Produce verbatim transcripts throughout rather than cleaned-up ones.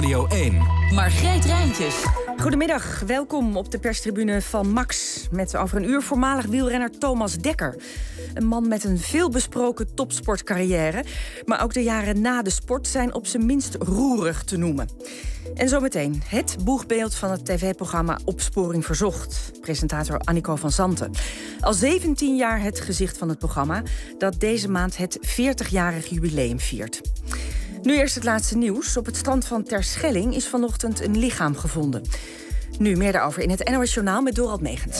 Radio één. Margreet Rijntjes. Goedemiddag, welkom op de perstribune van Max. Met over een uur voormalig wielrenner Thomas Dekker. Een man met een veelbesproken topsportcarrière. Maar ook de jaren na de sport zijn op zijn minst roerig te noemen. En zometeen het boegbeeld van het tv-programma Opsporing Verzocht. Presentator Annico van Santen. Al zeventien jaar het gezicht van het programma, dat deze maand het veertigjarig jubileum viert. Nu eerst het laatste nieuws. Op het strand van Terschelling is vanochtend een lichaam gevonden. Nu meer daarover in het N O S-journaal met Dorald Megens.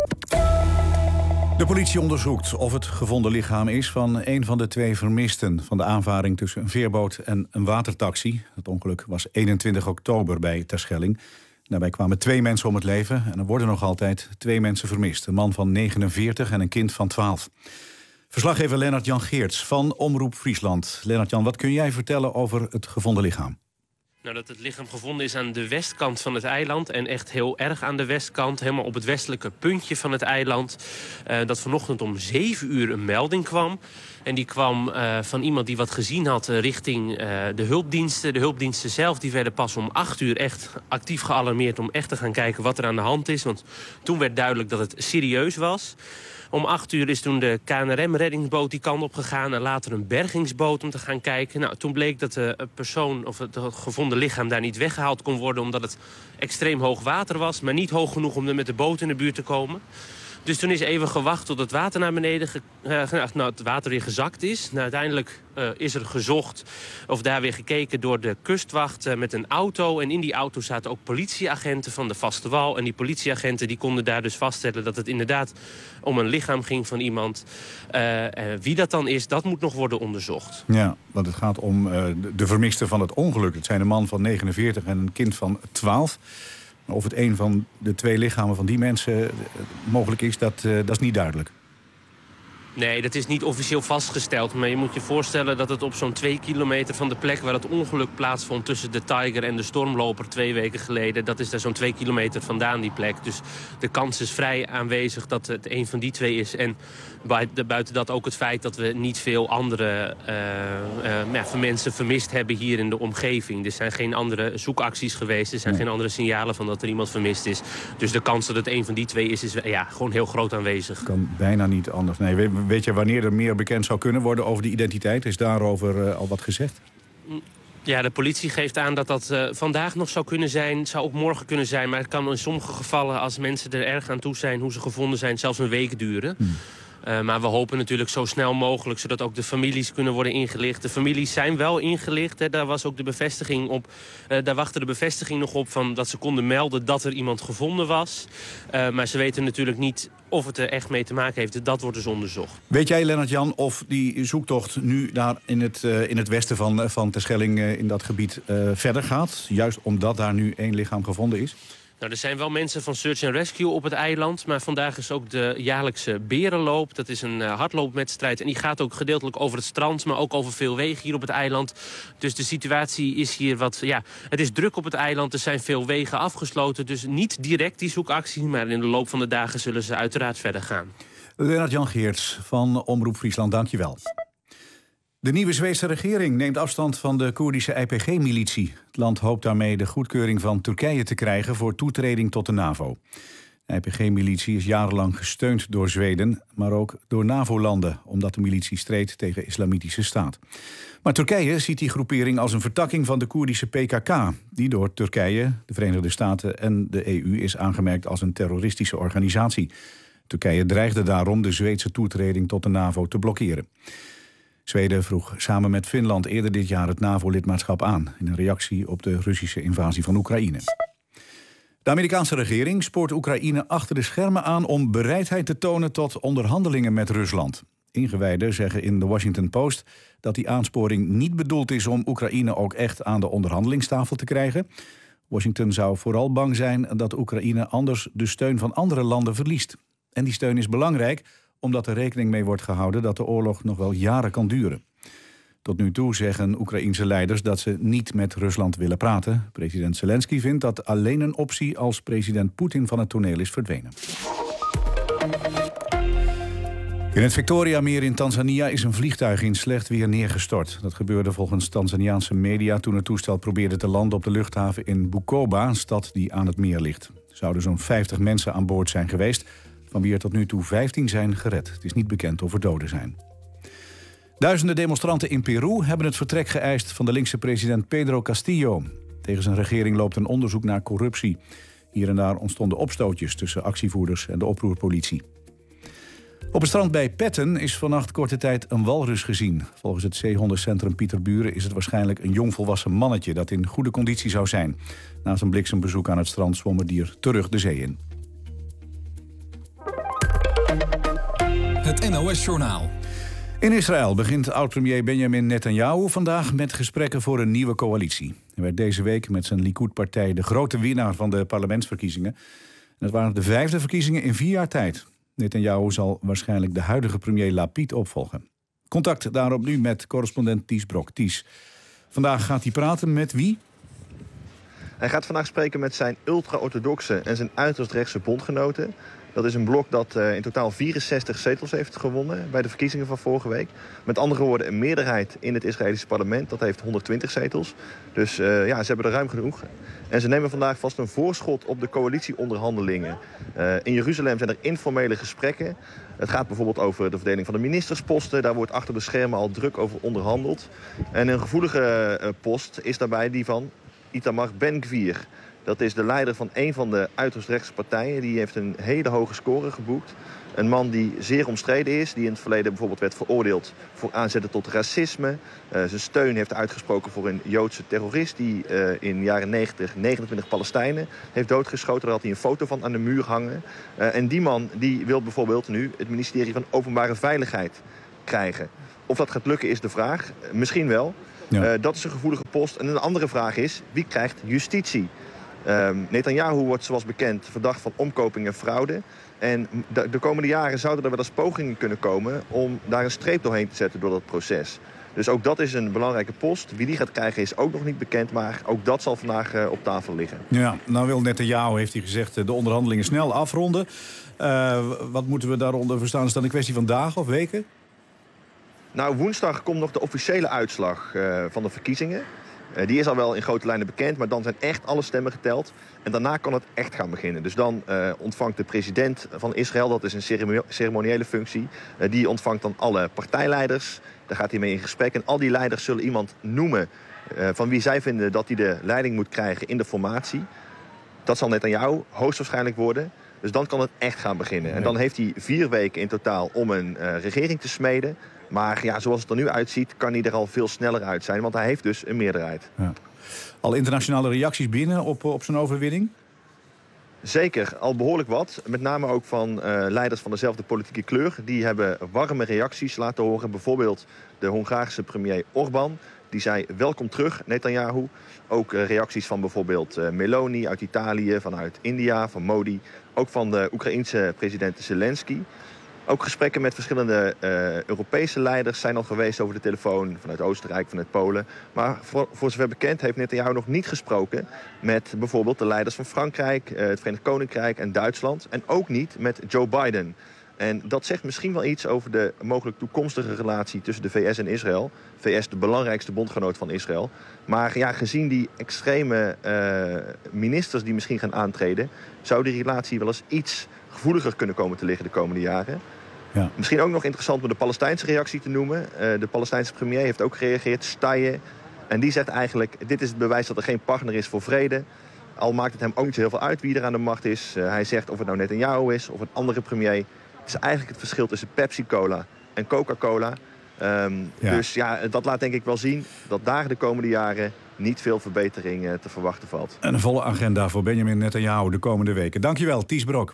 De politie onderzoekt of het gevonden lichaam is van een van de twee vermisten van de aanvaring tussen een veerboot en een watertaxi. Het ongeluk was eenentwintig oktober bij Terschelling. Daarbij kwamen twee mensen om het leven en er worden nog altijd twee mensen vermist. Een man van negenenveertig en een kind van twaalf. Verslaggever Lennart-Jan Geerts van Omroep Friesland. Lennart-Jan, wat kun jij vertellen over het gevonden lichaam? Nou, dat het lichaam gevonden is aan de westkant van het eiland. En echt heel erg aan de westkant. Helemaal op het westelijke puntje van het eiland. Uh, dat vanochtend om zeven uur een melding kwam. En die kwam uh, van iemand die wat gezien had uh, richting uh, de hulpdiensten. De hulpdiensten zelf die werden pas om acht uur echt actief gealarmeerd om echt te gaan kijken wat er aan de hand is. Want toen werd duidelijk dat het serieus was. Om acht uur is toen de K N R M-reddingsboot die kant op gegaan en later een bergingsboot om te gaan kijken. Nou, toen bleek dat de persoon of het gevonden lichaam daar niet weggehaald kon worden omdat het extreem hoog water was, maar niet hoog genoeg om er met de boot in de buurt te komen. Dus toen is even gewacht tot het water naar beneden, ge, uh, nou, het water weer gezakt is. Nou, uiteindelijk uh, is er gezocht of daar weer gekeken door de kustwacht uh, met een auto. En in die auto zaten ook politieagenten van de Vaste Wal. En die politieagenten die konden daar dus vaststellen dat het inderdaad om een lichaam ging van iemand. Uh, uh, wie dat dan is, dat moet nog worden onderzocht. Ja, want het gaat om uh, de vermisten van het ongeluk. Het zijn een man van negenenveertig en een kind van twaalf. Of het een van de twee lichamen van die mensen mogelijk is, dat, uh, dat is niet duidelijk. Nee, dat is niet officieel vastgesteld. Maar je moet je voorstellen dat het op zo'n twee kilometer van de plek waar het ongeluk plaatsvond tussen de Tiger en de Stormloper twee weken geleden, dat is daar zo'n twee kilometer vandaan, die plek. Dus de kans is vrij aanwezig dat het een van die twee is. En buiten dat ook het feit dat we niet veel andere uh, uh, mensen vermist hebben hier in de omgeving. Er zijn geen andere zoekacties geweest. Er zijn ja. geen andere signalen van dat er iemand vermist is. Dus de kans dat het een van die twee is, is ja, gewoon heel groot aanwezig. Kan bijna niet anders. Nee, weet, weet je wanneer er meer bekend zou kunnen worden over de identiteit? Is daarover uh, al wat gezegd? Ja, de politie geeft aan dat dat uh, vandaag nog zou kunnen zijn. Zou ook morgen kunnen zijn. Maar het kan in sommige gevallen, als mensen er erg aan toe zijn, hoe ze gevonden zijn, zelfs een week duren. Hmm. Uh, maar we hopen natuurlijk zo snel mogelijk, zodat ook de families kunnen worden ingelicht. De families zijn wel ingelicht. Hè. Daar was ook de bevestiging op. Uh, daar wachtte de bevestiging nog op van dat ze konden melden dat er iemand gevonden was. Uh, maar ze weten natuurlijk niet of het er echt mee te maken heeft. Dat wordt dus onderzocht. Weet jij, Lennart-Jan, of die zoektocht nu daar in het, uh, in het westen van, van Terschelling uh, in dat gebied uh, verder gaat? Juist omdat daar nu één lichaam gevonden is? Nou, er zijn wel mensen van Search and Rescue op het eiland. Maar vandaag is ook de jaarlijkse berenloop. Dat is een uh, hardloopwedstrijd. En die gaat ook gedeeltelijk over het strand, maar ook over veel wegen hier op het eiland. Dus de situatie is hier wat, ja, het is druk op het eiland. Er zijn veel wegen afgesloten. Dus niet direct die zoekactie. Maar in de loop van de dagen zullen ze uiteraard verder gaan. Lennart-Jan Geerts van Omroep Friesland, dank je wel. De nieuwe Zweedse regering neemt afstand van de Koerdische I P G-militie. Het land hoopt daarmee de goedkeuring van Turkije te krijgen voor toetreding tot de NAVO. De I P G-militie is jarenlang gesteund door Zweden, maar ook door NAVO-landen, omdat de militie streed tegen Islamitische Staat. Maar Turkije ziet die groepering als een vertakking van de Koerdische P K K, die door Turkije, de Verenigde Staten en de E U is aangemerkt als een terroristische organisatie. Turkije dreigde daarom de Zweedse toetreding tot de NAVO te blokkeren. Zweden vroeg samen met Finland eerder dit jaar het NAVO-lidmaatschap aan, in een reactie op de Russische invasie van Oekraïne. De Amerikaanse regering spoort Oekraïne achter de schermen aan om bereidheid te tonen tot onderhandelingen met Rusland. Ingewijden zeggen in de Washington Post dat die aansporing niet bedoeld is om Oekraïne ook echt aan de onderhandelingstafel te krijgen. Washington zou vooral bang zijn dat Oekraïne anders de steun van andere landen verliest. En die steun is belangrijk omdat er rekening mee wordt gehouden dat de oorlog nog wel jaren kan duren. Tot nu toe zeggen Oekraïense leiders dat ze niet met Rusland willen praten. President Zelensky vindt dat alleen een optie als president Poetin van het toneel is verdwenen. In het Victoriameer in Tanzania is een vliegtuig in slecht weer neergestort. Dat gebeurde volgens Tanzaniaanse media toen het toestel probeerde te landen op de luchthaven in Bukoba, een stad die aan het meer ligt. Er zouden zo'n vijftig mensen aan boord zijn geweest, van wie er tot nu toe vijftien zijn gered. Het is niet bekend of er doden zijn. Duizenden demonstranten in Peru hebben het vertrek geëist van de linkse president Pedro Castillo. Tegen zijn regering loopt een onderzoek naar corruptie. Hier en daar ontstonden opstootjes tussen actievoerders en de oproerpolitie. Op het strand bij Petten is vannacht korte tijd een walrus gezien. Volgens het zeehondencentrum Pieterburen is het waarschijnlijk een jongvolwassen mannetje dat in goede conditie zou zijn. Na zijn bliksembezoek aan het strand zwom het dier terug de zee in. Het N O S-journaal. In Israël begint oud-premier Benjamin Netanyahu vandaag met gesprekken voor een nieuwe coalitie. Hij werd deze week met zijn Likud-partij de grote winnaar van de parlementsverkiezingen. En het waren de vijfde verkiezingen in vier jaar tijd. Netanyahu zal waarschijnlijk de huidige premier Lapid opvolgen. Contact daarop nu met correspondent Ties Brok. Ties, vandaag gaat hij praten met wie? Hij gaat vandaag spreken met zijn ultra-orthodoxe en zijn uiterst rechtse bondgenoten. Dat is een blok dat uh, in totaal vierenzestig zetels heeft gewonnen bij de verkiezingen van vorige week. Met andere woorden, een meerderheid in het Israëlische parlement, dat heeft honderdtwintig zetels. Dus uh, ja, ze hebben er ruim genoeg. En ze nemen vandaag vast een voorschot op de coalitieonderhandelingen. Uh, in Jeruzalem zijn er informele gesprekken. Het gaat bijvoorbeeld over de verdeling van de ministersposten. Daar wordt achter de schermen al druk over onderhandeld. En een gevoelige uh, post is daarbij die van Itamar Ben-Gvir. Dat is de leider van een van de uiterst rechtse partijen. Die heeft een hele hoge score geboekt. Een man die zeer omstreden is. Die in het verleden bijvoorbeeld werd veroordeeld voor aanzetten tot racisme. Uh, zijn steun heeft uitgesproken voor een Joodse terrorist. Die uh, in de jaren negentig negenentwintig Palestijnen heeft doodgeschoten. Daar had hij een foto van aan de muur hangen. Uh, en die man die wil bijvoorbeeld nu het ministerie van Openbare Veiligheid krijgen. Of dat gaat lukken is de vraag. Uh, misschien wel. Ja. Uh, dat is een gevoelige post. En een andere vraag is, wie krijgt justitie? Uh, Netanyahu wordt zoals bekend verdacht van omkoping en fraude. En de, de komende jaren zouden er wel eens pogingen kunnen komen om daar een streep doorheen te zetten door dat proces. Dus ook dat is een belangrijke post. Wie die gaat krijgen is ook nog niet bekend, maar ook dat zal vandaag uh, op tafel liggen. Ja, nou wil Netanyahu, heeft hij gezegd, de onderhandelingen snel afronden. Uh, wat moeten we daaronder verstaan? Is dat een kwestie van dagen of weken? Nou, woensdag komt nog de officiële uitslag uh, van de verkiezingen. Uh, die is al wel in grote lijnen bekend, maar dan zijn echt alle stemmen geteld. En daarna kan het echt gaan beginnen. Dus dan uh, ontvangt de president van Israël, dat is een ceremoniële, ceremoniële functie... Uh, die ontvangt dan alle partijleiders. Daar gaat hij mee in gesprek. En al die leiders zullen iemand noemen uh, van wie zij vinden dat hij de leiding moet krijgen in de formatie. Dat zal Netanyahu hoogstwaarschijnlijk worden. Dus dan kan het echt gaan beginnen. En dan heeft hij vier weken in totaal om een uh, regering te smeden. Maar ja, zoals het er nu uitziet, kan hij er al veel sneller uit zijn. Want hij heeft dus een meerderheid. Ja. Al internationale reacties binnen op, op zijn overwinning? Zeker, al behoorlijk wat. Met name ook van uh, leiders van dezelfde politieke kleur. Die hebben warme reacties laten horen. Bijvoorbeeld de Hongaarse premier Orbán. Die zei welkom terug, Netanyahu. Ook uh, reacties van bijvoorbeeld uh, Meloni uit Italië, vanuit India, van Modi. Ook van de Oekraïense president Zelensky. Ook gesprekken met verschillende uh, Europese leiders zijn al geweest over de telefoon. Vanuit Oostenrijk, vanuit Polen. Maar voor, voor zover bekend heeft Netanyahu nog niet gesproken met bijvoorbeeld de leiders van Frankrijk, uh, het Verenigd Koninkrijk en Duitsland. En ook niet met Joe Biden. En dat zegt misschien wel iets over de mogelijk toekomstige relatie tussen de V S en Israël. V S de belangrijkste bondgenoot van Israël. Maar ja, gezien die extreme uh, ministers die misschien gaan aantreden, zou die relatie wel eens iets gevoeliger kunnen komen te liggen de komende jaren. Ja. Misschien ook nog interessant om de Palestijnse reactie te noemen. Uh, de Palestijnse premier heeft ook gereageerd, Staye. En die zegt eigenlijk, dit is het bewijs dat er geen partner is voor vrede. Al maakt het hem ook niet zo heel veel uit wie er aan de macht is. Uh, hij zegt of het nou Netanyahu is of een andere premier. Het is eigenlijk het verschil tussen Pepsi-Cola en Coca-Cola. Um, ja. Dus ja, dat laat denk ik wel zien dat daar de komende jaren niet veel verbetering uh, te verwachten valt. En een volle agenda voor Benjamin Netanyahu de komende weken. Dankjewel, Ties Brok.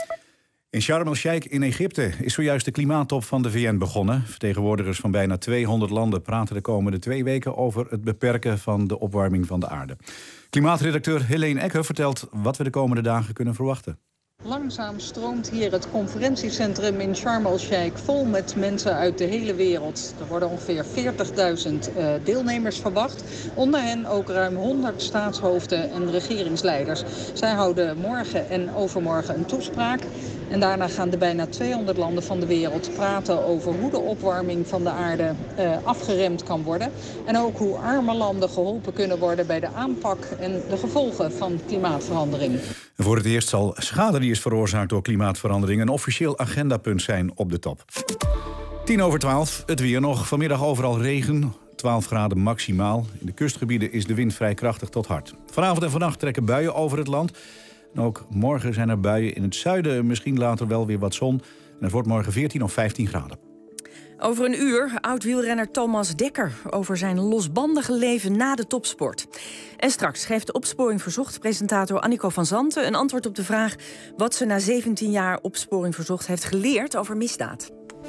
In Sharm el-Sheikh in Egypte is zojuist de klimaattop van de V N begonnen. Vertegenwoordigers van bijna tweehonderd landen praten de komende twee weken over het beperken van de opwarming van de aarde. Klimaatredacteur Helene Ecker vertelt wat we de komende dagen kunnen verwachten. Langzaam stroomt hier het conferentiecentrum in Sharm el-Sheikh vol met mensen uit de hele wereld. Er worden ongeveer veertigduizend uh, deelnemers verwacht. Onder hen ook ruim honderd staatshoofden en regeringsleiders. Zij houden morgen en overmorgen een toespraak. En daarna gaan de bijna tweehonderd landen van de wereld praten over hoe de opwarming van de aarde uh, afgeremd kan worden. En ook hoe arme landen geholpen kunnen worden bij de aanpak en de gevolgen van klimaatverandering. En voor het eerst zal schade die is veroorzaakt door klimaatverandering een officieel agendapunt zijn op de top. Tien over twaalf, het weer nog. Vanmiddag overal regen, twaalf graden maximaal. In de kustgebieden is de wind vrij krachtig tot hard. Vanavond en vannacht trekken buien over het land. En ook morgen zijn er buien in het zuiden, misschien later wel weer wat zon. En het wordt morgen veertien of vijftien graden. Over een uur oud-wielrenner Thomas Dekker over zijn losbandige leven na de topsport. En straks geeft de Opsporing Verzocht presentator Annico van Zanten een antwoord op de vraag wat ze na zeventien jaar Opsporing Verzocht heeft geleerd over misdaad.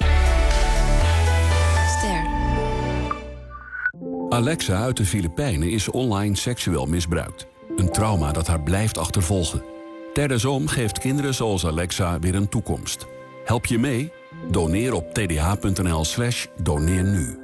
Ster. Alexa uit de Filipijnen is online seksueel misbruikt. Een trauma dat haar blijft achtervolgen. Ter Zoom geeft kinderen zoals Alexa weer een toekomst. Help je mee? Doneer op tdh.nl slash doneer nu.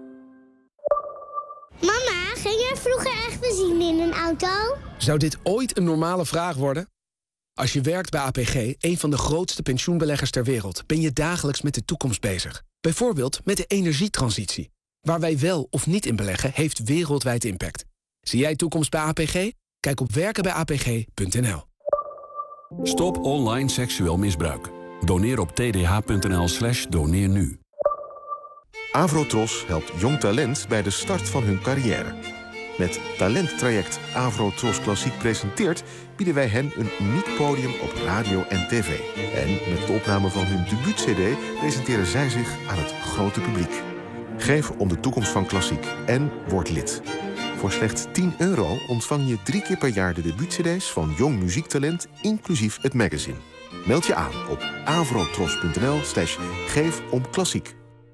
Mama, ging jij vroeger echt benzine in een auto? Zou dit ooit een normale vraag worden? Als je werkt bij A P G, een van de grootste pensioenbeleggers ter wereld, ben je dagelijks met de toekomst bezig. Bijvoorbeeld met de energietransitie. Waar wij wel of niet in beleggen, heeft wereldwijd impact. Zie jij toekomst bij A P G? Kijk op werken bij a p g punt n l. Stop online seksueel misbruik. Doneer op tdh.nl slash doneer nu. Avrotros helpt jong talent bij de start van hun carrière. Met talenttraject Avrotros Klassiek presenteert bieden wij hen een uniek podium op radio en tv. En met de opname van hun debuut-cd presenteren zij zich aan het grote publiek. Geef om de toekomst van klassiek en word lid. Voor slechts tien euro ontvang je drie keer per jaar de debuut-cd's van jong muziektalent, inclusief het magazine. Meld je aan op avrotros.nl slash geef om klassiek.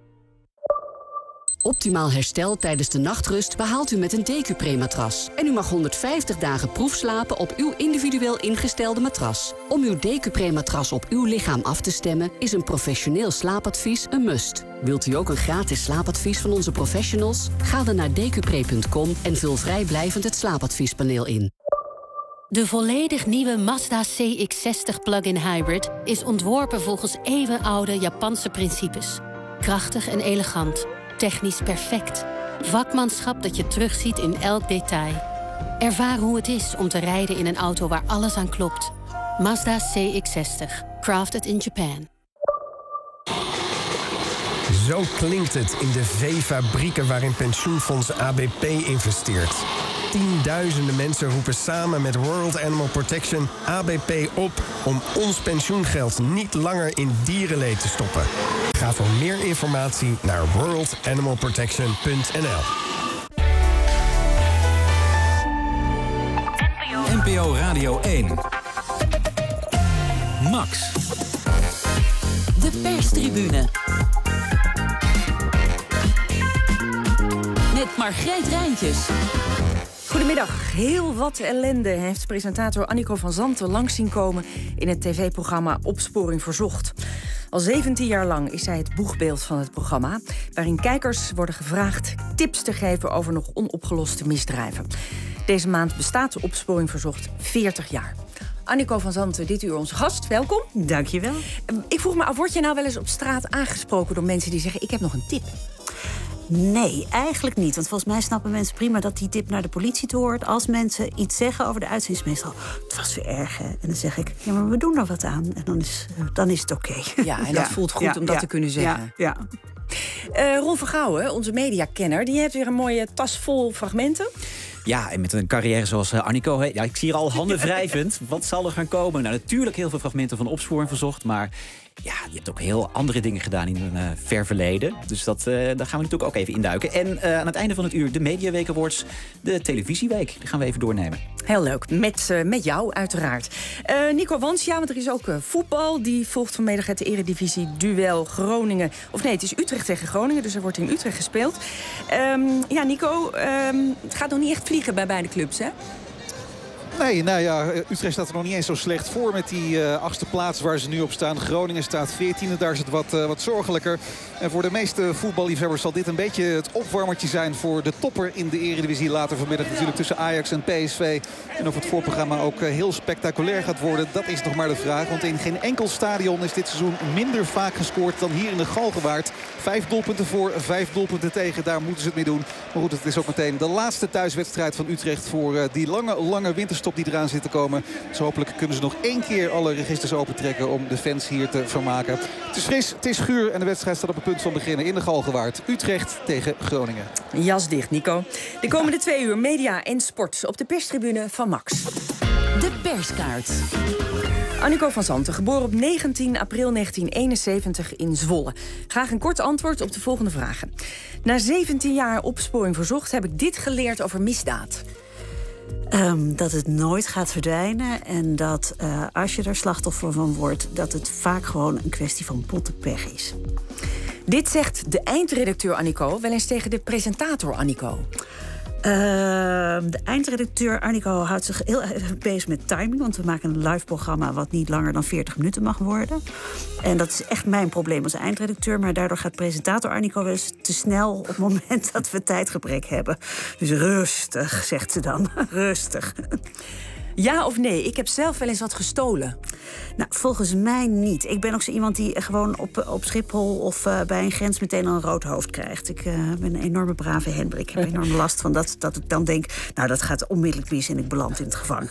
Optimaal herstel tijdens de nachtrust behaalt u met een Decupre-matras. En u mag honderdvijftig dagen proefslapen op uw individueel ingestelde matras. Om uw Decupre-matras op uw lichaam af te stemmen is een professioneel slaapadvies een must. Wilt u ook een gratis slaapadvies van onze professionals? Ga dan naar decupre punt com en vul vrijblijvend het slaapadviespaneel in. De volledig nieuwe Mazda C X zestig plug-in hybrid is ontworpen volgens eeuwenoude Japanse principes. Krachtig en elegant. Technisch perfect. Vakmanschap dat je terugziet in elk detail. Ervaar hoe het is om te rijden in een auto waar alles aan klopt. Mazda C X zestig. Crafted in Japan. Zo klinkt het in de veefabrieken waarin pensioenfonds A B P investeert. Tienduizenden mensen roepen samen met World Animal Protection A B P op om ons pensioengeld niet langer in dierenleed te stoppen. Ga voor meer informatie naar world animal protection punt n l. N P O Radio één. Max. De perstribune. Met Margreet Rijntjes. Goedemiddag. Heel wat ellende heeft presentator Annico van Zanten langs zien komen in het tv-programma Opsporing Verzocht. Al zeventien jaar lang is zij het boegbeeld van het programma, waarin kijkers worden gevraagd tips te geven over nog onopgeloste misdrijven. Deze maand bestaat de Opsporing Verzocht veertig jaar. Annico van Zanten, dit uur onze gast. Welkom. Dank je wel. Ik vroeg me af, word je nou wel eens op straat aangesproken door mensen die zeggen, ik heb nog een tip? Nee, eigenlijk niet. Want volgens mij snappen mensen prima dat die tip naar de politie toe hoort. Als mensen iets zeggen over de uitzending, meestal, het was weer erg. Hè? En dan zeg ik, ja, maar we doen er wat aan. En dan is, dan is het oké. Okay. Ja, en dat ja, voelt goed ja, om dat ja, te kunnen zeggen. Ja, ja. Uh, Ron Vergouwen, onze mediakenner, die heeft weer een mooie tas vol fragmenten. Ja, en met een carrière zoals uh, Annico. Hè? Ja, ik zie hier al handen wrijvend. Wat zal er gaan komen? Nou, natuurlijk heel veel fragmenten van Opsporing Verzocht, maar ja, je hebt ook heel andere dingen gedaan in een uh, ver verleden. Dus dat, uh, daar gaan we natuurlijk ook even induiken. En uh, aan het einde van het uur de Mediaweek Awards, de Televisieweek. Die gaan we even doornemen. Heel leuk. Met, uh, met jou uiteraard. Uh, Nico Wans, ja, want er is ook uh, voetbal. Die volgt vanmiddag het Eredivisie duel Groningen. Of nee, het is Utrecht tegen Groningen, dus er wordt in Utrecht gespeeld. Um, ja, Nico, um, het gaat nog niet echt vliegen bij beide clubs, hè? Nee, nou ja, Utrecht staat er nog niet eens zo slecht voor met die uh, achtste plaats waar ze nu op staan. Groningen staat veertiende, daar is het wat, uh, wat zorgelijker. En voor de meeste voetballiefhebbers zal dit een beetje het opwarmertje zijn voor de topper in de Eredivisie. Later vanmiddag natuurlijk tussen Ajax en P S V. En of het voorprogramma ook uh, heel spectaculair gaat worden, dat is nog maar de vraag. Want in geen enkel stadion is dit seizoen minder vaak gescoord dan hier in de Galgenwaard. Vijf doelpunten voor, vijf doelpunten tegen, daar moeten ze het mee doen. Maar goed, het is ook meteen de laatste thuiswedstrijd van Utrecht voor uh, die lange, lange winterstop die eraan zit te komen. Dus hopelijk kunnen ze nog één keer alle registers opentrekken om de fans hier te vermaken. Het is fris, het is guur en de wedstrijd staat op het punt van beginnen in de Galgenwaard. Utrecht tegen Groningen. Jas dicht, Nico. De komende twee uur media en sport op de perstribune van Max. De perskaart. Annico van Zanten, geboren op negentien april negentien eenenzeventig in Zwolle. Graag een kort antwoord op de volgende vragen. Na zeventien jaar opsporing verzocht heb ik dit geleerd over misdaad. Um, dat het nooit gaat verdwijnen en dat uh, als je er slachtoffer van wordt, dat het vaak gewoon een kwestie van botte pech is. Dit zegt de eindredacteur Annico wel eens tegen de presentator Annico. Uh, de eindredacteur Annico houdt zich heel erg bezig met timing, want we maken een live programma wat niet langer dan veertig minuten mag worden. En dat is echt mijn probleem als eindredacteur, maar daardoor gaat presentator Annico wel eens te snel op het moment dat we tijdgebrek hebben. Dus rustig, zegt ze dan. Rustig. Ja of nee, ik heb zelf wel eens wat gestolen. Nou, volgens mij niet. Ik ben ook zo iemand die gewoon op, op Schiphol of uh, bij een grens meteen al een rood hoofd krijgt. Ik uh, ben een enorme brave Hendrik. Ik heb enorm last van dat, dat ik dan denk, nou, dat gaat onmiddellijk mis en ik beland in het gevangen.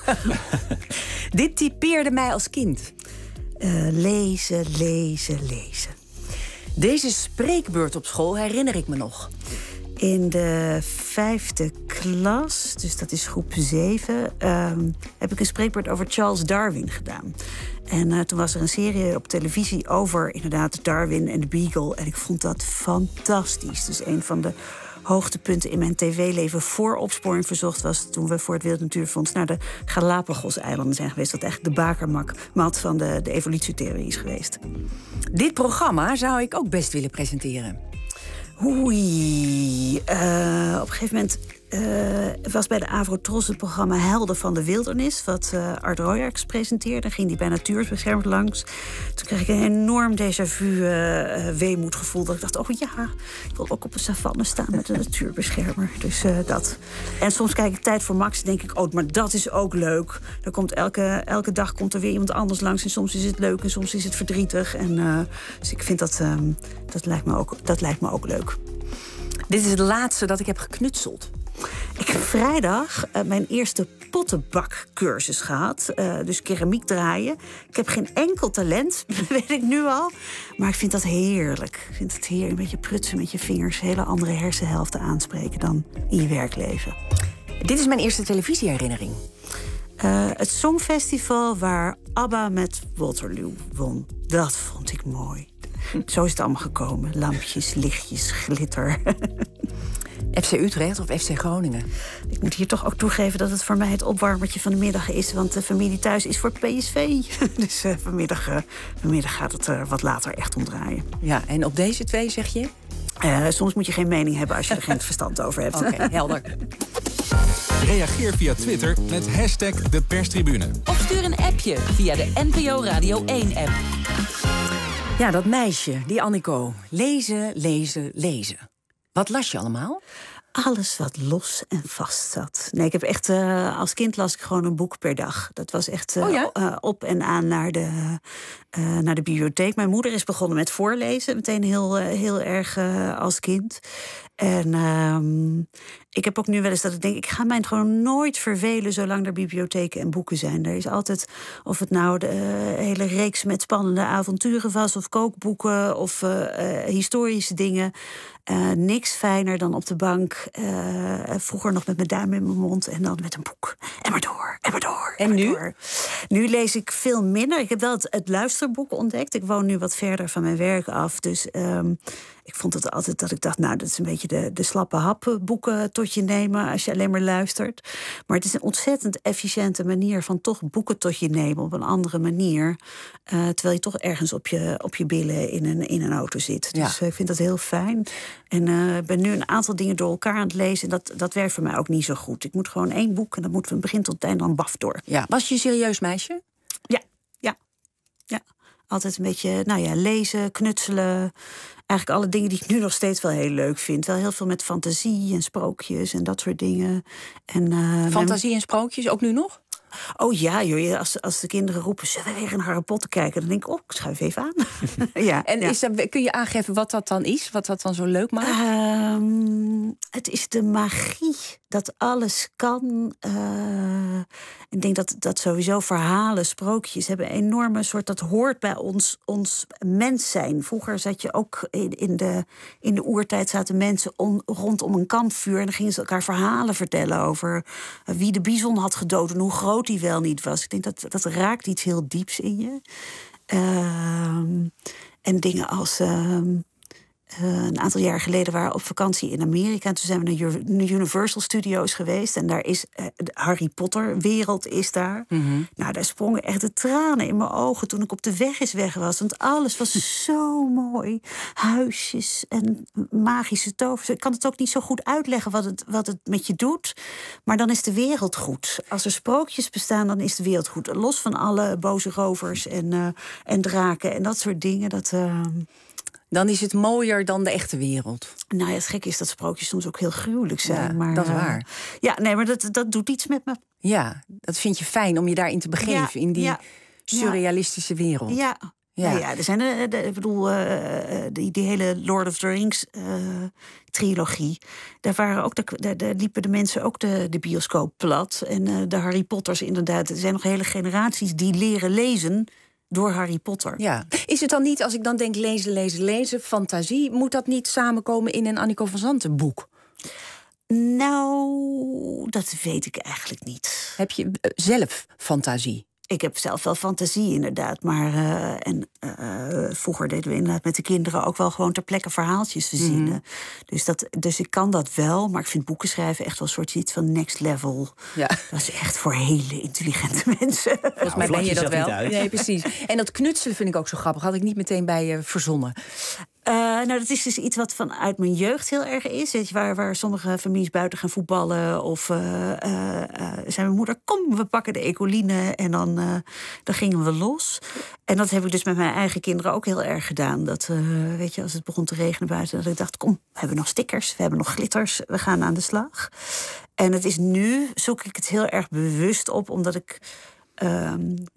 Dit typeerde mij als kind. Uh, lezen, lezen, lezen. Deze spreekbeurt op school herinner ik me nog. In de vijfde klas, dus dat is groep zeven, uh, heb ik een spreekbeurt over Charles Darwin gedaan. En uh, toen was er een serie op televisie over inderdaad Darwin en de Beagle. En ik vond dat fantastisch. Dus een van de hoogtepunten in mijn tv-leven voor opsporing verzocht was toen we voor het Wereld Natuurfonds naar de Galapagos-eilanden zijn geweest. Wat eigenlijk de bakermat van de, de evolutietheorie is geweest. Dit programma zou ik ook best willen presenteren. Oei. Uh, op een gegeven moment uh, was bij de Avrotros het programma Helden van de Wildernis, wat uh, Art Royaerts presenteerde. Dan ging die bij Natuurbeschermers langs. Toen kreeg ik een enorm déjà vu uh, weemoedgevoel. Dat ik dacht, oh ja, ik wil ook op een savanne staan met een natuurbeschermer. Dus uh, dat. En soms kijk ik Tijd voor Max en denk ik, oh, maar dat is ook leuk. Er komt elke, elke dag komt er weer iemand anders langs. En soms is het leuk en soms is het verdrietig. En, uh, dus ik vind dat, uh, dat, lijkt me ook, dat lijkt me ook leuk. Dit is het laatste dat ik heb geknutseld. Ik heb vrijdag uh, mijn eerste pottenbakcursus gehad. Uh, dus keramiek draaien. Ik heb geen enkel talent, weet ik nu al. Maar ik vind dat heerlijk. Ik vind het heerlijk. Een beetje prutsen met je vingers. Hele andere hersenhelften aanspreken dan in je werkleven. Dit is mijn eerste televisieherinnering. Uh, het Songfestival waar ABBA met Waterloo won. Dat vond ik mooi. Zo is het allemaal gekomen. Lampjes, lichtjes, glitter. F C Utrecht of F C Groningen? Ik moet hier toch ook toegeven dat het voor mij het opwarmertje van de middag is. Want de familie thuis is voor P S V. Dus uh, vanmiddag, uh, vanmiddag gaat het er wat later echt om draaien. Ja, en op deze twee zeg je? Uh, soms moet je geen mening hebben als je er geen verstand over hebt. Oké, okay, helder. Reageer via Twitter met hashtag de perstribune. Of stuur een appje via de N P O Radio één app. Ja, dat meisje, die Annico. Lezen, lezen, lezen. Wat las je allemaal? Alles wat los en vast zat. Nee, ik heb echt, uh, als kind las ik gewoon een boek per dag. Dat was echt uh, oh ja? uh, op en aan naar de, uh, naar de bibliotheek. Mijn moeder is begonnen met voorlezen. Meteen heel, uh, heel erg uh, als kind. En uh, ik heb ook nu wel eens dat ik denk, ik ga mij gewoon nooit vervelen zolang er bibliotheken en boeken zijn. Er is altijd, of het nou de uh, hele reeks met spannende avonturen was, of kookboeken, of uh, uh, historische dingen. Uh, niks fijner dan op de bank, uh, vroeger nog met mijn duim in mijn mond en dan met een boek. En maar door, en maar door. En, en nu? Door. Nu lees ik veel minder. Ik heb wel het, het luisterboek ontdekt. Ik woon nu wat verder van mijn werk af, dus um, ik ik vond het altijd dat ik dacht, nou, dat is een beetje de, de slappe hap boeken tot je nemen als je alleen maar luistert. Maar het is een ontzettend efficiënte manier van toch boeken tot je nemen op een andere manier. Uh, terwijl je toch ergens op je, op je billen in een, in een auto zit. Dus ja. uh, ik vind dat heel fijn. En uh, ik ben nu een aantal dingen door elkaar aan het lezen. En dat, dat werkt voor mij ook niet zo goed. Ik moet gewoon één boek en dan moeten we van begin tot het einde dan baf door. Ja. Was je een serieus meisje? Ja, ja, ja. Altijd een beetje, nou ja, lezen, knutselen. Eigenlijk alle dingen die ik nu nog steeds wel heel leuk vind. Wel heel veel met fantasie en sprookjes en dat soort dingen. En, uh, fantasie mijn... en sprookjes, ook nu nog? Oh ja, joh, als, als de kinderen roepen, zullen we weer een Harry Potter kijken? Dan denk ik, oh, ik schuif even aan. ja, en ja. Is dat, kun je aangeven wat dat dan is? Wat dat dan zo leuk maakt? Um, het is de magie dat alles kan. Uh, ik denk dat, dat sowieso verhalen, sprookjes hebben een enorme soort, dat hoort bij ons, ons mens zijn. Vroeger zat je ook in, in, de, in de oertijd zaten mensen on, rondom een kampvuur en dan gingen ze elkaar verhalen vertellen over uh, wie de bison had gedood en hoe groot die wel niet was. Ik denk dat dat raakt iets heel dieps in je. Uh, en dingen als Uh, Uh, een aantal jaar geleden waren we op vakantie in Amerika. En toen zijn we naar de Universal Studios geweest. En daar is uh, de Harry Potter wereld is daar. Mm-hmm. Nou, daar sprongen echt de tranen in mijn ogen toen ik op de weg is weg was. Want alles was zo mooi. Huisjes en magische tovers. Ik kan het ook niet zo goed uitleggen wat het, wat het met je doet. Maar dan is de wereld goed. Als er sprookjes bestaan, dan is de wereld goed. Los van alle boze rovers en, uh, en draken en dat soort dingen. Dat... Uh, Dan is het mooier dan de echte wereld. Nou ja, het gekke is dat sprookjes soms ook heel gruwelijk zijn. Ja, maar, dat is waar. Uh, ja, nee, maar dat, dat doet iets met me. Ja, dat vind je fijn om je daarin te begeven. Ja, in die ja, surrealistische wereld. Ja, ja. Nou ja, er zijn de, de, ik bedoel, uh, die, die hele Lord of the Rings uh, trilogie. Daar waren ook de, daar, daar liepen de mensen ook de, de bioscoop plat. En uh, de Harry Potters inderdaad. Er zijn nog hele generaties die leren lezen door Harry Potter. Ja. Is het dan niet, als ik dan denk lezen, lezen, lezen, fantasie, moet dat niet samenkomen in een Anniko van Zanten boek? Nou, dat weet ik eigenlijk niet. Heb je uh, zelf fantasie? Ik heb zelf wel fantasie, inderdaad. Maar uh, en, uh, vroeger deden we inderdaad met de kinderen ook wel gewoon ter plekke verhaaltjes verzinnen. Mm-hmm. Dus, dat, dus ik kan dat wel, maar ik vind boeken schrijven echt wel een soort iets van next level. Ja. Dat is echt voor hele intelligente mensen. Volgens mij ben je dat wel. Nee, precies. En dat knutselen vind ik ook zo grappig. Had ik niet meteen bij je uh, verzonnen. Uh, nou, dat is dus iets wat vanuit mijn jeugd heel erg is. Weet je, waar, waar sommige families buiten gaan voetballen. Of uh, uh, uh, zei mijn moeder, kom, we pakken de ecoline. En dan, uh, dan gingen we los. En dat heb ik dus met mijn eigen kinderen ook heel erg gedaan. Dat, uh, weet je, als het begon te regenen buiten, dat ik dacht, kom, we hebben nog stickers, we hebben nog glitters, we gaan aan de slag. En het is nu, zoek ik het heel erg bewust op, omdat ik Uh,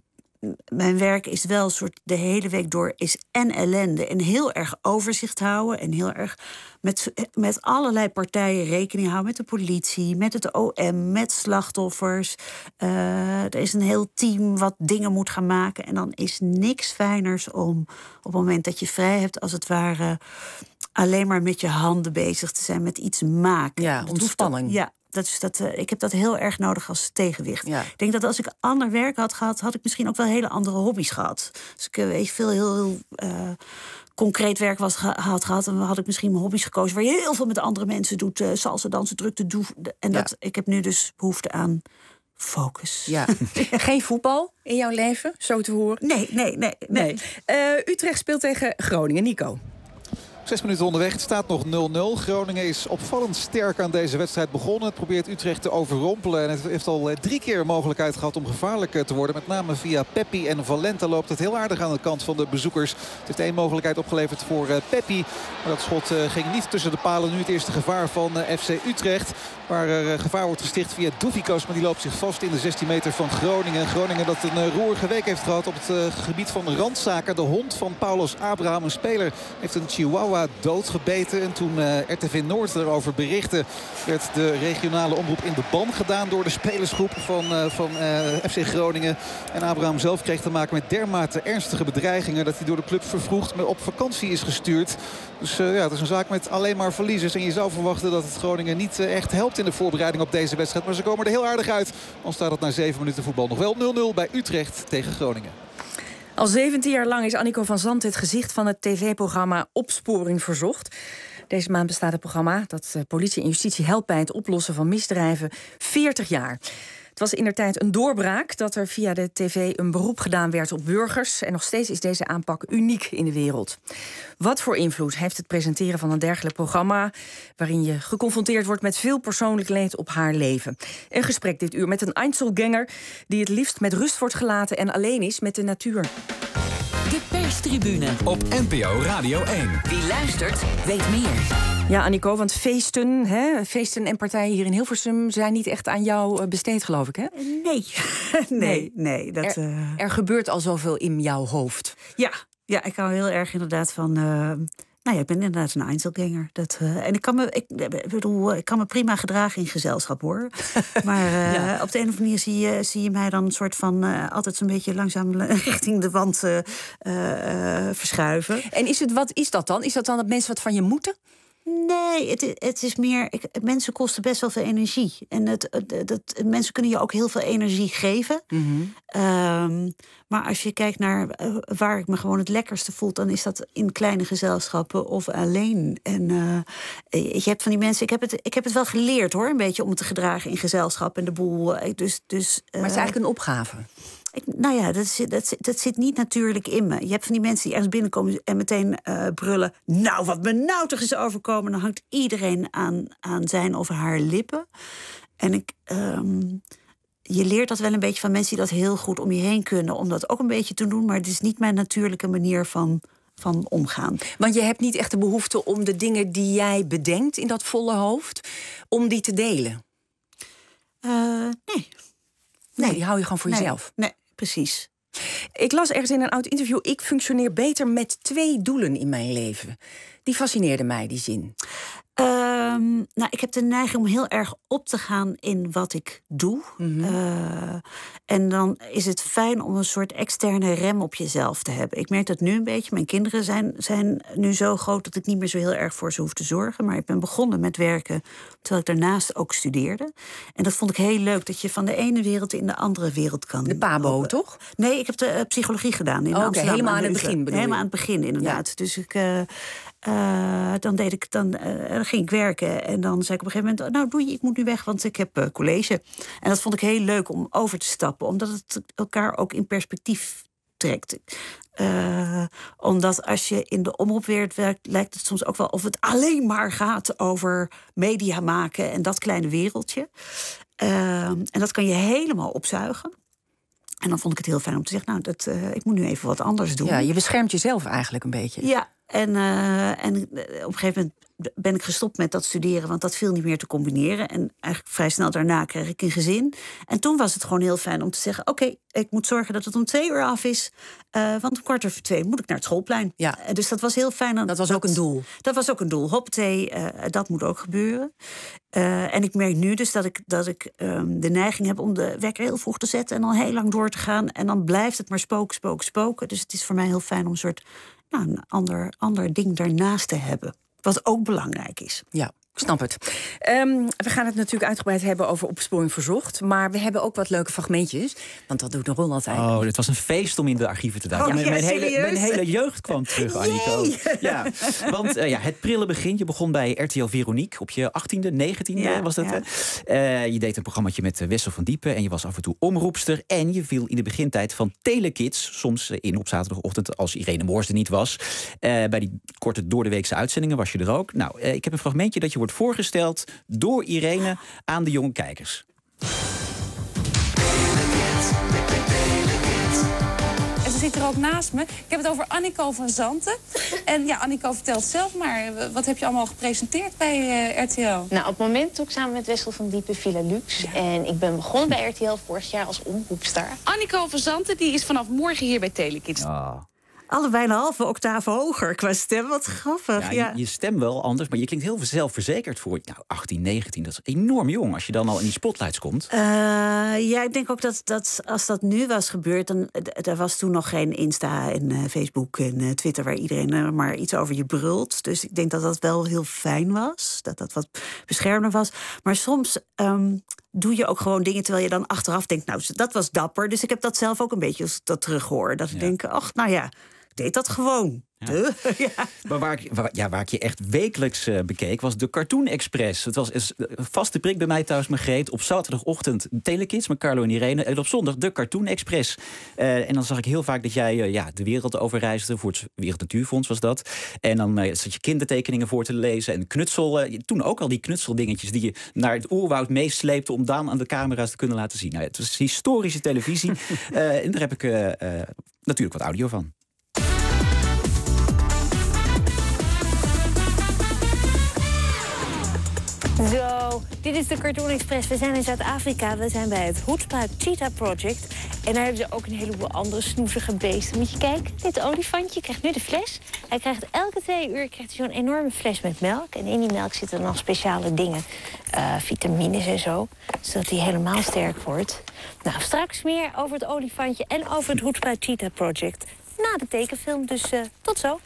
mijn werk is wel een soort de hele week door is en ellende en heel erg overzicht houden en heel erg met, met allerlei partijen rekening houden, met de politie, met het O M, met slachtoffers. Uh, er is een heel team wat dingen moet gaan maken en dan is niks fijners om op het moment dat je vrij hebt, als het ware, alleen maar met je handen bezig te zijn, met iets maken. Ja, ontspanning. Ja. Dat is dat, uh, ik heb dat heel erg nodig als tegenwicht. Ja. Ik denk dat als ik ander werk had gehad, had ik misschien ook wel hele andere hobby's gehad. Als ik uh, veel heel, heel uh, concreet werk was, ge- had gehad, dan had ik misschien mijn hobby's gekozen waar je heel veel met andere mensen doet, uh, salsa, dansen, drukte, doen. En ja. dat, ik heb nu dus behoefte aan focus. Ja. Geen voetbal in jouw leven, zo te horen? Nee, nee, nee. nee. nee. Uh, Utrecht speelt tegen Groningen. Nico. Zes minuten onderweg, het staat nog nul nul. Groningen is opvallend sterk aan deze wedstrijd begonnen. Het probeert Utrecht te overrompelen. En het heeft al drie keer een mogelijkheid gehad om gevaarlijk te worden. Met name via Peppi en Valenta loopt het heel aardig aan de kant van de bezoekers. Het heeft één mogelijkheid opgeleverd voor Peppi. Maar dat schot ging niet tussen de palen. Nu het eerste gevaar van F C Utrecht. Waar er gevaar wordt gesticht via Doevikas. Maar die loopt zich vast in de zestien meter van Groningen. Groningen dat een roerige week heeft gehad op het gebied van randzaken. De hond van Paulus Abraham, een speler, heeft een chihuahua doodgebeten. En toen uh, R T V Noord erover berichtte, werd de regionale omroep in de ban gedaan door de spelersgroep van, uh, van uh, F C Groningen. En Abraham zelf kreeg te maken met dermate ernstige bedreigingen dat hij door de club vervroegd op vakantie is gestuurd. Dus uh, ja, het is een zaak met alleen maar verliezers. En je zou verwachten dat het Groningen niet uh, echt helpt in de voorbereiding op deze wedstrijd. Maar ze komen er heel aardig uit. Dan staat het na zeven minuten voetbal nog wel nul nul bij Utrecht tegen Groningen. Al zeventien jaar lang is Annico van Zandt het gezicht van het tv-programma Opsporing Verzocht. Deze maand bestaat het programma dat politie en justitie helpt bij het oplossen van misdrijven veertig jaar. Het was indertijd een doorbraak dat er via de tv een beroep gedaan werd op burgers. En nog steeds is deze aanpak uniek in de wereld. Wat voor invloed heeft het presenteren van een dergelijk programma, waarin je geconfronteerd wordt met veel persoonlijk leed op haar leven? Een gesprek dit uur met een Einzelganger die het liefst met rust wordt gelaten en alleen is met de natuur. De perstribune op N P O Radio één. Wie luistert, weet meer. Ja, Annico, want feesten, hè, feesten en partijen hier in Hilversum zijn niet echt aan jou besteed, geloof ik, hè? Nee, nee, nee. Dat, er, uh... er gebeurt al zoveel in jouw hoofd. Ja, ja, ik hou heel erg inderdaad van. Uh... Nou ja, ik ben inderdaad een Einzelganger. Dat, uh, en ik kan, me, ik, bedoel, ik kan me prima gedragen in gezelschap, hoor. Maar uh, ja. op de een of andere manier zie je, zie je mij dan een soort van uh, altijd zo'n beetje langzaam richting de wand uh, uh, verschuiven. En is het, wat is dat dan? Is dat dan dat mensen wat van je moeten? Nee, het, het is meer. Ik, mensen kosten best wel veel energie. En het, het, het, mensen kunnen je ook heel veel energie geven. Mm-hmm. Um, maar als je kijkt naar uh, waar ik me gewoon het lekkerste voel, dan is dat in kleine gezelschappen of alleen. En uh, je hebt van die mensen. Ik heb, het, ik heb het wel geleerd, hoor, een beetje om me te gedragen in gezelschap en de boel. Dus, dus, uh, maar het is eigenlijk een opgave. Ik, nou ja, dat zit, dat, dat zit niet natuurlijk in me. Je hebt van die mensen die ergens binnenkomen en meteen uh, brullen. Nou, wat me nou toch is overkomen. Dan hangt iedereen aan, aan zijn of haar lippen. En ik, um, je leert dat wel een beetje van mensen die dat heel goed om je heen kunnen. Om dat ook een beetje te doen. Maar het is niet mijn natuurlijke manier van, van omgaan. Want je hebt niet echt de behoefte om de dingen die jij bedenkt in dat volle hoofd, om die te delen? Uh, nee. nee. Nee, die hou je gewoon voor nee, jezelf? Nee. Precies. Ik las ergens in een oud interview, ik functioneer beter met twee doelen in mijn leven. Die fascineerde mij, die zin. Um, nou, ik heb de neiging om heel erg op te gaan in wat ik doe. Mm-hmm. Uh, en dan is het fijn om een soort externe rem op jezelf te hebben. Ik merk dat nu een beetje. Mijn kinderen zijn, zijn nu zo groot dat ik niet meer zo heel erg voor ze hoef te zorgen. Maar ik ben begonnen met werken terwijl ik daarnaast ook studeerde. En dat vond ik heel leuk, dat je van de ene wereld in de andere wereld kan. De Pabo, uh, toch? Nee, ik heb de uh, psychologie gedaan in oh, Amsterdam. Okay, helemaal aan het begin bedoel je? Helemaal aan het begin, inderdaad. Ja. Dus ik... Uh, Uh, dan deed ik, dan, uh, dan ging ik werken en dan zei ik op een gegeven moment, nou doei, ik moet nu weg, want ik heb uh, college. En dat vond ik heel leuk om over te stappen, omdat het elkaar ook in perspectief trekt. Uh, omdat als je in de omroepwereld werkt, lijkt het soms ook wel of het alleen maar gaat over media maken en dat kleine wereldje. Uh, en dat kan je helemaal opzuigen. En dan vond ik het heel fijn om te zeggen, nou, dat, uh, ik moet nu even wat anders doen. Ja, je beschermt jezelf eigenlijk een beetje. Ja, en, uh, en op een gegeven moment ben ik gestopt met dat studeren, want dat viel niet meer te combineren. En eigenlijk vrij snel daarna kreeg ik een gezin. En toen was het gewoon heel fijn om te zeggen, oké, okay, ik moet zorgen dat het om twee uur af is. Uh, want om kwart over twee moet ik naar het schoolplein. Ja. Uh, dus dat was heel fijn. Dat was dat, ook een doel. Dat was ook een doel. Hoppatee, uh, dat moet ook gebeuren. Uh, en ik merk nu dus dat ik, dat ik um, de neiging heb om de wekker heel vroeg te zetten en dan heel lang door te gaan. En dan blijft het maar spoken, spoken, spoken. Dus het is voor mij heel fijn om een soort nou, een ander, ander ding daarnaast te hebben. Wat ook belangrijk is. Ja, ik snap het. Um, we gaan het natuurlijk uitgebreid hebben over Opsporing Verzocht. Maar we hebben ook wat leuke fragmentjes. Want dat doet de Ron altijd. Oh, het was een feest om in de archieven te duiken. Oh, mijn, ja, mijn, hele, mijn hele jeugd kwam terug, Annico. Ja, want uh, ja, het prille begin. Je begon bij R T L Veronique op je achttiende, negentiende ja, was dat. Ja. Uh, je deed een programmaatje met Wessel van Diepen. En je was af en toe omroepster. En je viel in de begintijd van Telekids. Soms in op zaterdagochtend als Irene Moors er niet was. Uh, bij die korte doordeweekse uitzendingen was je er ook. Nou, uh, ik heb een fragmentje dat je wordt voorgesteld door Irene aan de jonge kijkers. En ze zit er ook naast me. Ik heb het over Annico van Zanten. En ja, Annico, vertelt zelf maar. Wat heb je allemaal gepresenteerd bij uh, R T L? Nou, op het moment doe ik samen met Wessel van Diepen Villa Luxe. Ja. En ik ben begonnen bij R T L vorig jaar als omroepster. Annico van Zanten die is vanaf morgen hier bij Telekids. Oh. Allebei een halve octaaf hoger qua stem. Wat grappig. Ja, ja. Je, je stem wel anders, maar je klinkt heel zelfverzekerd voor nou, achttien, negentien. Dat is enorm jong als je dan al in die spotlights komt. Uh, ja, ik denk ook dat, dat als dat nu was gebeurd, dan er was toen nog geen Insta en uh, Facebook en uh, Twitter waar iedereen uh, maar iets over je brult. Dus ik denk dat dat wel heel fijn was. Dat dat wat beschermender was. Maar soms... Um, doe je ook gewoon dingen terwijl je dan achteraf denkt, nou, dat was dapper. Dus ik heb dat zelf ook een beetje als ik dat terughoor. Dat ik Ja. denk, ach, nou ja, ik deed dat gewoon. Ja. ja. Maar waar ik, waar, ja, waar ik je echt wekelijks uh, bekeek, was de Cartoon Express. Het was is, uh, vaste prik bij mij thuis, Margreet. Op zaterdagochtend Telekids met Carlo en Irene. En op zondag de Cartoon Express. Uh, en dan zag ik heel vaak dat jij uh, ja, de wereld overreisde. Voor het Wereld Natuurfonds was dat. En dan uh, zat je kindertekeningen voor te lezen. En knutsel, uh, toen ook al die knutseldingetjes die je naar het oerwoud meesleepte om dan aan de camera's te kunnen laten zien. Nou, het was historische televisie. uh, en daar heb ik uh, uh, natuurlijk wat audio van. Zo, dit is de Cartoon Express. We zijn in Zuid-Afrika. We zijn bij het Hoedspruit Cheetah Project. En daar hebben ze ook een heleboel andere snoezige beesten. Moet je kijken, dit olifantje krijgt nu de fles. Hij krijgt elke twee uur krijgt hij zo'n enorme fles met melk. En in die melk zitten nog speciale dingen. Uh, vitamines en zo. Zodat hij helemaal sterk wordt. Nou, straks meer over het olifantje en over het Hoedspruit Cheetah Project. Na de tekenfilm, dus uh, tot zo.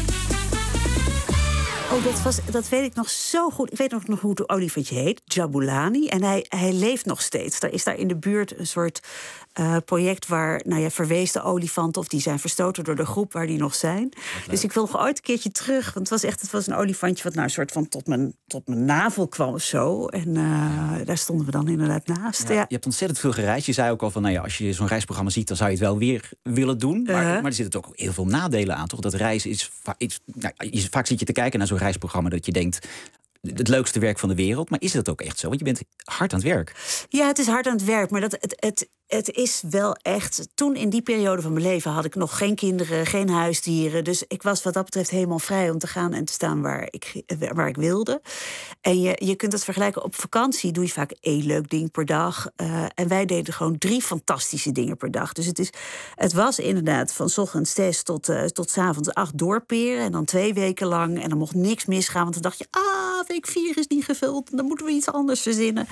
Oh, dat, was, dat weet ik nog zo goed. Ik weet nog, nog hoe het olifantje heet. Jabulani. En hij, hij leeft nog steeds. Er is daar in de buurt een soort uh, project waar nou ja, verweesde olifanten, of die zijn verstoten door de groep waar die nog zijn. Dus ik wil nog ooit een keertje terug. Want het was echt het was een olifantje wat nou een soort van tot mijn, tot mijn navel kwam of zo. En uh, ja. daar stonden we dan inderdaad naast. Ja, Ja. Je hebt ontzettend veel gereisd. Je zei ook al van, nou ja, als je zo'n reisprogramma ziet, dan zou je het wel weer willen doen. Maar, uh-huh. maar er zitten ook heel veel nadelen aan, toch? Dat reizen is, is nou, vaak zit je te kijken naar zo'n reisprogramma dat je denkt, het leukste werk van de wereld. Maar is dat ook echt zo? Want je bent hard aan het werk. Ja, het is hard aan het werk. Maar dat, het, het, het is wel echt. Toen in die periode van mijn leven had ik nog geen kinderen, geen huisdieren. Dus ik was wat dat betreft helemaal vrij om te gaan en te staan waar ik, waar ik wilde. En je, je kunt het vergelijken. Op vakantie doe je vaak één leuk ding per dag. Uh, en wij deden gewoon drie fantastische dingen per dag. Dus het, is, het was inderdaad van 's ochtends zes tot, uh, tot 's avonds acht doorperen. En dan twee weken lang. En dan mocht niks misgaan. Want dan dacht je, ah, week vier is niet gevuld. Dan moeten we iets anders verzinnen.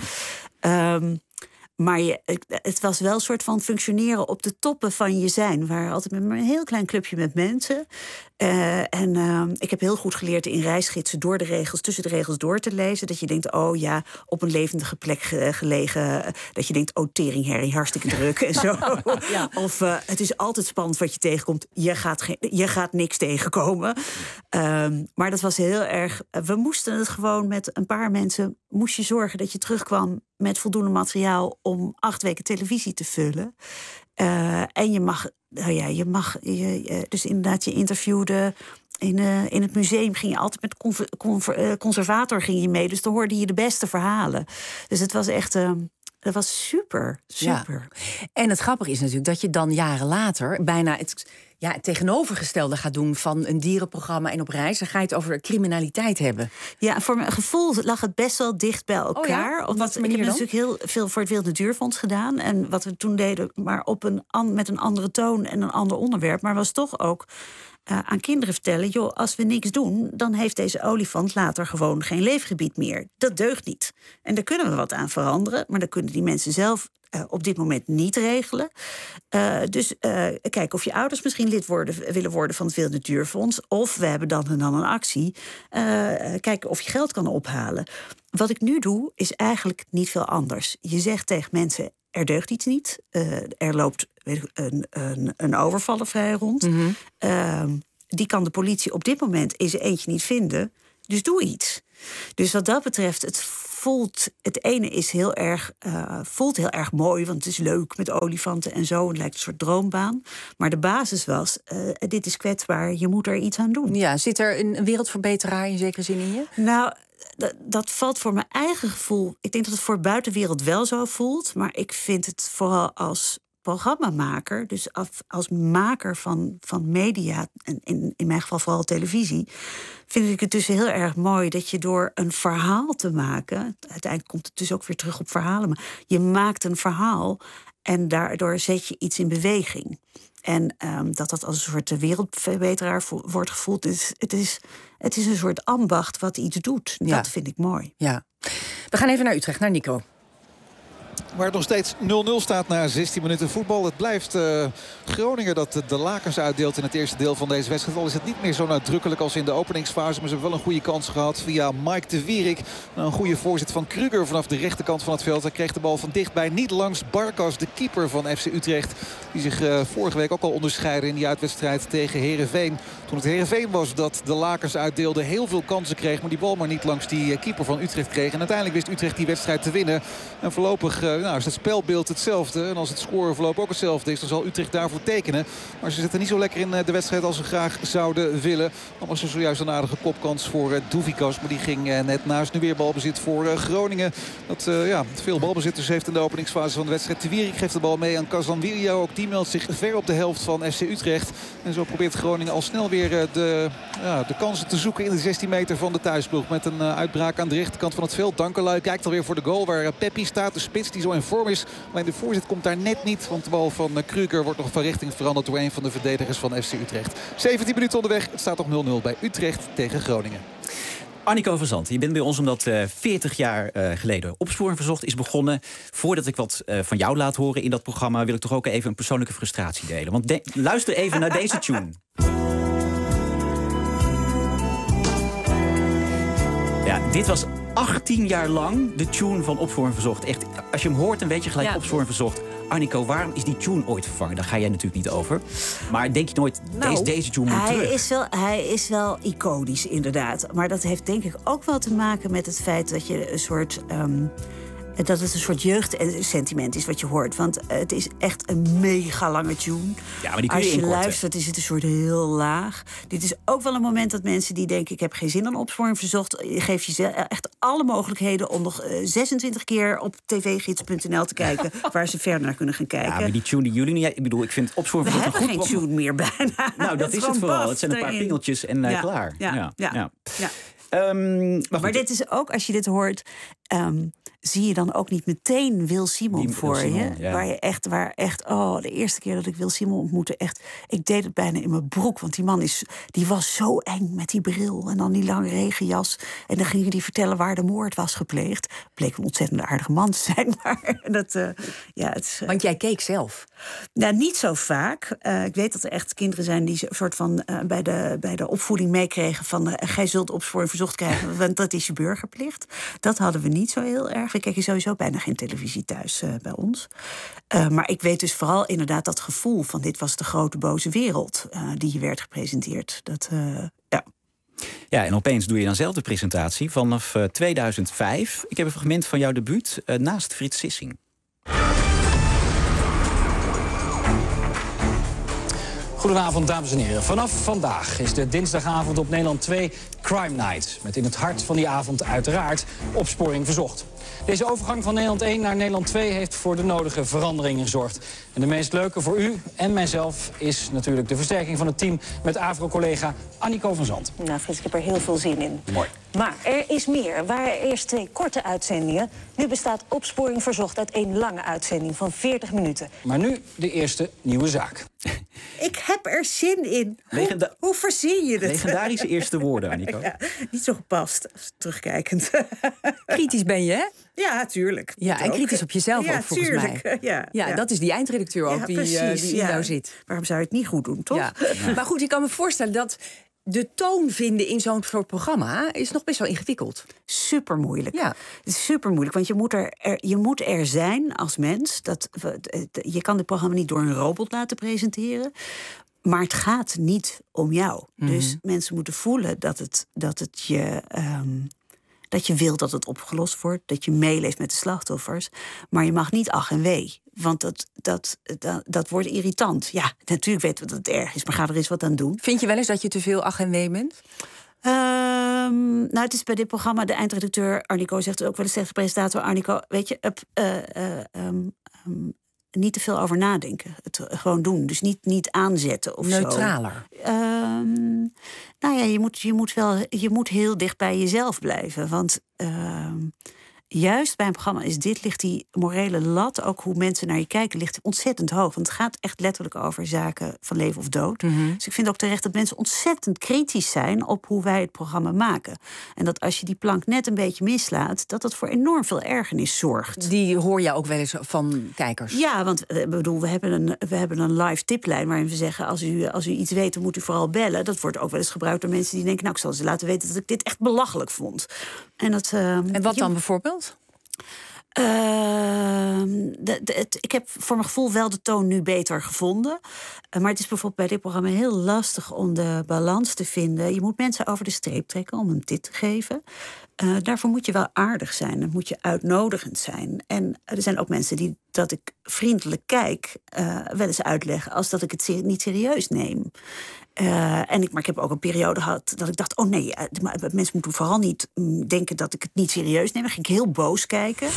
Um, Maar je, het was wel een soort van functioneren op de toppen van je zijn. We waren altijd met een heel klein clubje met mensen. Uh, en uh, ik heb heel goed geleerd in reisgidsen door de regels, tussen de regels door te lezen. Dat je denkt, oh ja, op een levendige plek gelegen. Dat je denkt, oh teringherrie, hartstikke druk en zo. Ja. Of uh, het is altijd spannend wat je tegenkomt. Je gaat, geen, je gaat niks tegenkomen. Um, maar dat was heel erg. We moesten het gewoon met een paar mensen. Moest je zorgen dat je terugkwam met voldoende materiaal om acht weken televisie te vullen. Uh, en je mag, nou ja, je mag, je, dus inderdaad, je interviewde. In, uh, in het museum ging je altijd met conver, conver, uh, conservator ging je mee. Dus dan hoorde je de beste verhalen. Dus het was echt. Uh, Dat was super, super. Ja. En het grappige is natuurlijk dat je dan jaren later bijna het, ja, het tegenovergestelde gaat doen van een dierenprogramma en op reis. Dan ga je het over criminaliteit hebben. Ja, voor mijn gevoel lag het best wel dicht bij elkaar. Oh ja? Op wat manier ik heb dan? natuurlijk heel veel voor het Wereld Natuurfonds gedaan. En wat we toen deden, maar op een, met een andere toon en een ander onderwerp. Maar was toch ook Uh, aan kinderen vertellen, joh, als we niks doen, dan heeft deze olifant later gewoon geen leefgebied meer. Dat deugt niet. En daar kunnen we wat aan veranderen, maar dat kunnen die mensen zelf uh, op dit moment niet regelen. Uh, dus uh, kijk of je ouders misschien lid worden, willen worden van het Wereld Natuurfonds, of we hebben dan en dan een actie. Uh, kijken of je geld kan ophalen. Wat ik nu doe, is eigenlijk niet veel anders. Je zegt tegen mensen, er deugt iets niet. Uh, er loopt een, een, een overvaller vrij rond. Mm-hmm. Uh, die kan de politie op dit moment in zijn eentje niet vinden. Dus doe iets. Dus wat dat betreft, het voelt. Het ene is heel erg, uh, voelt heel erg mooi, want het is leuk met olifanten en zo. Het lijkt een soort droombaan. Maar de basis was, uh, dit is kwetsbaar, je moet er iets aan doen. Ja, zit er een, een wereldverbeteraar in zekere zin in je? Nou, dat, dat valt voor mijn eigen gevoel. Ik denk dat het voor de buitenwereld wel zo voelt. Maar ik vind het vooral als programmamaker, dus als maker van, van media, en in, in mijn geval vooral televisie, vind ik het dus heel erg mooi dat je door een verhaal te maken, uiteindelijk komt het dus ook weer terug op verhalen, maar je maakt een verhaal en daardoor zet je iets in beweging. En um, dat dat als een soort wereldverbeteraar vo- wordt gevoeld, het is, het, is, het is een soort ambacht wat iets doet. Ja. Dat vind ik mooi. Ja. We gaan even naar Utrecht, naar Nico. Waar het nog steeds nul nul staat na zestien minuten voetbal. Het blijft uh, Groningen dat de lakens uitdeelt in het eerste deel van deze wedstrijd. Al is het niet meer zo nadrukkelijk als in de openingsfase. Maar ze hebben wel een goede kans gehad via Mike de Wierik. Een goede voorzet van Kruger vanaf de rechterkant van het veld. Hij kreeg de bal van dichtbij niet langs Barkas, de keeper van F C Utrecht. Die zich uh, vorige week ook al onderscheidde in die uitwedstrijd tegen Heerenveen. Toen het Heerenveen was dat de lakens uitdeelde, heel veel kansen kreeg. Maar die bal maar niet langs die keeper van Utrecht kreeg. En uiteindelijk wist Utrecht die wedstrijd te winnen. En voorlopig uh, nou, is het spelbeeld hetzelfde. En als het scoreverloop ook hetzelfde is, dan zal Utrecht daarvoor tekenen. Maar ze zitten niet zo lekker in de wedstrijd als ze graag zouden willen. Dan was er zojuist een aardige kopkans voor uh, Douvikas. Maar die ging uh, net naast. Nu weer balbezit voor uh, Groningen. Dat uh, ja, veel balbezitters heeft in de openingsfase van de wedstrijd. De Wierik geeft de bal mee aan Kazanwirio. Ook die meldt zich ver op de helft van F C Utrecht. En zo probeert Groningen al snel weer uh, de, ja, de kansen te zoeken in de zestien meter van de thuisploeg. Met een uh, uitbraak aan de rechterkant van het veld. Dankelui kijkt alweer voor de goal waar uh, Peppi staat. De spits die zo in vorm is. Alleen de voorzet komt daar net niet. Want de bal van uh, Kruger wordt nog van richting veranderd door een van de verdedigers van F C Utrecht. zeventien minuten onderweg. Het staat nog nul nul bij Utrecht tegen Groningen. Annico van Zandt, je bent bij ons omdat uh, veertig jaar uh, geleden Opsporing Verzocht is begonnen. Voordat ik wat uh, van jou laat horen in dat programma, wil ik toch ook even een persoonlijke frustratie delen. Want de- luister even naar deze tune. Ja, dit was achttien jaar lang de tune van Opsporing Verzocht. Echt, als je hem hoort, dan weet je gelijk ja. Opsporing Verzocht. Annico, waarom is die tune ooit vervangen? Daar ga jij natuurlijk niet over. Maar denk je nooit, nou, deze, deze tune moet hij terug? Is wel, hij is wel iconisch, inderdaad. Maar dat heeft denk ik ook wel te maken met het feit dat je een soort... Um, dat het een soort jeugdsentiment is wat je hoort. Want het is echt een mega lange tune. Ja, maar die kun je Als je inkorten. luistert is het een soort heel laag. Dit is ook wel een moment dat mensen die denken... ik heb geen zin aan Opsporing Verzocht... geef je echt alle mogelijkheden om nog zesentwintig keer op tvgids punt n l te kijken... waar ze verder naar kunnen gaan kijken. Ja, maar die tune die jullie niet... Ik bedoel, ik vind Opsporing We Verzocht hebben een goed... geen tune meer bijna. Nou, dat is het vooral. Het zijn een paar erin. pingeltjes en uh, ja, klaar. Ja, ja, ja. ja. ja. Um, maar, maar dit is ook, als je dit hoort... Um, zie je dan ook niet meteen Wil Simon Wil voor Simon, je. Ja. Waar je echt, waar echt, oh, de eerste keer dat ik Wil Simon ontmoette, echt, ik deed het bijna in mijn broek. Want die man is, die was zo eng met die bril en dan die lange regenjas. En dan ging hij vertellen waar de moord was gepleegd. Bleek een ontzettend aardige man te zijn. Maar dat, uh, ja, het, uh, Want jij keek zelf? Nou, niet zo vaak. Uh, ik weet dat er echt kinderen zijn die een soort van uh, bij, de, bij de opvoeding meekregen van uh, gij zult Opsporing Verzocht krijgen, want dat is je burgerplicht. Dat hadden we niet zo heel erg. We keken sowieso bijna geen televisie thuis uh, bij ons. Uh, maar ik weet dus vooral inderdaad dat gevoel van dit was de grote boze wereld uh, die je werd gepresenteerd. Dat, uh, ja. Ja, en opeens doe je dan zelf de presentatie vanaf uh, tweeduizend vijf. Ik heb een fragment van jouw debuut uh, naast Frits Sissing. Goedenavond, dames en heren. Vanaf vandaag is de dinsdagavond op Nederland twee Crime Night. Met in het hart van die avond uiteraard Opsporing Verzocht. Deze overgang van Nederland één naar Nederland twee heeft voor de nodige veranderingen gezorgd. En de meest leuke voor u en mijzelf is natuurlijk de versterking van het team met Avro-collega Annico van Zandt. Nou, Frits, ik heb er heel veel zin in. Mooi. Maar er is meer. Er waren eerst twee korte uitzendingen. Nu bestaat Opsporing Verzocht uit één lange uitzending van veertig minuten. Maar nu de eerste nieuwe zaak. Ik heb er zin in. Legenda- hoe, hoe verzin je het? Legendarische eerste woorden, Annico. Ja, niet zo gepast, terugkijkend. Kritisch ben je, hè? Ja, tuurlijk. Ja, en ook. kritisch op jezelf ja, ook, volgens tuurlijk. mij. Ja, ja, ja, dat is die eindredacteur ook ja, die, precies, uh, die in ja. jou zit. Waarom zou je het niet goed doen, toch? Ja. Ja. Maar goed, ik kan me voorstellen dat de toon vinden in zo'n soort programma is nog best wel ingewikkeld. Super moeilijk. Ja. Het is super moeilijk, want je moet, er, er, je moet er zijn als mens. Dat, je kan dit programma niet door een robot laten presenteren. Maar het gaat niet om jou. Mm-hmm. Dus mensen moeten voelen dat het, dat het je... Um, dat je wilt dat het opgelost wordt, dat je meeleeft met de slachtoffers. Maar je mag niet ach en wee. Want dat, dat, dat, dat wordt irritant. Ja, natuurlijk weten we dat het erg is, maar ga er eens wat aan doen. Vind je wel eens dat je te veel ach en wee bent? Um, nou, het is bij dit programma, de eindredacteur Arnico zegt ook wel eens tegen de presentator Arnico, weet je, up, uh, uh, um, um, niet te veel over nadenken. Het gewoon doen. Dus niet, niet aanzetten of neutraler. zo. Um, nou ja, je moet, je moet wel je moet heel dicht bij jezelf blijven. Want uh, juist bij een programma is dit, ligt die morele lat, ook hoe mensen naar je kijken, ligt ontzettend hoog. Want het gaat echt letterlijk over zaken van leven of dood. Mm-hmm. Dus ik vind ook terecht dat mensen ontzettend kritisch zijn op hoe wij het programma maken. En dat als je die plank net een beetje mislaat, dat dat voor enorm veel ergernis zorgt. Die hoor je ook wel eens van kijkers. Ja, want ik bedoel, we hebben een, we hebben een live tiplijn waarin we zeggen, als u, als u iets weet, dan moet u vooral bellen. Dat wordt ook wel eens gebruikt door mensen die denken, nou, ik zal ze laten weten dat ik dit echt belachelijk vond. En, dat, uh, en wat je, dan bijvoorbeeld? Uh, de, de, het, ik heb voor mijn gevoel wel de toon nu beter gevonden. Uh, maar het is bijvoorbeeld bij dit programma heel lastig om de balans te vinden. Je moet mensen over de streep trekken om een tit te geven. Uh, daarvoor moet je wel aardig zijn. Dan moet je uitnodigend zijn. En er zijn ook mensen die dat ik vriendelijk kijk uh, wel eens uitleggen als dat ik het ser- niet serieus neem. Uh, en ik, maar ik heb ook een periode gehad dat ik dacht, oh nee, uh, mensen moeten vooral niet um, denken dat ik het niet serieus neem. Dan ging ik heel boos kijken.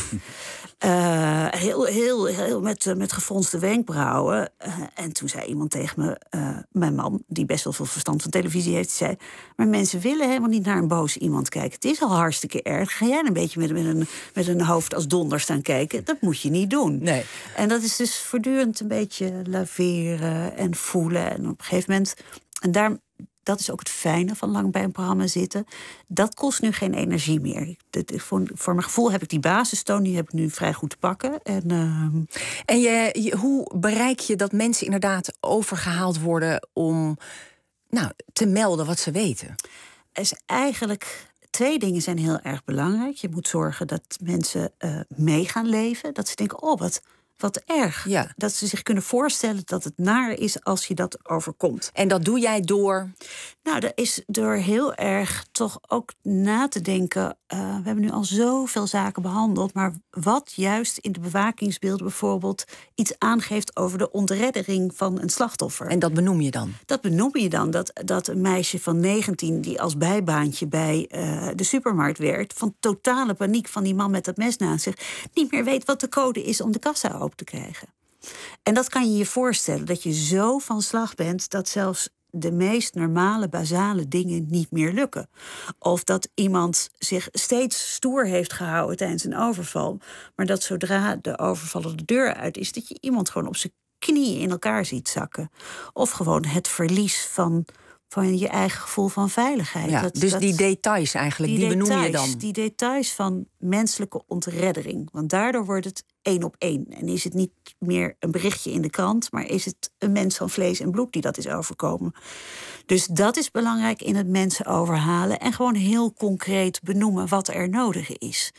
Uh, heel, heel, heel met, uh, met gefronste wenkbrauwen. Uh, en toen zei iemand tegen me, uh, mijn man, die best wel veel verstand van televisie heeft, die zei, maar mensen willen helemaal niet naar een boos iemand kijken. Het is al hartstikke erg. Ga jij een beetje met, met, een, met een hoofd als donder staan kijken? Dat moet je niet doen. Nee. En dat is dus voortdurend een beetje laveren en voelen. En op een gegeven moment, en daar, dat is ook het fijne van lang bij een programma zitten, dat kost nu geen energie meer. Voor, voor mijn gevoel heb ik die basistoon, die heb ik nu vrij goed te pakken. En, uh... en je, je, hoe bereik je dat mensen inderdaad overgehaald worden om nou, te melden wat ze weten? Er is eigenlijk... Twee dingen zijn heel erg belangrijk. Je moet zorgen dat mensen uh, mee gaan leven. Dat ze denken, oh, wat, wat erg. Ja. Dat ze zich kunnen voorstellen dat het naar is als je dat overkomt. En dat doe jij door? Nou, dat is door heel erg toch ook na te denken. Uh, we hebben nu al zoveel zaken behandeld. Maar wat juist in de bewakingsbeelden bijvoorbeeld iets aangeeft over de ontreddering van een slachtoffer. En dat benoem je dan? Dat benoem je dan. Dat, dat een meisje van negentien die als bijbaantje bij uh, de supermarkt werkt, van totale paniek van die man met dat mes naast zich, niet meer weet wat de code is om de kassa open te krijgen. En dat kan je je voorstellen, dat je zo van slag bent dat zelfs de meest normale, basale dingen niet meer lukken. Of dat iemand zich steeds stoer heeft gehouden tijdens een overval, maar dat zodra de overvaller de deur uit is, dat je iemand gewoon op zijn knieën in elkaar ziet zakken. Of gewoon het verlies van, van je eigen gevoel van veiligheid. Ja, dat, dus dat, die details eigenlijk, die, die benoem details, je dan? Die details van menselijke ontreddering. Want daardoor wordt het één op één. En is het niet meer een berichtje in de krant, maar is het een mens van vlees en bloed die dat is overkomen. Dus dat is belangrijk in het mensen overhalen en gewoon heel concreet benoemen wat er nodig is.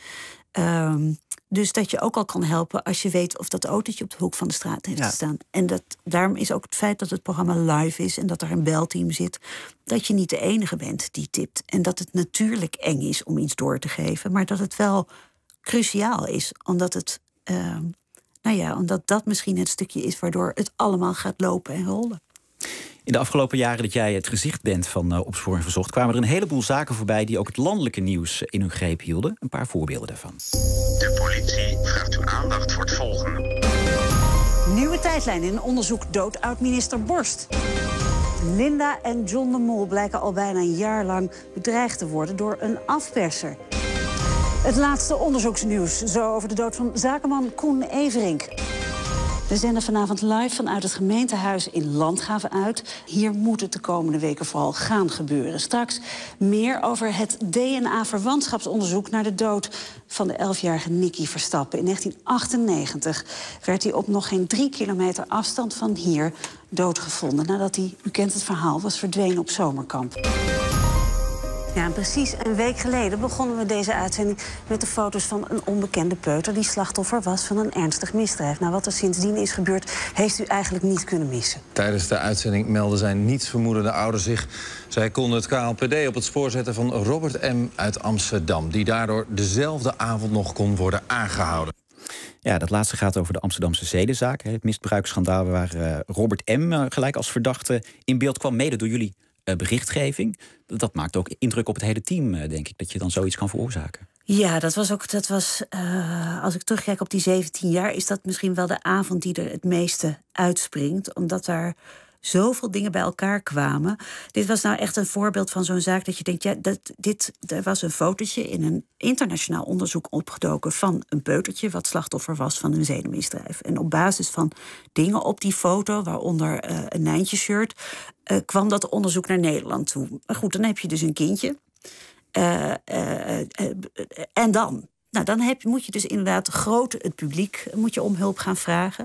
Um, dus dat je ook al kan helpen als je weet of dat autootje op de hoek van de straat heeft ja. staan. En dat, daarom is ook het feit dat het programma live is en dat er een belteam zit, dat je niet de enige bent die tipt. En dat het natuurlijk eng is om iets door te geven, maar dat het wel cruciaal is, omdat het, uh, nou ja, omdat dat misschien het stukje is waardoor het allemaal gaat lopen en rollen. In de afgelopen jaren dat jij het gezicht bent van uh, Opsporing Verzocht, kwamen er een heleboel zaken voorbij die ook het landelijke nieuws in hun greep hielden. Een paar voorbeelden daarvan. De politie vraagt uw aandacht voor het volgende. Nieuwe tijdlijn in onderzoek dood oud-minister Borst. Linda en John de Mol blijken al bijna een jaar lang bedreigd te worden door een afperser. Het laatste onderzoeksnieuws, zo over de dood van zakenman Koen Everink. We zenden vanavond live vanuit het gemeentehuis in Landgraven uit. Hier moet het de komende weken vooral gaan gebeuren. Straks meer over het D N A-verwantschapsonderzoek naar de dood van de elfjarige Nicky Verstappen. In negentien achtennegentig werd hij op nog geen drie kilometer afstand van hier doodgevonden, nadat hij, u kent het verhaal, was verdwenen op zomerkamp. Ja, en precies een week geleden begonnen we deze uitzending met de foto's van een onbekende peuter die slachtoffer was van een ernstig misdrijf. Nou, wat er sindsdien is gebeurd, heeft u eigenlijk niet kunnen missen. Tijdens de uitzending meldden zijn nietsvermoedende ouders zich. Zij konden het K L P D op het spoor zetten van Robert M. uit Amsterdam, die daardoor dezelfde avond nog kon worden aangehouden. Ja, dat laatste gaat over de Amsterdamse zedenzaak. Het misbruiksschandaal waar uh, Robert M. Uh, gelijk als verdachte in beeld kwam, mede door jullie uh, berichtgeving. Dat maakt ook indruk op het hele team, uh, denk ik, dat je dan zoiets kan veroorzaken. Ja, dat was ook, dat was, uh, als ik terugkijk op die zeventien jaar, is dat misschien wel de avond die er het meeste uitspringt. Omdat daar zoveel dingen bij elkaar kwamen. Dit was nou echt een voorbeeld van zo'n zaak dat je denkt, ja, dat, dit, er was een fotootje in een internationaal onderzoek opgedoken van een peutertje wat slachtoffer was van een zedenmisdrijf. En op basis van dingen op die foto, waaronder uh, een Nijntje-shirt, uh, kwam dat onderzoek naar Nederland toe. Maar goed, dan heb je dus een kindje. Uh, uh, uh, uh, en dan? Nou, dan heb, moet je dus inderdaad groot het publiek moet je om hulp gaan vragen.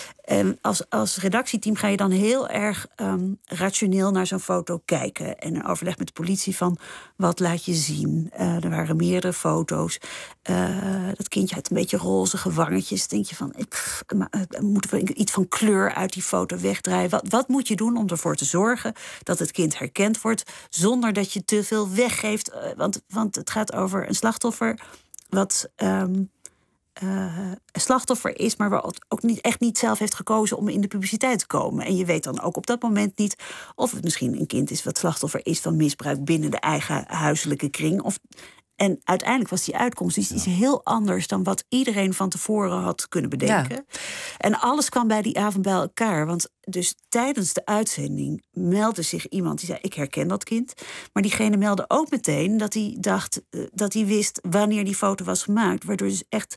En als, als redactieteam ga je dan heel erg um, rationeel naar zo'n foto kijken. En een overleg met de politie van wat laat je zien. Uh, er waren meerdere foto's. Uh, dat kindje had een beetje rozige wangetjes. Dan denk je van, pff, maar, uh, moeten we iets van kleur uit die foto wegdraaien? Wat, wat moet je doen om ervoor te zorgen dat het kind herkend wordt, zonder dat je te veel weggeeft? Uh, want, want het gaat over een slachtoffer wat um, uh, een slachtoffer is, maar wat ook niet, echt niet zelf heeft gekozen om in de publiciteit te komen. En je weet dan ook op dat moment niet of het misschien een kind is wat slachtoffer is van misbruik binnen de eigen huiselijke kring. Of, en uiteindelijk was die uitkomst iets, iets heel anders dan wat iedereen van tevoren had kunnen bedenken. Ja. En alles kwam bij die avond bij elkaar. Want dus tijdens de uitzending meldde zich iemand die zei, ik herken dat kind. Maar diegene meldde ook meteen dat hij dacht, uh, dat hij wist wanneer die foto was gemaakt. Waardoor dus echt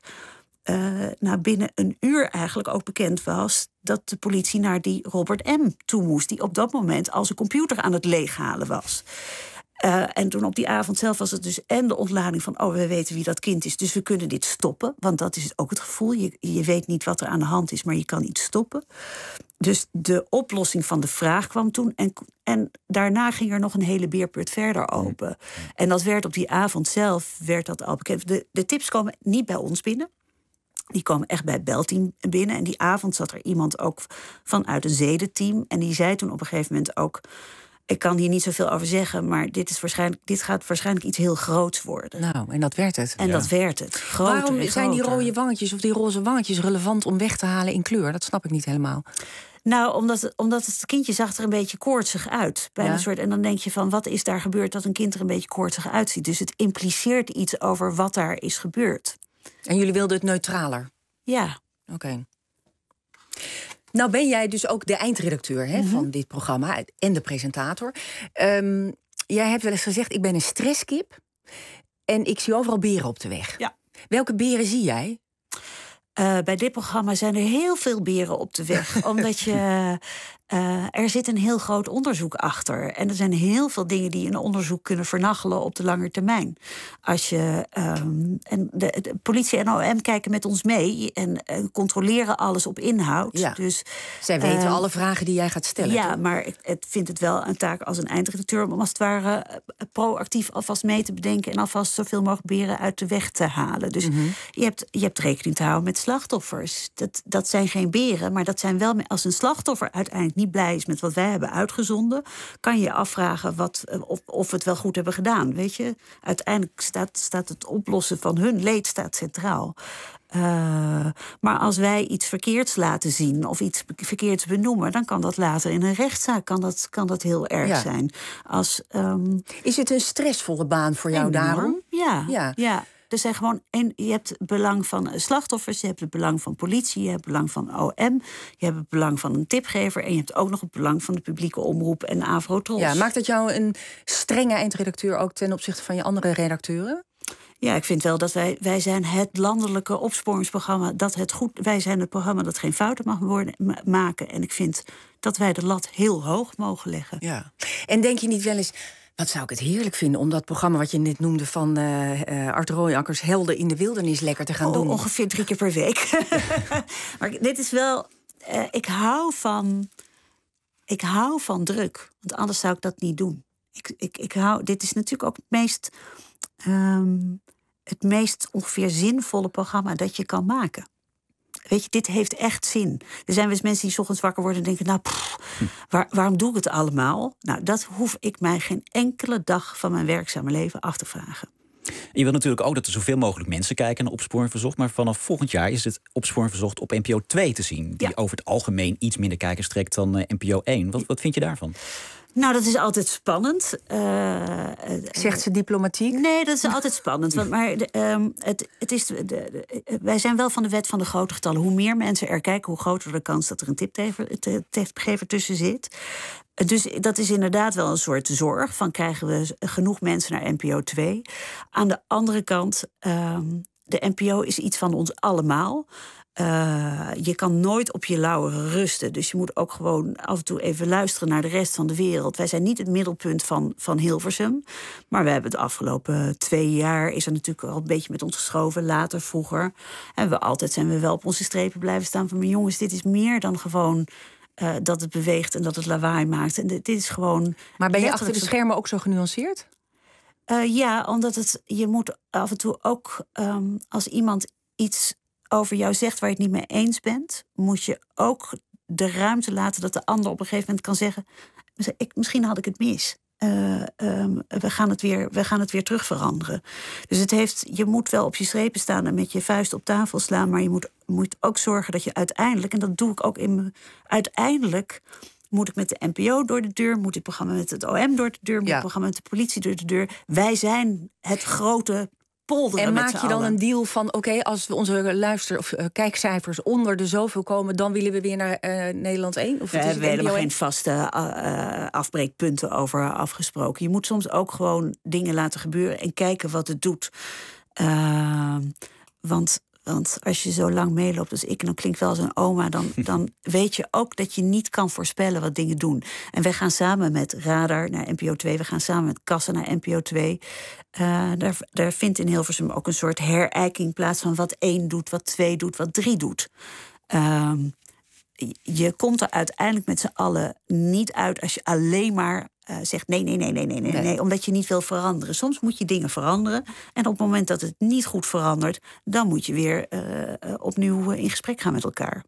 uh, nou, binnen een uur eigenlijk ook bekend was dat de politie naar die Robert M. toe moest, die op dat moment al zijn computer aan het leeghalen was. Uh, en toen op die avond zelf was het dus en de ontlading van, oh, we weten wie dat kind is, dus we kunnen dit stoppen. Want dat is ook het gevoel. Je, je weet niet wat er aan de hand is, maar je kan iets stoppen. Dus de oplossing van de vraag kwam toen. En, en daarna ging er nog een hele beerput verder open. En dat werd op die avond zelf, werd dat al bekend. De, de tips komen niet bij ons binnen. Die komen echt bij het belteam binnen. En die avond zat er iemand ook vanuit een zedenteam. En die zei toen op een gegeven moment ook, ik kan hier niet zoveel over zeggen, maar dit, is waarschijnlijk, dit gaat waarschijnlijk iets heel groots worden. Nou, en dat werd het. En ja. dat werd het. Groter Waarom en zijn die groter. rode wangetjes of die roze wangetjes relevant om weg te halen in kleur? Dat snap ik niet helemaal. Nou, omdat het, omdat het kindje zag er een beetje koortsig uit. Bij Ja. een soort, en dan denk je van, wat is daar gebeurd dat een kind er een beetje koortsig uitziet? Dus het impliceert iets over wat daar is gebeurd. En jullie wilden het neutraler? Ja. Oké. Okay. Nou ben jij dus ook de eindredacteur hè, mm-hmm. van dit programma en de presentator. Um, jij hebt wel eens gezegd, ik ben een stresskip en ik zie overal beren op de weg. Ja. Welke beren zie jij? Uh, bij dit programma zijn er heel veel beren op de weg. Omdat je, uh, er zit een heel groot onderzoek achter. En er zijn heel veel dingen die een onderzoek kunnen vernachelen op de lange termijn. Als je, um, en de, de politie en O M kijken met ons mee en uh, controleren alles op inhoud. Ja. Dus, zij weten uh, alle vragen die jij gaat stellen. Ja, toch? maar ik, ik vind het wel een taak als een eindredacteur om als het ware uh, proactief alvast mee te bedenken en alvast zoveel mogelijk beren uit de weg te halen. Dus mm-hmm. je, hebt, je hebt rekening te houden met slachtoffers. Dat, dat zijn geen beren, maar dat zijn wel, als een slachtoffer uiteindelijk niet blij is met wat wij hebben uitgezonden, kan je je afvragen wat, of, of we het wel goed hebben gedaan. Weet je, uiteindelijk staat, staat het oplossen van hun leed staat centraal. Uh, maar als wij iets verkeerds laten zien of iets verkeerds benoemen, dan kan dat later in een rechtszaak kan dat, kan dat heel erg ja. zijn. Als, um, is het een stressvolle baan voor jou enorm? Daarom? Ja, ja. ja. Er zijn gewoon een, je hebt het belang van slachtoffers, je hebt het belang van politie, je hebt het belang van O M, je hebt het belang van een tipgever en je hebt ook nog het belang van de publieke omroep en Avrotros. Ja, maakt dat jou een strenge eindredacteur ook ten opzichte van je andere redacteuren? Ja, ik vind wel dat wij, wij zijn het landelijke opsporingsprogramma, dat het goed, wij zijn het programma dat geen fouten mag worden, ma- maken. En ik vind dat wij de lat heel hoog mogen leggen. Ja. En denk je niet wel eens, wat zou ik het heerlijk vinden om dat programma wat je net noemde van uh, uh, Art Rooijakkers, Helden in de Wildernis, lekker te gaan o, doen? Ongeveer drie keer per week. Maar dit is wel, uh, ik hou van, ik hou van druk, want anders zou ik dat niet doen. Ik, ik, ik hou, dit is natuurlijk ook het meest, um, het meest ongeveer zinvolle programma dat je kan maken. Weet je, dit heeft echt zin. Er zijn wel eens mensen die 's ochtends wakker worden en denken, nou, pff, waar, waarom doe ik het allemaal? Nou, dat hoef ik mij geen enkele dag van mijn werkzame leven af te vragen. Je wil natuurlijk ook dat er zoveel mogelijk mensen kijken naar Opsporing Verzocht. Maar vanaf volgend jaar is het Opsporing Verzocht op N P O twee te zien. Die ja. over het algemeen iets minder kijkers trekt dan uh, N P O één. Wat, wat vind je daarvan? Nou, dat is altijd spannend. Uh, Zegt ze diplomatiek? Nee, dat is altijd spannend. Want, maar de, um, het, het is de, de, wij zijn wel van de wet van de grote getallen. Hoe meer mensen er kijken, hoe groter de kans dat er een tipgever, tipgever tussen zit. Dus dat is inderdaad wel een soort zorg. Van krijgen we genoeg mensen naar N P O twee? Aan de andere kant, um, de N P O is iets van ons allemaal. Uh, je kan nooit op je lauweren rusten. Dus je moet ook gewoon af en toe even luisteren naar de rest van de wereld. Wij zijn niet het middelpunt van, van Hilversum. Maar we hebben de afgelopen twee jaar... is er natuurlijk al een beetje met ons geschoven. Later, vroeger. En we altijd zijn we wel op onze strepen blijven staan. Van, maar jongens, dit is meer dan gewoon... Uh, dat het beweegt en dat het lawaai maakt. En dit is gewoon... Maar ben je achter de schermen ook zo genuanceerd? Uh, ja, omdat het, je moet af en toe ook... Um, als iemand iets over jou zegt waar je het niet mee eens bent... moet je ook de ruimte laten dat de ander op een gegeven moment kan zeggen... Ik, misschien had ik het mis. Uh, um, we, gaan het weer, we gaan het weer terug veranderen. Dus het heeft, je moet wel op je strepen staan en met je vuist op tafel slaan... maar je moet, moet ook zorgen dat je uiteindelijk... en dat doe ik ook in me, uiteindelijk... moet ik met de N P O door de deur, moet het programma met het O M door de deur... moet ja. het programma met de politie door de deur. Wij zijn het grote... En maak je dan een deal van, oké, okay, als we onze luister- of uh, kijkcijfers onder de zoveel komen... dan willen we weer naar uh, Nederland één? Of we hebben helemaal geen vaste uh, afbreekpunten over afgesproken. Je moet soms ook gewoon dingen laten gebeuren en kijken wat het doet. Uh, want... Want als je zo lang meeloopt als ik, en dan klinkt wel als een oma... Dan, dan weet je ook dat je niet kan voorspellen wat dingen doen. En wij gaan samen met Radar naar N P O twee... we gaan samen met Kassa naar N P O twee. Uh, daar, daar vindt in Hilversum ook een soort herijking plaats... van wat één doet, wat twee doet, wat drie doet. Uh, je komt er uiteindelijk met z'n allen niet uit... als je alleen maar uh, zegt nee, nee, nee, nee, nee, nee, nee... omdat je niet wil veranderen. Soms moet je dingen veranderen. En op het moment dat het niet goed verandert... dan moet je weer uh, opnieuw in gesprek gaan met elkaar.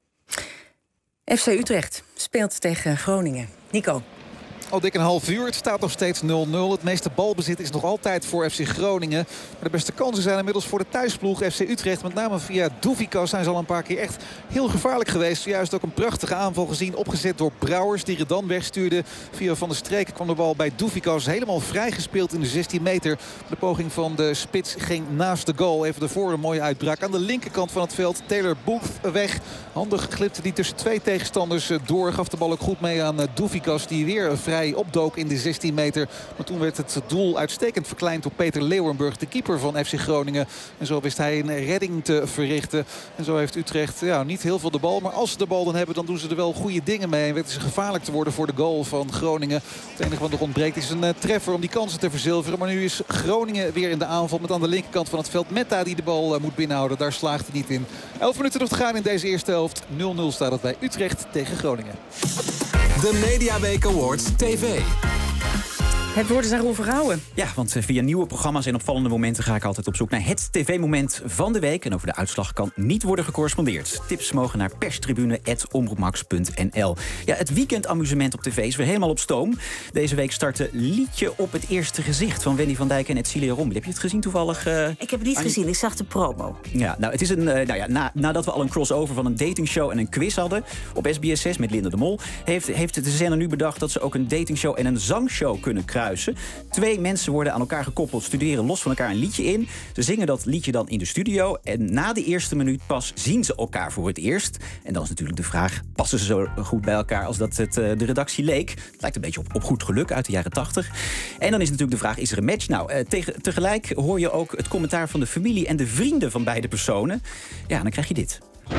F C Utrecht speelt tegen Groningen. Nico. Al dik een half uur. Het staat nog steeds nul nul. Het meeste balbezit is nog altijd voor F C Groningen. Maar de beste kansen zijn inmiddels voor de thuisploeg F C Utrecht. Met name via Douvikas zijn ze al een paar keer echt heel gevaarlijk geweest. Juist ook een prachtige aanval gezien. Opgezet door Brouwers die Redan wegstuurde. Via Van der Streek kwam de bal bij Douvikas helemaal vrijgespeeld in de zestien meter. De poging van de spits ging naast de goal. Even ervoor een mooie uitbraak. Aan de linkerkant van het veld Taylor Booth weg. Handig glipte die tussen twee tegenstanders door. Gaf de bal ook goed mee aan Douvikas die weer vrij opdook in de zestien meter. Maar toen werd het doel uitstekend verkleind door Peter Leeuwenburg, de keeper van F C Groningen. En zo wist hij een redding te verrichten. En zo heeft Utrecht ja, niet heel veel de bal. Maar als ze de bal dan hebben, dan doen ze er wel goede dingen mee. En weten ze gevaarlijk te worden voor de goal van Groningen. Het enige wat nog ontbreekt is een uh, treffer om die kansen te verzilveren. Maar nu is Groningen weer in de aanval met aan de linkerkant van het veld Metta die de bal uh, moet binnenhouden. Daar slaagt hij niet in. elf minuten nog te gaan in deze eerste helft. nul nul staat het bij Utrecht tegen Groningen. De Mediaweek Awards T V. Het woord is aan Ron Vergouwen. Ja, want via nieuwe programma's en opvallende momenten ga ik altijd op zoek naar het tv-moment van de week. En over de uitslag kan niet worden gecorrespondeerd. Tips mogen naar perstribune punt omroepmax punt n l. Ja, het weekendamusement op tv is weer helemaal op stoom. Deze week startte Liedje op het eerste gezicht van Wendy van Dijk en Edcilia Rombly. Heb je het gezien toevallig? Uh, ik heb het niet gezien, ik zag de promo. Ja, nou, het is een, uh, nou ja, na, nadat we al een crossover van een datingshow en een quiz hadden op S B S zes met Linda de Mol, heeft, heeft de zender nu bedacht dat ze ook een datingshow en een zangshow kunnen kruisen. Twee mensen worden aan elkaar gekoppeld, studeren los van elkaar een liedje in. Ze zingen dat liedje dan in de studio. En na de eerste minuut pas zien ze elkaar voor het eerst. En dan is natuurlijk de vraag, passen ze zo goed bij elkaar als dat het uh, de redactie leek? Het lijkt een beetje op, op goed geluk uit de jaren tachtig. En dan is natuurlijk de vraag, is er een match? Nou, uh, tegen, tegelijk hoor je ook het commentaar van de familie en de vrienden van beide personen. Ja, dan krijg je dit.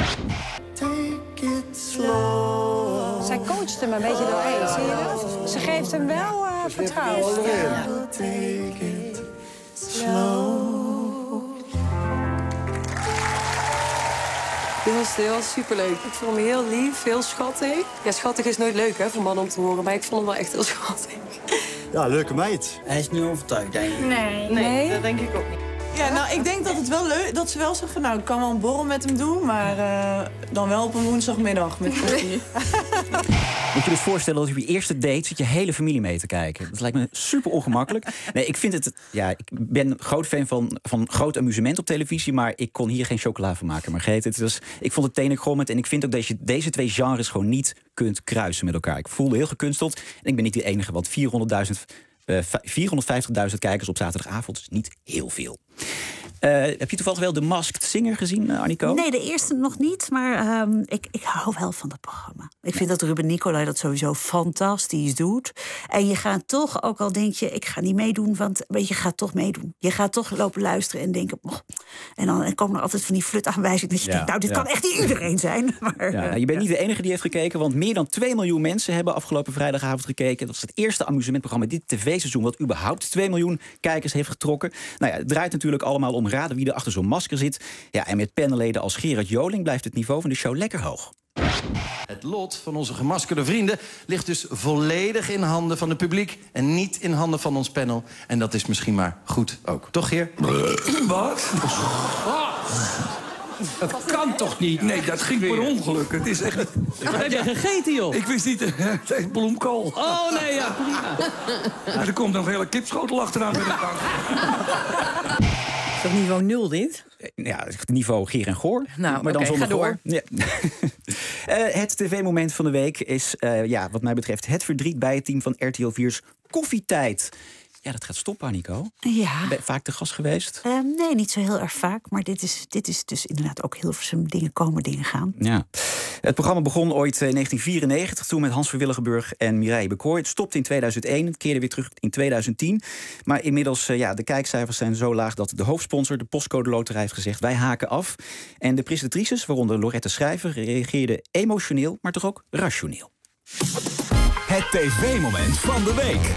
Zij coacht hem een beetje doorheen, zie je dat? Ze geeft hem wel uh, vertrouwen. Ja. Dit was, dit was superleuk. Ik vond hem heel lief, heel schattig. Ja, schattig is nooit leuk hè, voor mannen om te horen, maar ik vond hem wel echt heel schattig. Ja, leuke meid. Hij is nu overtuigd, denk ik. Nee, nee, nee, dat denk ik ook niet. Ja, nou, ik denk dat het wel leuk dat ze wel zegt van nou, ik kan wel een borrel met hem doen, maar uh, dan wel op een woensdagmiddag met koffie. je dus voorstellen dat op je eerste date zit je hele familie mee te kijken. Dat lijkt me super ongemakkelijk. Nee, ik vind het... Ja, ik ben een groot fan van, van groot amusement op televisie, maar ik kon hier geen chocola van maken, Margreet. Het was, ik vond het tenengrommend en ik vind ook dat je deze twee genres gewoon niet kunt kruisen met elkaar. Ik voelde heel gekunsteld en ik ben niet de enige, want vierhonderdduizend, uh, vierhonderdvijftigduizend kijkers op zaterdagavond is niet heel veel. Uh, heb je toevallig wel The Masked Singer gezien, uh, Aniko? Nee, de eerste nog niet, maar um, ik, ik hou wel van dat programma. Ik vind dat Ruben Nicolai dat sowieso fantastisch doet. En je gaat toch, ook al denk je, ik ga niet meedoen, want weet je, je gaat toch meedoen. Je gaat toch lopen luisteren en denken, oh. En dan komen er altijd van die flutaanwijzingen dat je ja, denkt, nou, dit ja. kan echt niet iedereen zijn. Maar, ja, nou, je bent niet de enige die heeft gekeken, want meer dan twee miljoen mensen hebben afgelopen vrijdagavond gekeken. Dat is het eerste amusementprogramma dit tv-seizoen wat überhaupt twee miljoen kijkers heeft getrokken. Nou ja, het draait natuurlijk allemaal om raden wie er achter zo'n masker zit. Ja, en met panelleden als Gerard Joling blijft het niveau van de show lekker hoog. Het lot van onze gemaskerde vrienden ligt dus volledig in handen van het publiek en niet in handen van ons panel. En dat is misschien maar goed ook. Toch, Geer? Wat? Dat kan toch niet? Nee, dat ging per ongeluk. Het is echt... Wat heb jij gegeten, joh? Ik wist niet, het is bloemkool. Oh, nee, ja, prima. Maar er komt nog een hele kipschotel achteraan met een bank. Is dat niveau nul, dit? Ja, het niveau Gier en Goor. Nou, maar dan okay, zonder ga door. Goor. Ja. uh, het tv-moment van de week is, uh, ja, wat mij betreft, het verdriet bij het team van R T L vier's Koffietijd. Ja, dat gaat stoppen, Aniko. Ja. Ben je vaak te gast geweest? Uh, nee, niet zo heel erg vaak. Maar dit is, dit is dus inderdaad ook Hilversum. Dingen komen, dingen gaan. Ja. Het programma begon ooit in negentien vierennegentig... toen met Hans van Willigenburg en Mireille Bekoor. Het stopte in tweeduizend één, het keerde weer terug in tweeduizend tien. Maar inmiddels, uh, ja, de kijkcijfers zijn zo laag... dat de hoofdsponsor, de Postcode Loterij, heeft gezegd... wij haken af. En de presentatrices, waaronder Lorette Schrijver... reageerden emotioneel, maar toch ook rationeel. Het tv-moment van de week.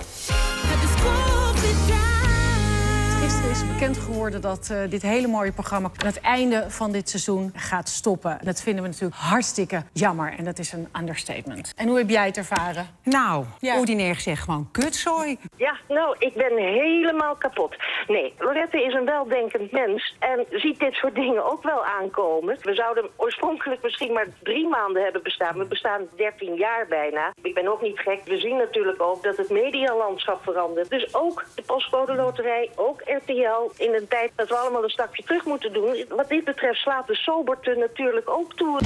Gisteren is bekend geworden dat uh, dit hele mooie programma aan het einde van dit seizoen gaat stoppen. Dat vinden we natuurlijk hartstikke jammer en dat is een understatement. En hoe heb jij het ervaren? Nou, ja. ordinair gezegd gewoon kutzooi. Ja, nou, ik ben helemaal kapot. Nee, Lorette is een weldenkend mens en ziet dit soort dingen ook wel aankomen. We zouden oorspronkelijk misschien maar drie maanden hebben bestaan. We bestaan dertien jaar bijna. Ik ben ook niet gek. We zien natuurlijk ook dat het medialandschap verandert. Dus ook de Postcode Loterij, ook R T L, in een tijd dat we allemaal een stapje terug moeten doen. Wat dit betreft slaat de soberte natuurlijk ook toe.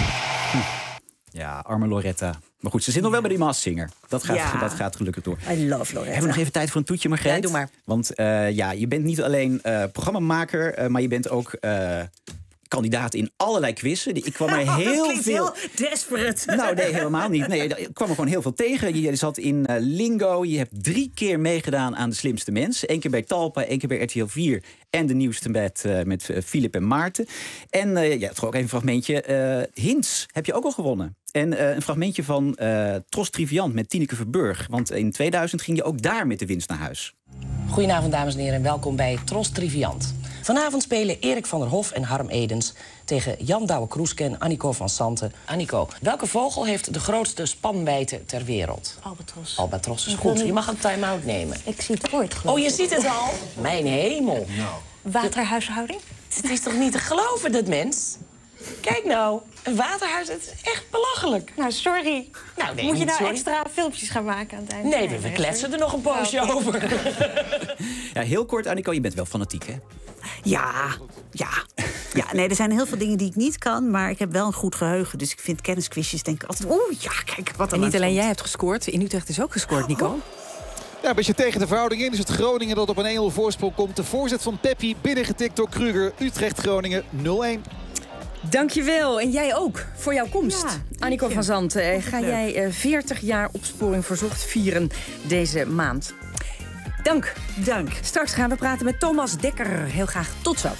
Ja, arme Loretta. Maar goed, ze zit nog wel bij die Masked Singer. Dat gaat, ja. dat gaat gelukkig door. I love Loretta. Hebben we nog even tijd voor een toetje, Margreet? Ja, doe maar. Want uh, ja, je bent niet alleen uh, programmamaker, uh, maar je bent ook... Uh, kandidaat in allerlei quizzen. Ik kwam er heel dat veel... heel desperate. Nou, nee, helemaal niet. Nee, ik kwam er gewoon heel veel tegen. Je zat in uh, Lingo. Je hebt drie keer meegedaan aan De Slimste Mens. Eén keer bij Talpa, één keer bij R T L vier. En De Nieuwste Bed uh, met uh, Philip en Maarten. En uh, ja, toch ook even een fragmentje. Uh, Hints heb je ook al gewonnen. En uh, een fragmentje van uh, Tros Triviant met Tineke Verburg. Want in tweeduizend ging je ook daar met de winst naar huis. Goedenavond, dames en heren, en welkom bij Tros Triviant. Vanavond spelen Erik van der Hof en Harm Edens tegen Jan Douwe-Kroeske en Aniko van Santen. Aniko, welke vogel heeft de grootste spanwijdte ter wereld? Albatros. Albatros is goed. Je mag een time-out nemen. Ik zie het ooit, geloof Oh, je ik. ziet het al? Mijn hemel. Waterhuishouding? Het is toch niet te geloven, dat mens? Kijk nou, een waterhuis, het is echt belachelijk. Nou, sorry. Nou, nee, Moet je niet nou sorry. extra filmpjes gaan maken aan het einde? Nee, we, we kletsen er nog een poosje Oh, okay. over. Ja, heel kort, Aniko, je bent wel fanatiek, hè? Ja, ja. Ja, nee, er zijn heel veel dingen die ik niet kan, maar ik heb wel een goed geheugen. Dus ik vind kennisquizjes denk ik altijd, oeh, ja, kijk, wat En niet alleen jij hebt gescoord, in Utrecht is ook gescoord, Nico. Ja, een beetje tegen de verhouding in is het Groningen dat op een één nul voorsprong komt. De voorzet van Peppi binnengetikt door Kruger. Utrecht-Groningen nul één. Dankjewel. En jij ook, voor jouw komst. Ja, Aniko van Zanten, ga jij uh, veertig jaar Opsporing Verzocht vieren deze maand. Dank. Dank. Straks gaan we praten met Thomas Dekker. Heel graag tot zo.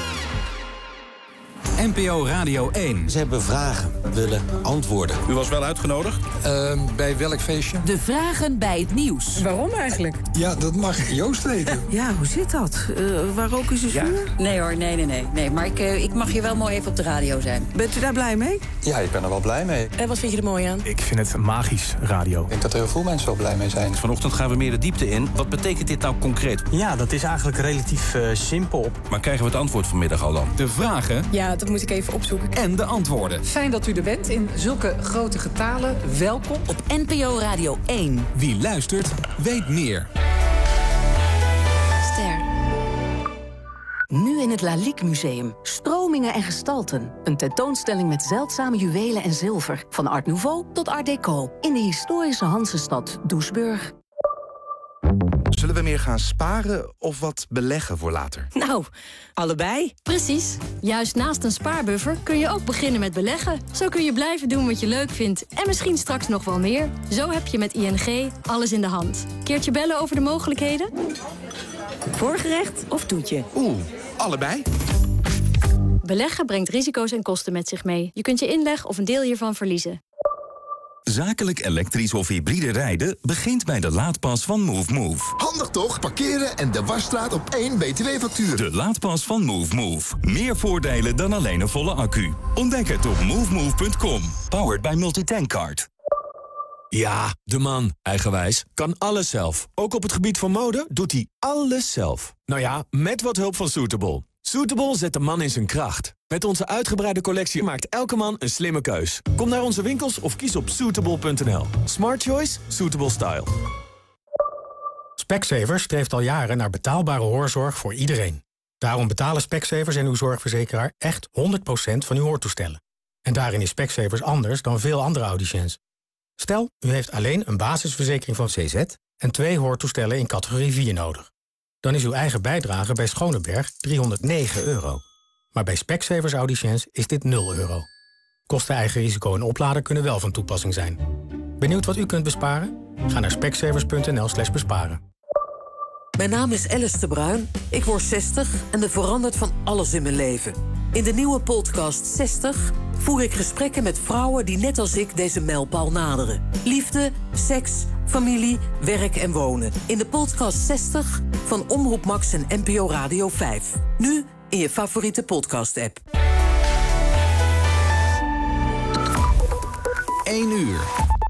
N P O Radio één. Ze hebben vragen, willen antwoorden. U was wel uitgenodigd? Uh, bij welk feestje? De vragen bij het nieuws. Waarom eigenlijk? Ja, dat mag Joost weten. Ja, hoe zit dat? Uh, waar roken ze vuur? Ja. Nee hoor, nee, nee, nee. nee. Maar ik, uh, ik mag hier wel mooi even op de radio zijn. Bent u daar blij mee? Ja, ik ben er wel blij mee. En wat vind je er mooi aan? Ik vind het magisch, radio. Ik denk dat er heel veel mensen wel blij mee zijn. Vanochtend gaan we meer de diepte in. Wat betekent dit nou concreet? Ja, dat is eigenlijk relatief uh, simpel. Maar krijgen we het antwoord vanmiddag al dan? De vragen Ja, het Dat moet ik even opzoeken. En de antwoorden. Fijn dat u er bent in zulke grote getalen. Welkom. Op N P O Radio één. Wie luistert, weet meer. Ster. Nu in het Lalique Museum. Stromingen en gestalten. Een tentoonstelling met zeldzame juwelen en zilver. Van Art Nouveau tot Art Deco. In de historische Hansestad Doesburg. Zullen we meer gaan sparen of wat beleggen voor later? Nou, allebei. Precies. Juist naast een spaarbuffer kun je ook beginnen met beleggen. Zo kun je blijven doen wat je leuk vindt en misschien straks nog wel meer. Zo heb je met I N G alles in de hand. Keertje bellen over de mogelijkheden? Voorgerecht of toetje? Oeh, allebei. Beleggen brengt risico's en kosten met zich mee. Je kunt je inleg of een deel hiervan verliezen. Zakelijk elektrisch of hybride rijden begint bij de laadpas van Move Move. Handig toch? Parkeren en de wasstraat op één B T W-factuur. De laadpas van Move Move. Meer voordelen dan alleen een volle accu. Ontdek het op move move punt com. Powered by Multitankcard. Ja, de man, eigenwijs, kan alles zelf. Ook op het gebied van mode doet hij alles zelf. Nou ja, met wat hulp van Suitable. Suitable zet de man in zijn kracht. Met onze uitgebreide collectie maakt elke man een slimme keus. Kom naar onze winkels of kies op suitable punt n l. Smart choice, suitable style. Specsavers streeft al jaren naar betaalbare hoorzorg voor iedereen. Daarom betalen Specsavers en uw zorgverzekeraar echt honderd procent van uw hoortoestellen. En daarin is Specsavers anders dan veel andere audiciëns. Stel, u heeft alleen een basisverzekering van C Z en twee hoortoestellen in categorie vier nodig. Dan is uw eigen bijdrage bij Schoneberg driehonderdnegen euro. Maar bij Specsavers audiciëns is dit nul euro. Kosten, eigen risico en oplader kunnen wel van toepassing zijn. Benieuwd wat u kunt besparen? Ga naar specsavers punt n l slash besparen. Mijn naam is Alice de Bruin. Ik word zestig en er verandert van alles in mijn leven. In de nieuwe podcast zestig voer ik gesprekken met vrouwen die net als ik deze mijlpaal naderen. Liefde, seks, familie, werk en wonen. In de podcast zestig van Omroep Max en N P O Radio vijf. Nu in je favoriete podcast-app. één uur.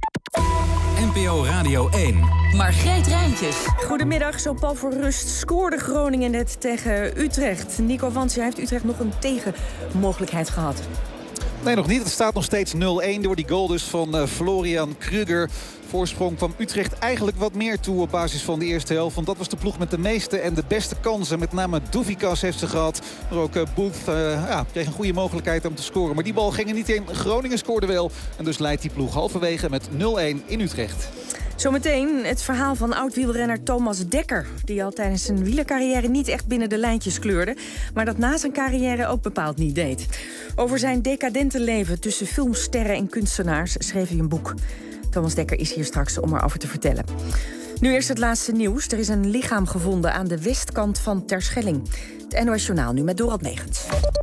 N P O Radio één. Margreet Rijntjes. Goedemiddag, zo pal voor rust scoorde Groningen net tegen Utrecht. Nico Wansia, heeft Utrecht nog een tegenmogelijkheid gehad? Nee, nog niet. Het staat nog steeds nul één door die goal dus van uh, Florian Kruger. Voorsprong kwam Utrecht eigenlijk wat meer toe op basis van de eerste helft. Want dat was de ploeg met de meeste en de beste kansen. Met name Douvikas heeft ze gehad. Maar ook uh, Booth uh, ja, kreeg een goede mogelijkheid om te scoren. Maar die bal ging er niet in. Groningen scoorde wel. En dus leidt die ploeg halverwege met nul één in Utrecht. Zometeen het verhaal van oud-wielrenner Thomas Dekker. Die al tijdens zijn wielercarrière niet echt binnen de lijntjes kleurde. Maar dat na zijn carrière ook bepaald niet deed. Over zijn decadente leven tussen filmsterren en kunstenaars schreef hij een boek. Thomas Dekker is hier straks om erover te vertellen. Nu eerst het laatste nieuws. Er is een lichaam gevonden aan de westkant van Terschelling. Het N O S Journaal nu met Dorald Megens.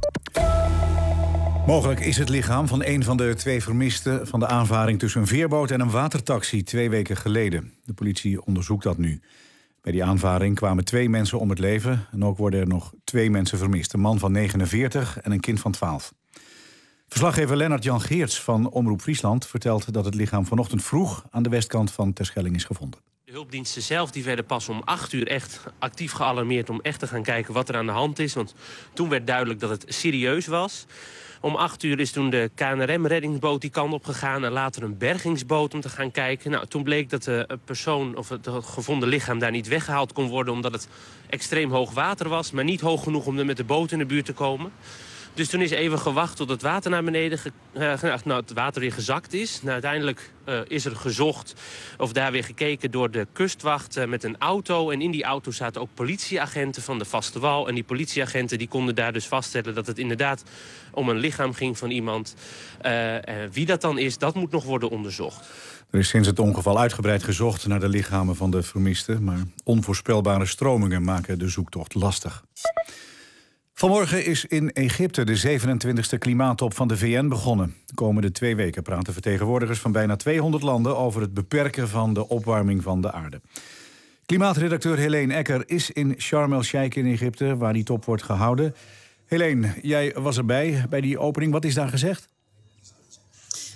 Mogelijk is het lichaam van een van de twee vermisten van de aanvaring tussen een veerboot en een watertaxi twee weken geleden. De politie onderzoekt dat nu. Bij die aanvaring kwamen twee mensen om het leven en ook worden er nog twee mensen vermist. Een man van negenenveertig en een kind van twaalf. Verslaggever Lennart-Jan Geerts van Omroep Friesland vertelt dat het lichaam vanochtend vroeg aan de westkant van Terschelling is gevonden. De hulpdiensten zelf die werden pas om acht uur echt actief gealarmeerd om echt te gaan kijken wat er aan de hand is. Want toen werd duidelijk dat het serieus was. Om acht uur is toen de K N R M-reddingsboot die kant op gegaan en later een bergingsboot om te gaan kijken. Nou, toen bleek dat de persoon of het gevonden lichaam daar niet weggehaald kon worden omdat het extreem hoog water was, maar niet hoog genoeg om er met de boot in de buurt te komen. Dus toen is even gewacht tot het water naar beneden, ge, uh, nou, het water weer gezakt is. Nou, uiteindelijk uh, is er gezocht of daar weer gekeken door de kustwacht uh, met een auto. En in die auto zaten ook politieagenten van de Vaste Wal. En die politieagenten die konden daar dus vaststellen dat het inderdaad om een lichaam ging van iemand. Uh, uh, wie dat dan is, dat moet nog worden onderzocht. Er is sinds het ongeval uitgebreid gezocht naar de lichamen van de vermisten. Maar onvoorspelbare stromingen maken de zoektocht lastig. Vanmorgen is in Egypte de zevenentwintigste klimaattop van de V N begonnen. De komende twee weken praten vertegenwoordigers van bijna tweehonderd landen over het beperken van de opwarming van de aarde. Klimaatredacteur Helene Ecker is in Sharm el-Sheikh in Egypte, waar die top wordt gehouden. Helene, jij was erbij bij die opening. Wat is daar gezegd?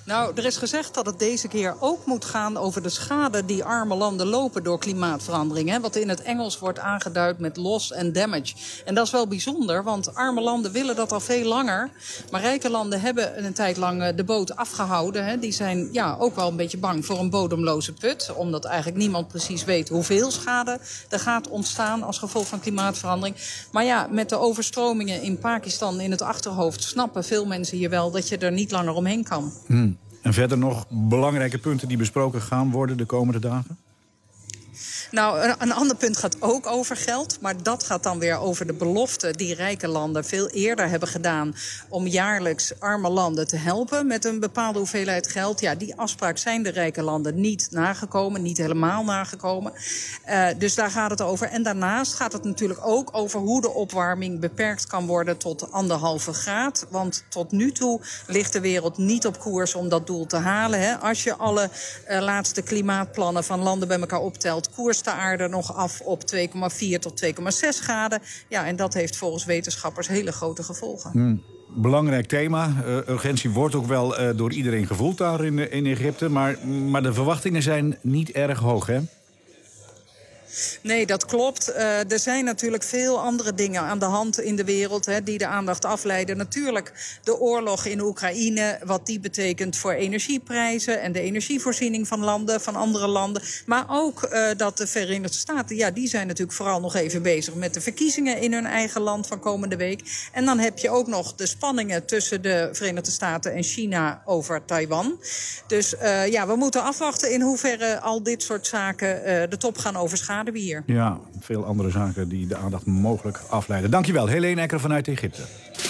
Nou, er is gezegd dat het deze keer ook moet gaan over de schade die arme landen lopen door klimaatverandering. Hè, wat in het Engels wordt aangeduid met loss and damage. En dat is wel bijzonder, want arme landen willen dat al veel langer. Maar rijke landen hebben een tijd lang de boot afgehouden. Hè. Die zijn ja, ook wel een beetje bang voor een bodemloze put. Omdat eigenlijk niemand precies weet hoeveel schade er gaat ontstaan als gevolg van klimaatverandering. Maar ja, met de overstromingen in Pakistan in het achterhoofd snappen veel mensen hier wel dat je er niet langer omheen kan. Hmm. En verder nog belangrijke punten die besproken gaan worden de komende dagen? Nou, een, een ander punt gaat ook over geld. Maar dat gaat dan weer over de belofte die rijke landen veel eerder hebben gedaan om jaarlijks arme landen te helpen met een bepaalde hoeveelheid geld. Ja, die afspraak zijn de rijke landen niet nagekomen, niet helemaal nagekomen. Uh, dus daar gaat het over. En daarnaast gaat het natuurlijk ook over hoe de opwarming beperkt kan worden tot anderhalve graad. Want tot nu toe ligt de wereld niet op koers om dat doel te halen. Hè. Als je alle uh, laatste klimaatplannen van landen bij elkaar optelt, koers de aarde nog af op twee komma vier tot twee komma zes graden. Ja, en dat heeft volgens wetenschappers hele grote gevolgen. Hmm. Belangrijk thema. Uh, urgentie wordt ook wel uh, door iedereen gevoeld daar in, in Egypte. Maar, maar de verwachtingen zijn niet erg hoog, hè? Nee, dat klopt. Uh, er zijn natuurlijk veel andere dingen aan de hand in de wereld hè, die de aandacht afleiden. Natuurlijk de oorlog in Oekraïne, wat die betekent voor energieprijzen en de energievoorziening van landen, van andere landen. Maar ook uh, dat de Verenigde Staten, ja, die zijn natuurlijk vooral nog even bezig met de verkiezingen in hun eigen land van komende week. En dan heb je ook nog de spanningen tussen de Verenigde Staten en China over Taiwan. Dus uh, ja, we moeten afwachten in hoeverre al dit soort zaken uh, de top gaan overschaduwen. Hier. Ja, veel andere zaken die de aandacht mogelijk afleiden. Dankjewel, Helene Ecker vanuit Egypte.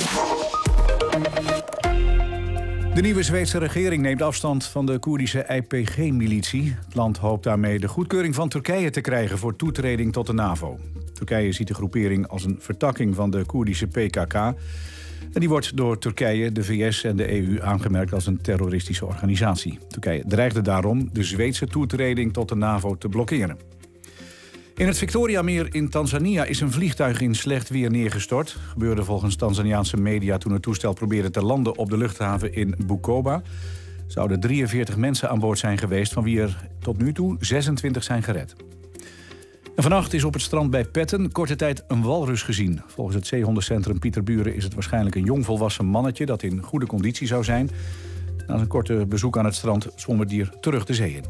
De nieuwe Zweedse regering neemt afstand van de Koerdische I P G-militie. Het land hoopt daarmee de goedkeuring van Turkije te krijgen voor toetreding tot de NAVO. Turkije ziet de groepering als een vertakking van de Koerdische P K K. En die wordt door Turkije, de V S en de E U aangemerkt als een terroristische organisatie. Turkije dreigde daarom de Zweedse toetreding tot de NAVO te blokkeren. In het Victoriameer in Tanzania is een vliegtuig in slecht weer neergestort. Gebeurde volgens Tanzaniaanse media toen het toestel probeerde te landen op de luchthaven in Bukoba. Zouden drieënveertig mensen aan boord zijn geweest, van wie er tot nu toe zesentwintig zijn gered. En vannacht is op het strand bij Petten korte tijd een walrus gezien. Volgens het zeehondencentrum Pieterburen is het waarschijnlijk een jongvolwassen mannetje dat in goede conditie zou zijn. Na een korte bezoek aan het strand zwom het dier terug de zee in.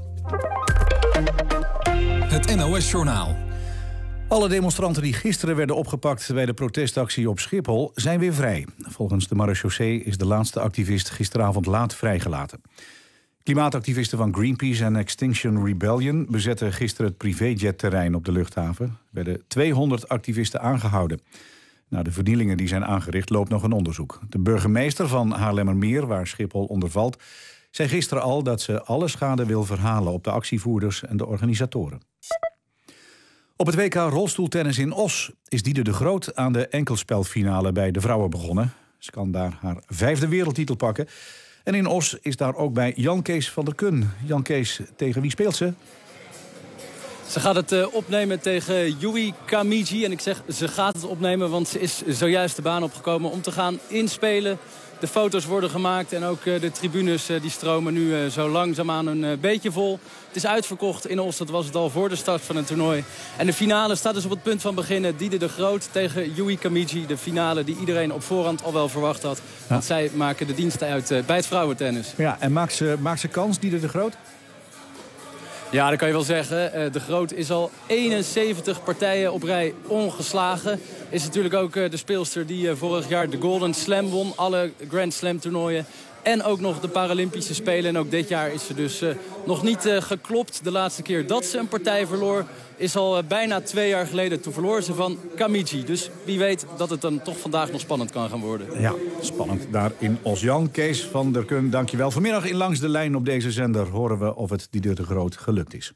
Het N O S-journaal. Alle demonstranten die gisteren werden opgepakt bij de protestactie op Schiphol zijn weer vrij. Volgens de marechaussee is de laatste activist gisteravond laat vrijgelaten. Klimaatactivisten van Greenpeace en Extinction Rebellion bezetten gisteren het privéjetterrein op de luchthaven. Er werden tweehonderd activisten aangehouden. Na de vernielingen die zijn aangericht loopt nog een onderzoek. De burgemeester van Haarlemmermeer, waar Schiphol onder valt, zei gisteren al dat ze alle schade wil verhalen op de actievoerders en de organisatoren. Op het W K rolstoeltennis in Os is Diede de Groot aan de enkelspelfinale bij de vrouwen begonnen. Ze kan daar haar vijfde wereldtitel pakken. En in Os is daar ook bij Jan Kees van der Kun. Jan Kees, tegen wie speelt ze? Ze gaat het uh, opnemen tegen Yui Kamiji. En ik zeg, ze gaat het opnemen, want ze is zojuist de baan opgekomen om te gaan inspelen. De foto's worden gemaakt en ook uh, de tribunes uh, die stromen nu uh, zo langzaamaan een uh, beetje vol. Het is uitverkocht in Os, dat was het al voor de start van het toernooi. En de finale staat dus op het punt van beginnen. Diede de Groot tegen Yui Kamiji. De finale die iedereen op voorhand al wel verwacht had. Ja. Want zij maken de dienst uit uh, bij het vrouwentennis. Ja, en maakt ze, maakt ze kans, Diede de Groot? Ja, dat kan je wel zeggen. De Groot is al eenenzeventig partijen op rij ongeslagen. Is natuurlijk ook de speelster die vorig jaar de Golden Slam won. Alle Grand Slam toernooien. En ook nog de Paralympische Spelen. En ook dit jaar is ze dus uh, nog niet uh, geklopt. De laatste keer dat ze een partij verloor is al uh, bijna twee jaar geleden. Toen verloor ze van Kamiji. Dus wie weet dat het dan toch vandaag nog spannend kan gaan worden. Ja, spannend daar in Os. Jan Kees van der Kun, dankjewel. Vanmiddag in Langs de Lijn op deze zender horen we of het Diede de Groot gelukt is.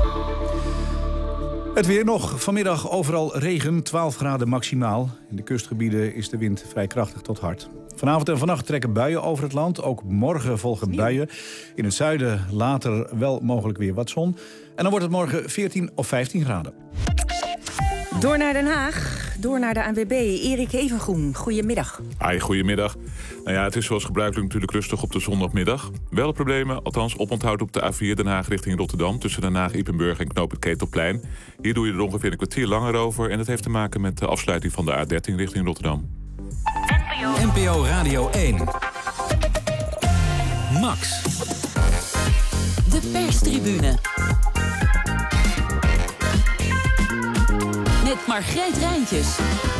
Het weer nog. Vanmiddag overal regen, twaalf graden maximaal. In de kustgebieden is de wind vrij krachtig tot hard. Vanavond en vannacht trekken buien over het land. Ook morgen volgen buien. In het zuiden later wel mogelijk weer wat zon. En dan wordt het morgen veertien of vijftien graden. Door naar Den Haag. door naar de A N W B. Erik Evengroen, goedemiddag. Hi, goedemiddag. Nou ja, het is zoals gebruikelijk natuurlijk rustig op de zondagmiddag. Wel problemen, althans oponthoud op de A vier Den Haag richting Rotterdam... tussen Den Haag, Ypenburg en Knoop het Ketelplein. Hier doe je er ongeveer een kwartier langer over... en dat heeft te maken met de afsluiting van de A dertien richting Rotterdam. N P O Radio één. Max. De perstribune. Met Margreet Rijntjes.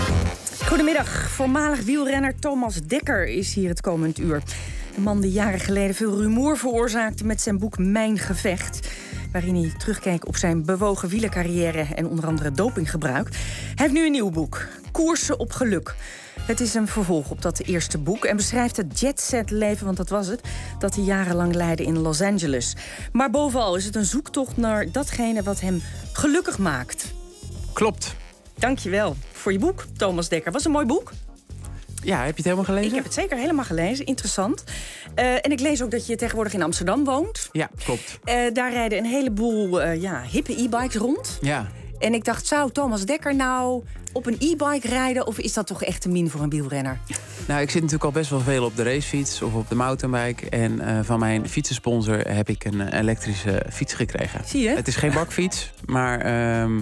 Goedemiddag. Voormalig wielrenner Thomas Dekker is hier het komend uur. Een man die jaren geleden veel rumoer veroorzaakte met zijn boek Mijn Gevecht, waarin hij terugkeek op zijn bewogen wielercarrière en onder andere dopinggebruik. Hij heeft nu een nieuw boek, Koersen op Geluk. Het is een vervolg op dat eerste boek en beschrijft het jetset-leven, want dat was het, dat hij jarenlang leidde in Los Angeles. Maar bovenal is het een zoektocht naar datgene wat hem gelukkig maakt. Klopt. Dankjewel voor je boek, Thomas Dekker. Was een mooi boek. Ja, heb je het helemaal gelezen? Ik heb het zeker helemaal gelezen. Interessant. Uh, en ik lees ook dat je tegenwoordig in Amsterdam woont. Ja, klopt. Uh, daar rijden een heleboel uh, ja, hippe e-bikes rond. Ja. En ik dacht, zou Thomas Dekker nou op een e-bike rijden, of is dat toch echt te min voor een wielrenner? Nou, ik zit natuurlijk al best wel veel op de racefiets of op de mountainbike. En uh, van mijn fietsensponsor heb ik een elektrische fiets gekregen. Zie je? Het is geen bakfiets, maar uh,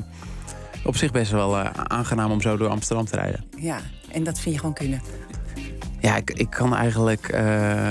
op zich best wel uh, aangenaam om zo door Amsterdam te rijden. Ja, en dat vind je gewoon kunnen? Ja, ik, ik kan eigenlijk... Uh,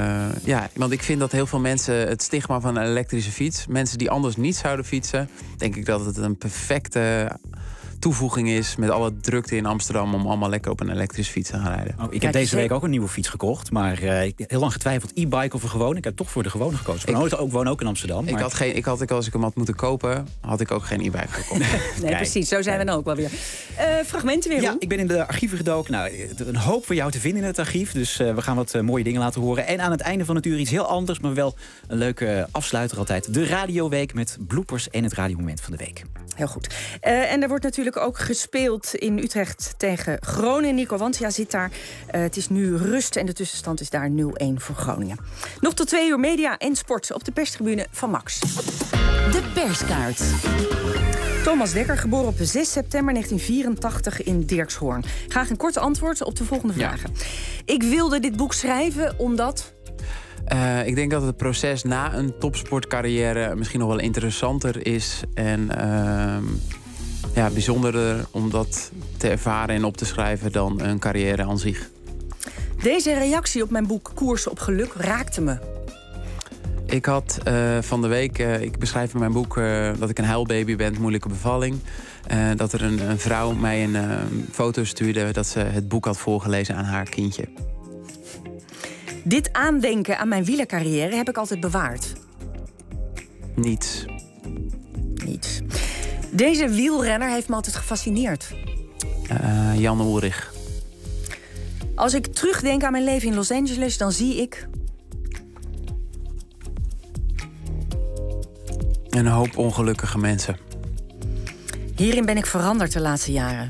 ja, want ik vind dat heel veel mensen het stigma van een elektrische fiets, mensen die anders niet zouden fietsen, denk ik dat het een perfecte toevoeging is met alle drukte in Amsterdam om allemaal lekker op een elektrische fiets te gaan rijden. Oh, ik heb deze week ook een nieuwe fiets gekocht, maar uh, ik heb heel lang getwijfeld, e-bike of een gewone. Ik heb toch voor de gewone gekozen. Ik woon ook, woon ook in Amsterdam. Maar... Ik had geen, ik had, als ik hem had moeten kopen, had ik ook geen e-bike gekocht. Nee, Kijk. Precies. Zo zijn we dan ook wel weer. Uh, fragmenten weer. Ja, ik ben in de archieven gedoken. Nou, een hoop voor jou te vinden in het archief. Dus uh, we gaan wat uh, mooie dingen laten horen. En aan het einde van het uur iets heel anders, maar wel een leuke afsluiter altijd. De Radioweek met bloopers en het radiomoment van de week. Heel goed. Uh, en er wordt natuurlijk ook gespeeld in Utrecht tegen Groningen. Nico Wantia zit daar. Uh, het is nu rust en de tussenstand is daar nul-een voor Groningen. Nog tot twee uur media en sport op de perstribune van Max. De perskaart. Thomas Dekker, geboren op zes september negentien vierentachtig in Dirkshoorn. Graag een korte antwoord op de volgende vragen. Ja. Ik wilde dit boek schrijven omdat... Uh, ik denk dat het proces na een topsportcarrière misschien nog wel interessanter is en uh, ja, bijzonderder om dat te ervaren en op te schrijven dan een carrière aan zich. Deze reactie op mijn boek Koersen op Geluk raakte me. Ik had uh, van de week, uh, ik beschrijf in mijn boek uh, dat ik een huilbaby ben, moeilijke bevalling. Uh, dat er een, een vrouw mij een uh, foto stuurde dat ze het boek had voorgelezen aan haar kindje. Dit aandenken aan mijn wielercarrière heb ik altijd bewaard. Niets. Niets. Deze wielrenner heeft me altijd gefascineerd. Uh, Jan Ullrich. Als ik terugdenk aan mijn leven in Los Angeles, dan zie ik... een hoop ongelukkige mensen. Hierin ben ik veranderd de laatste jaren.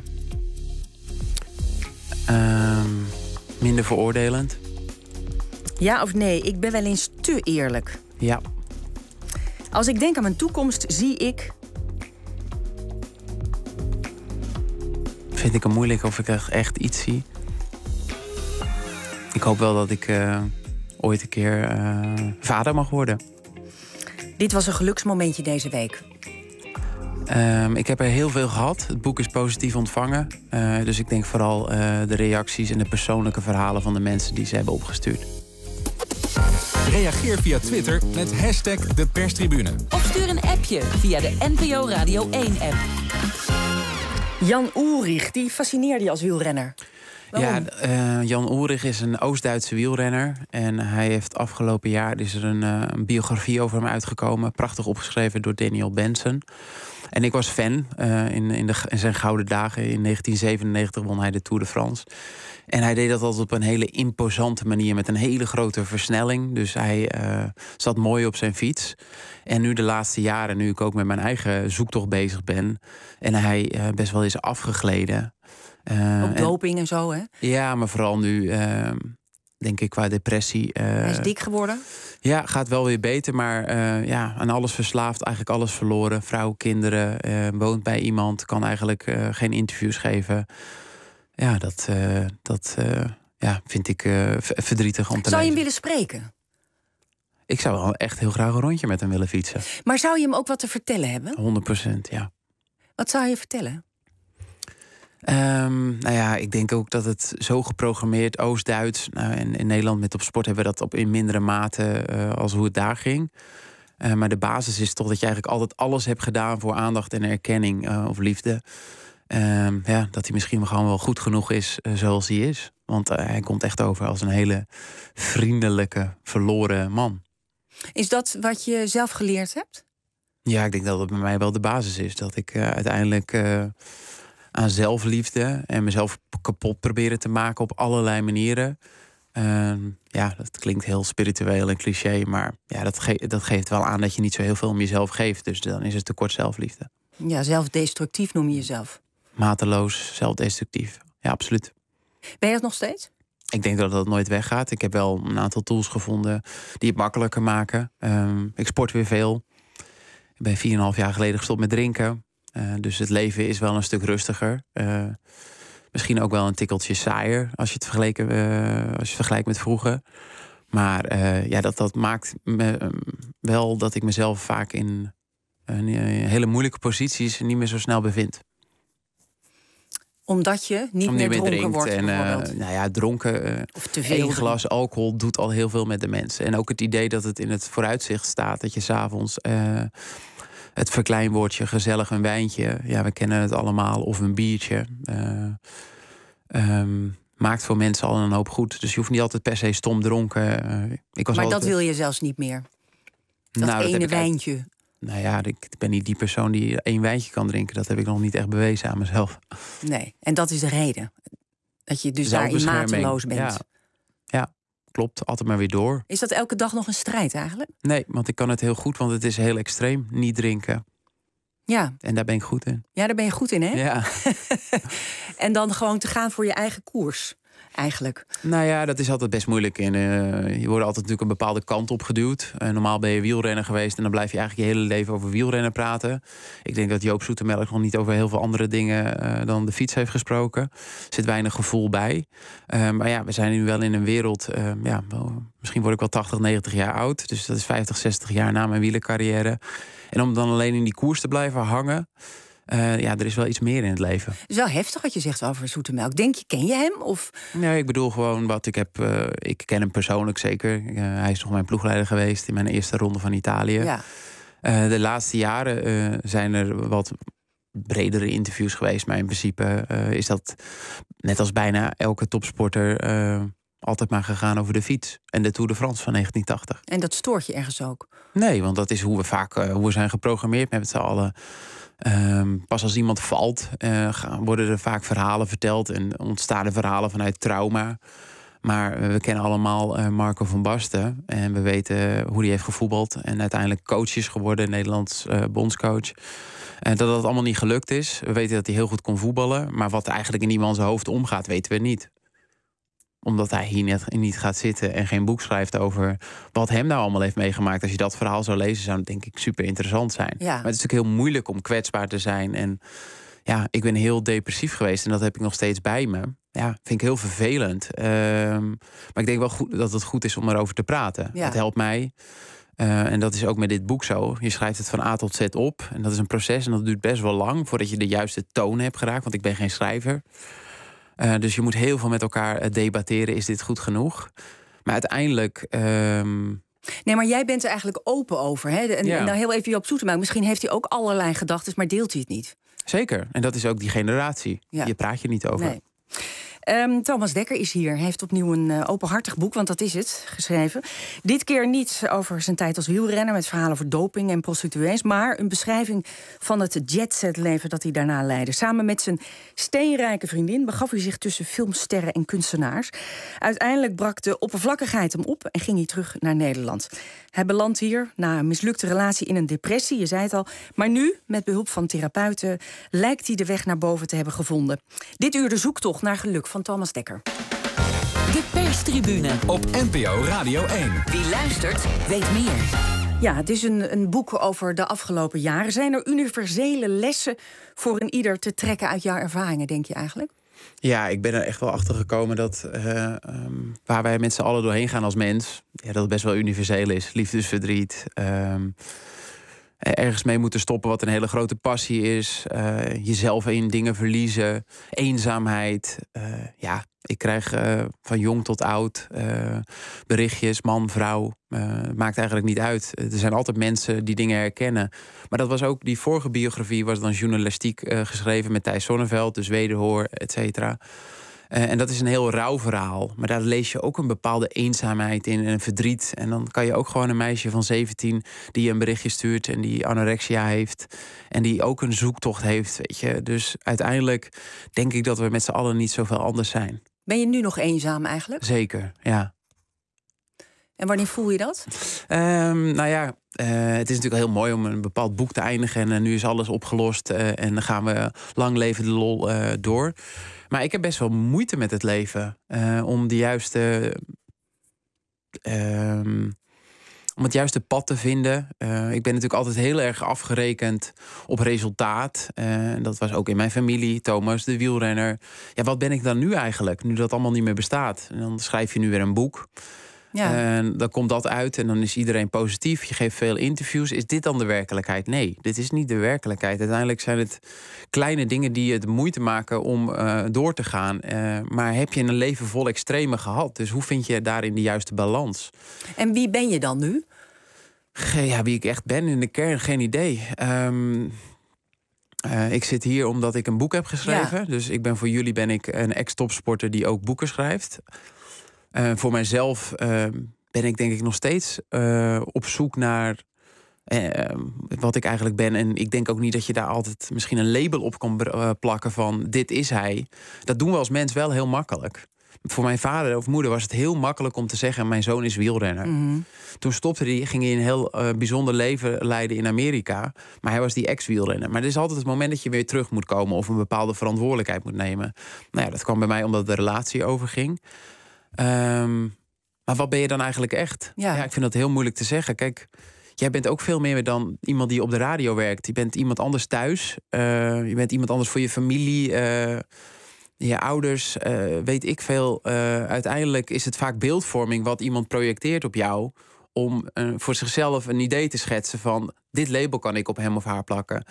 Uh, minder veroordelend. Ja of nee, ik ben wel eens te eerlijk. Ja. Als ik denk aan mijn toekomst, zie ik... Vind ik het moeilijk of ik echt iets zie. Ik hoop wel dat ik uh, ooit een keer uh, vader mag worden. Dit was een geluksmomentje deze week. Um, ik heb er heel veel gehad. Het boek is positief ontvangen. Uh, dus ik denk vooral uh, de reacties en de persoonlijke verhalen van de mensen die ze hebben opgestuurd. Reageer via Twitter met hashtag de perstribune. Of stuur een appje via de N P O Radio één-app. Jan Ullrich, die fascineerde je als wielrenner. Waarom? Ja, uh, Jan Ullrich is een Oost-Duitse wielrenner. En hij heeft afgelopen jaar is er een, uh, een biografie over hem uitgekomen. Prachtig opgeschreven door Daniel Benson. En ik was fan. Uh, in, in, de, in zijn gouden dagen in negentien zevenennegentig won hij de Tour de France. En hij deed dat altijd op een hele imposante manier met een hele grote versnelling. Dus hij uh, zat mooi op zijn fiets. En nu de laatste jaren, nu ik ook met mijn eigen zoektocht bezig ben... en hij uh, best wel is afgegleden. Uh, ook doping en, en zo, hè? Ja, maar vooral nu, uh, denk ik, qua depressie. Uh, hij is dik geworden? Ja, gaat wel weer beter, maar uh, ja, aan alles verslaafd, eigenlijk alles verloren. Vrouw, kinderen, uh, woont bij iemand, kan eigenlijk uh, geen interviews geven. ja, dat, uh, dat uh, ja, vind ik uh, verdrietig om te Zou je hem lezen. willen spreken? Ik zou wel echt heel graag een rondje met hem willen fietsen. Maar zou je hem ook wat te vertellen hebben? honderd procent, ja. Wat zou je vertellen? Um, nou ja, ik denk ook dat het zo geprogrammeerd Oost-Duits... Nou, en in Nederland met op sport hebben we dat op in mindere mate uh, als hoe het daar ging. Uh, maar de basis is toch dat je eigenlijk altijd alles hebt gedaan... voor aandacht en erkenning uh, of liefde. Um, ja, dat hij misschien gewoon wel goed genoeg is uh, zoals hij is. Want uh, hij komt echt over als een hele vriendelijke, verloren man. Is dat wat je zelf geleerd hebt? Ja, ik denk dat dat bij mij wel de basis is. Dat ik uh, uiteindelijk uh, aan zelfliefde en mezelf kapot proberen te maken op allerlei manieren. Uh, ja, dat klinkt heel spiritueel en cliché, maar ja, dat, ge- dat geeft wel aan dat je niet zo heel veel om jezelf geeft. Dus dan is het tekort zelfliefde. Ja, zelfdestructief noem je jezelf. Mateloos, zelfdestructief. Ja, absoluut. Ben je dat nog steeds? Ik denk dat dat nooit weggaat. Ik heb wel een aantal tools gevonden die het makkelijker maken. Um, ik sport weer veel. Ik ben vier en een half jaar geleden gestopt met drinken. Uh, dus het leven is wel een stuk rustiger. Uh, misschien ook wel een tikkeltje saaier als je het vergelijkt, uh, als je het vergelijkt met vroeger. Maar uh, ja, dat, dat maakt me, um, wel dat ik mezelf vaak in, uh, in hele moeilijke posities niet meer zo snel bevind. Omdat je niet Om meer niet dronken wordt, en, bijvoorbeeld. Uh, nou ja, dronken. Uh, of te veel. Eén glas alcohol doet al heel veel met de mensen. En ook het idee dat het in het vooruitzicht staat dat je s'avonds uh, het verkleinwoordje gezellig een wijntje, ja, we kennen het allemaal, of een biertje, uh, um, maakt voor mensen al een hoop goed. Dus je hoeft niet altijd per se stom dronken. Uh, ik was maar altijd, dat wil je zelfs niet meer. Dat nou, ene dat wijntje. Uit, nou ja, ik ben niet die persoon die één wijntje kan drinken. Dat heb ik nog niet echt bewezen aan mezelf. Nee, en dat is de reden. Dat je dus daarin mateloos bent. Ja. ja, klopt. Altijd maar weer door. Is dat elke dag nog een strijd eigenlijk? Nee, want ik kan het heel goed, want het is heel extreem. Niet drinken. Ja. En daar ben ik goed in. Ja, daar ben je goed in, hè? Ja. En dan gewoon te gaan voor je eigen koers. Eigenlijk. Nou ja, dat is altijd best moeilijk. En, uh, je wordt altijd natuurlijk een bepaalde kant op geduwd. Uh, normaal ben je wielrenner geweest en dan blijf je eigenlijk je hele leven over wielrennen praten. Ik denk dat Joop Zoetemelk nog niet over heel veel andere dingen uh, dan de fiets heeft gesproken. Er zit weinig gevoel bij. Uh, maar ja, we zijn nu wel in een wereld, uh, ja, wel, misschien word ik wel tachtig, negentig jaar oud. Dus dat is vijftig, zestig jaar na mijn wielercarrière. En om dan alleen in die koers te blijven hangen. Uh, ja, er is wel iets meer in het leven. Het is wel heftig wat je zegt over Zoetemelk. Denk je, ken je hem? Of? Nee, ik bedoel gewoon wat ik heb. Uh, ik ken hem persoonlijk zeker. Uh, hij is nog mijn ploegleider geweest in mijn eerste ronde van Italië. Ja. Uh, de laatste jaren uh, zijn er wat bredere interviews geweest. Maar in principe uh, is dat net als bijna elke topsporter uh, altijd maar gegaan over de fiets. En de Tour de France van negentien tachtig. En dat stoort je ergens ook? Nee, want dat is hoe we vaak uh, hoe we zijn geprogrammeerd met z'n allen. Um, pas als iemand valt, uh, gaan, worden er vaak verhalen verteld en ontstaan er verhalen vanuit trauma. Maar uh, we kennen allemaal uh, Marco van Basten en we weten hoe hij heeft gevoetbald en uiteindelijk coach is geworden, Nederlands uh, bondscoach. En dat dat allemaal niet gelukt is. We weten dat hij heel goed kon voetballen, maar wat er eigenlijk in iemands hoofd omgaat, weten we niet. Omdat hij hier net niet gaat zitten en geen boek schrijft over wat hem nou allemaal heeft meegemaakt. Als je dat verhaal zou lezen, zou het denk ik super interessant zijn. Ja. Maar het is natuurlijk heel moeilijk om kwetsbaar te zijn. En ja, ik ben heel depressief geweest en dat heb ik nog steeds bij me. Ja, vind ik heel vervelend. Um, maar ik denk wel goed, dat het goed is om erover te praten. Ja. Het helpt mij. Uh, en dat is ook met dit boek zo. Je schrijft het van A tot Z op. En dat is een proces en dat duurt best wel lang voordat je de juiste toon hebt geraakt. Want ik ben geen schrijver. Uh, dus je moet heel veel met elkaar debatteren. Is dit goed genoeg? Maar uiteindelijk... Um... Nee, maar jij bent er eigenlijk open over. Hè? En, ja. en dan heel even op zoek te maken. Misschien heeft hij ook allerlei gedachten, maar deelt hij het niet. Zeker. En dat is ook die generatie. Ja. Je praat je niet over. Nee. Um, Thomas Dekker is hier. Hij heeft opnieuw een uh, openhartig boek, want dat is het, geschreven. Dit keer niet over zijn tijd als wielrenner met verhalen over doping en prostituees, maar een beschrijving van het jetset-leven dat hij daarna leidde. Samen met zijn steenrijke vriendin begaf hij zich tussen filmsterren en kunstenaars. Uiteindelijk brak de oppervlakkigheid hem op en ging hij terug naar Nederland. Hij belandt hier na een mislukte relatie in een depressie, je zei het al. Maar nu, met behulp van therapeuten, lijkt hij de weg naar boven te hebben gevonden. Dit uur de zoektocht naar geluk van Thomas Dekker. De perstribune op N P O Radio één. Wie luistert, weet meer. Ja, het is een, een boek over de afgelopen jaren. Zijn er universele lessen voor een ieder te trekken uit jouw ervaringen, denk je eigenlijk? Ja, ik ben er echt wel achter gekomen dat uh, um, waar wij met z'n allen doorheen gaan als mens, ja, dat het best wel universeel is. Liefdesverdriet. Um, ergens mee moeten stoppen wat een hele grote passie is. Uh, jezelf in dingen verliezen. Eenzaamheid. Uh, ja, ik krijg uh, van jong tot oud uh, berichtjes, man, vrouw. Uh, maakt eigenlijk niet uit. Er zijn altijd mensen die dingen herkennen. Maar dat was ook, die vorige biografie was dan journalistiek uh, geschreven met Thijs Sonneveld, dus wederhoor, et cetera. Uh, en dat is een heel rauw verhaal. Maar daar lees je ook een bepaalde eenzaamheid in en een verdriet. En dan kan je ook gewoon een meisje van zeventien die je een berichtje stuurt en die anorexia heeft en die ook een zoektocht heeft, weet je. Dus uiteindelijk denk ik dat we met z'n allen niet zoveel anders zijn. Ben je nu nog eenzaam eigenlijk? Zeker, ja. En wanneer voel je dat? Um, nou ja, uh, het is natuurlijk heel mooi om een bepaald boek te eindigen en uh, nu is alles opgelost uh, en dan gaan we lang leven de lol uh, door. Maar ik heb best wel moeite met het leven. Uh, om de juiste. Uh, om het juiste pad te vinden. Uh, ik ben natuurlijk altijd heel erg afgerekend op resultaat. Uh, dat was ook in mijn familie. Thomas, de wielrenner. Ja, wat ben ik dan nu eigenlijk? Nu dat allemaal niet meer bestaat. En dan schrijf je nu weer een boek. Ja. En dan komt dat uit en dan is iedereen positief. Je geeft veel interviews. Is dit dan de werkelijkheid? Nee, dit is niet de werkelijkheid. Uiteindelijk zijn het kleine dingen die je de moeite maken om uh, door te gaan. Uh, maar heb je een leven vol extreme gehad? Dus hoe vind je daarin de juiste balans? En wie ben je dan nu? Ge- ja, wie ik echt ben in de kern, geen idee. Um, Uh, ik zit hier omdat ik een boek heb geschreven. Ja. Dus ik ben voor jullie ben ik een ex-topsporter die ook boeken schrijft. Uh, voor mijzelf uh, ben ik denk ik nog steeds uh, op zoek naar uh, wat ik eigenlijk ben. En ik denk ook niet dat je daar altijd misschien een label op kan uh, plakken van dit is hij. Dat doen we als mens wel heel makkelijk. Voor mijn vader of moeder was het heel makkelijk om te zeggen mijn zoon is wielrenner. Mm-hmm. Toen stopte hij, ging hij een heel uh, bijzonder leven leiden in Amerika. Maar hij was die ex-wielrenner. Maar er is altijd het moment dat je weer terug moet komen of een bepaalde verantwoordelijkheid moet nemen. Nou ja, dat kwam bij mij omdat de relatie overging. Um, maar wat ben je dan eigenlijk echt? Ja. Ja, ik vind dat heel moeilijk te zeggen. Kijk, jij bent ook veel meer dan iemand die op de radio werkt. Je bent iemand anders thuis. Uh, je bent iemand anders voor je familie. Uh, je ouders, uh, weet ik veel. Uh, uiteindelijk is het vaak beeldvorming wat iemand projecteert op jou om uh, voor zichzelf een idee te schetsen van dit label kan ik op hem of haar plakken.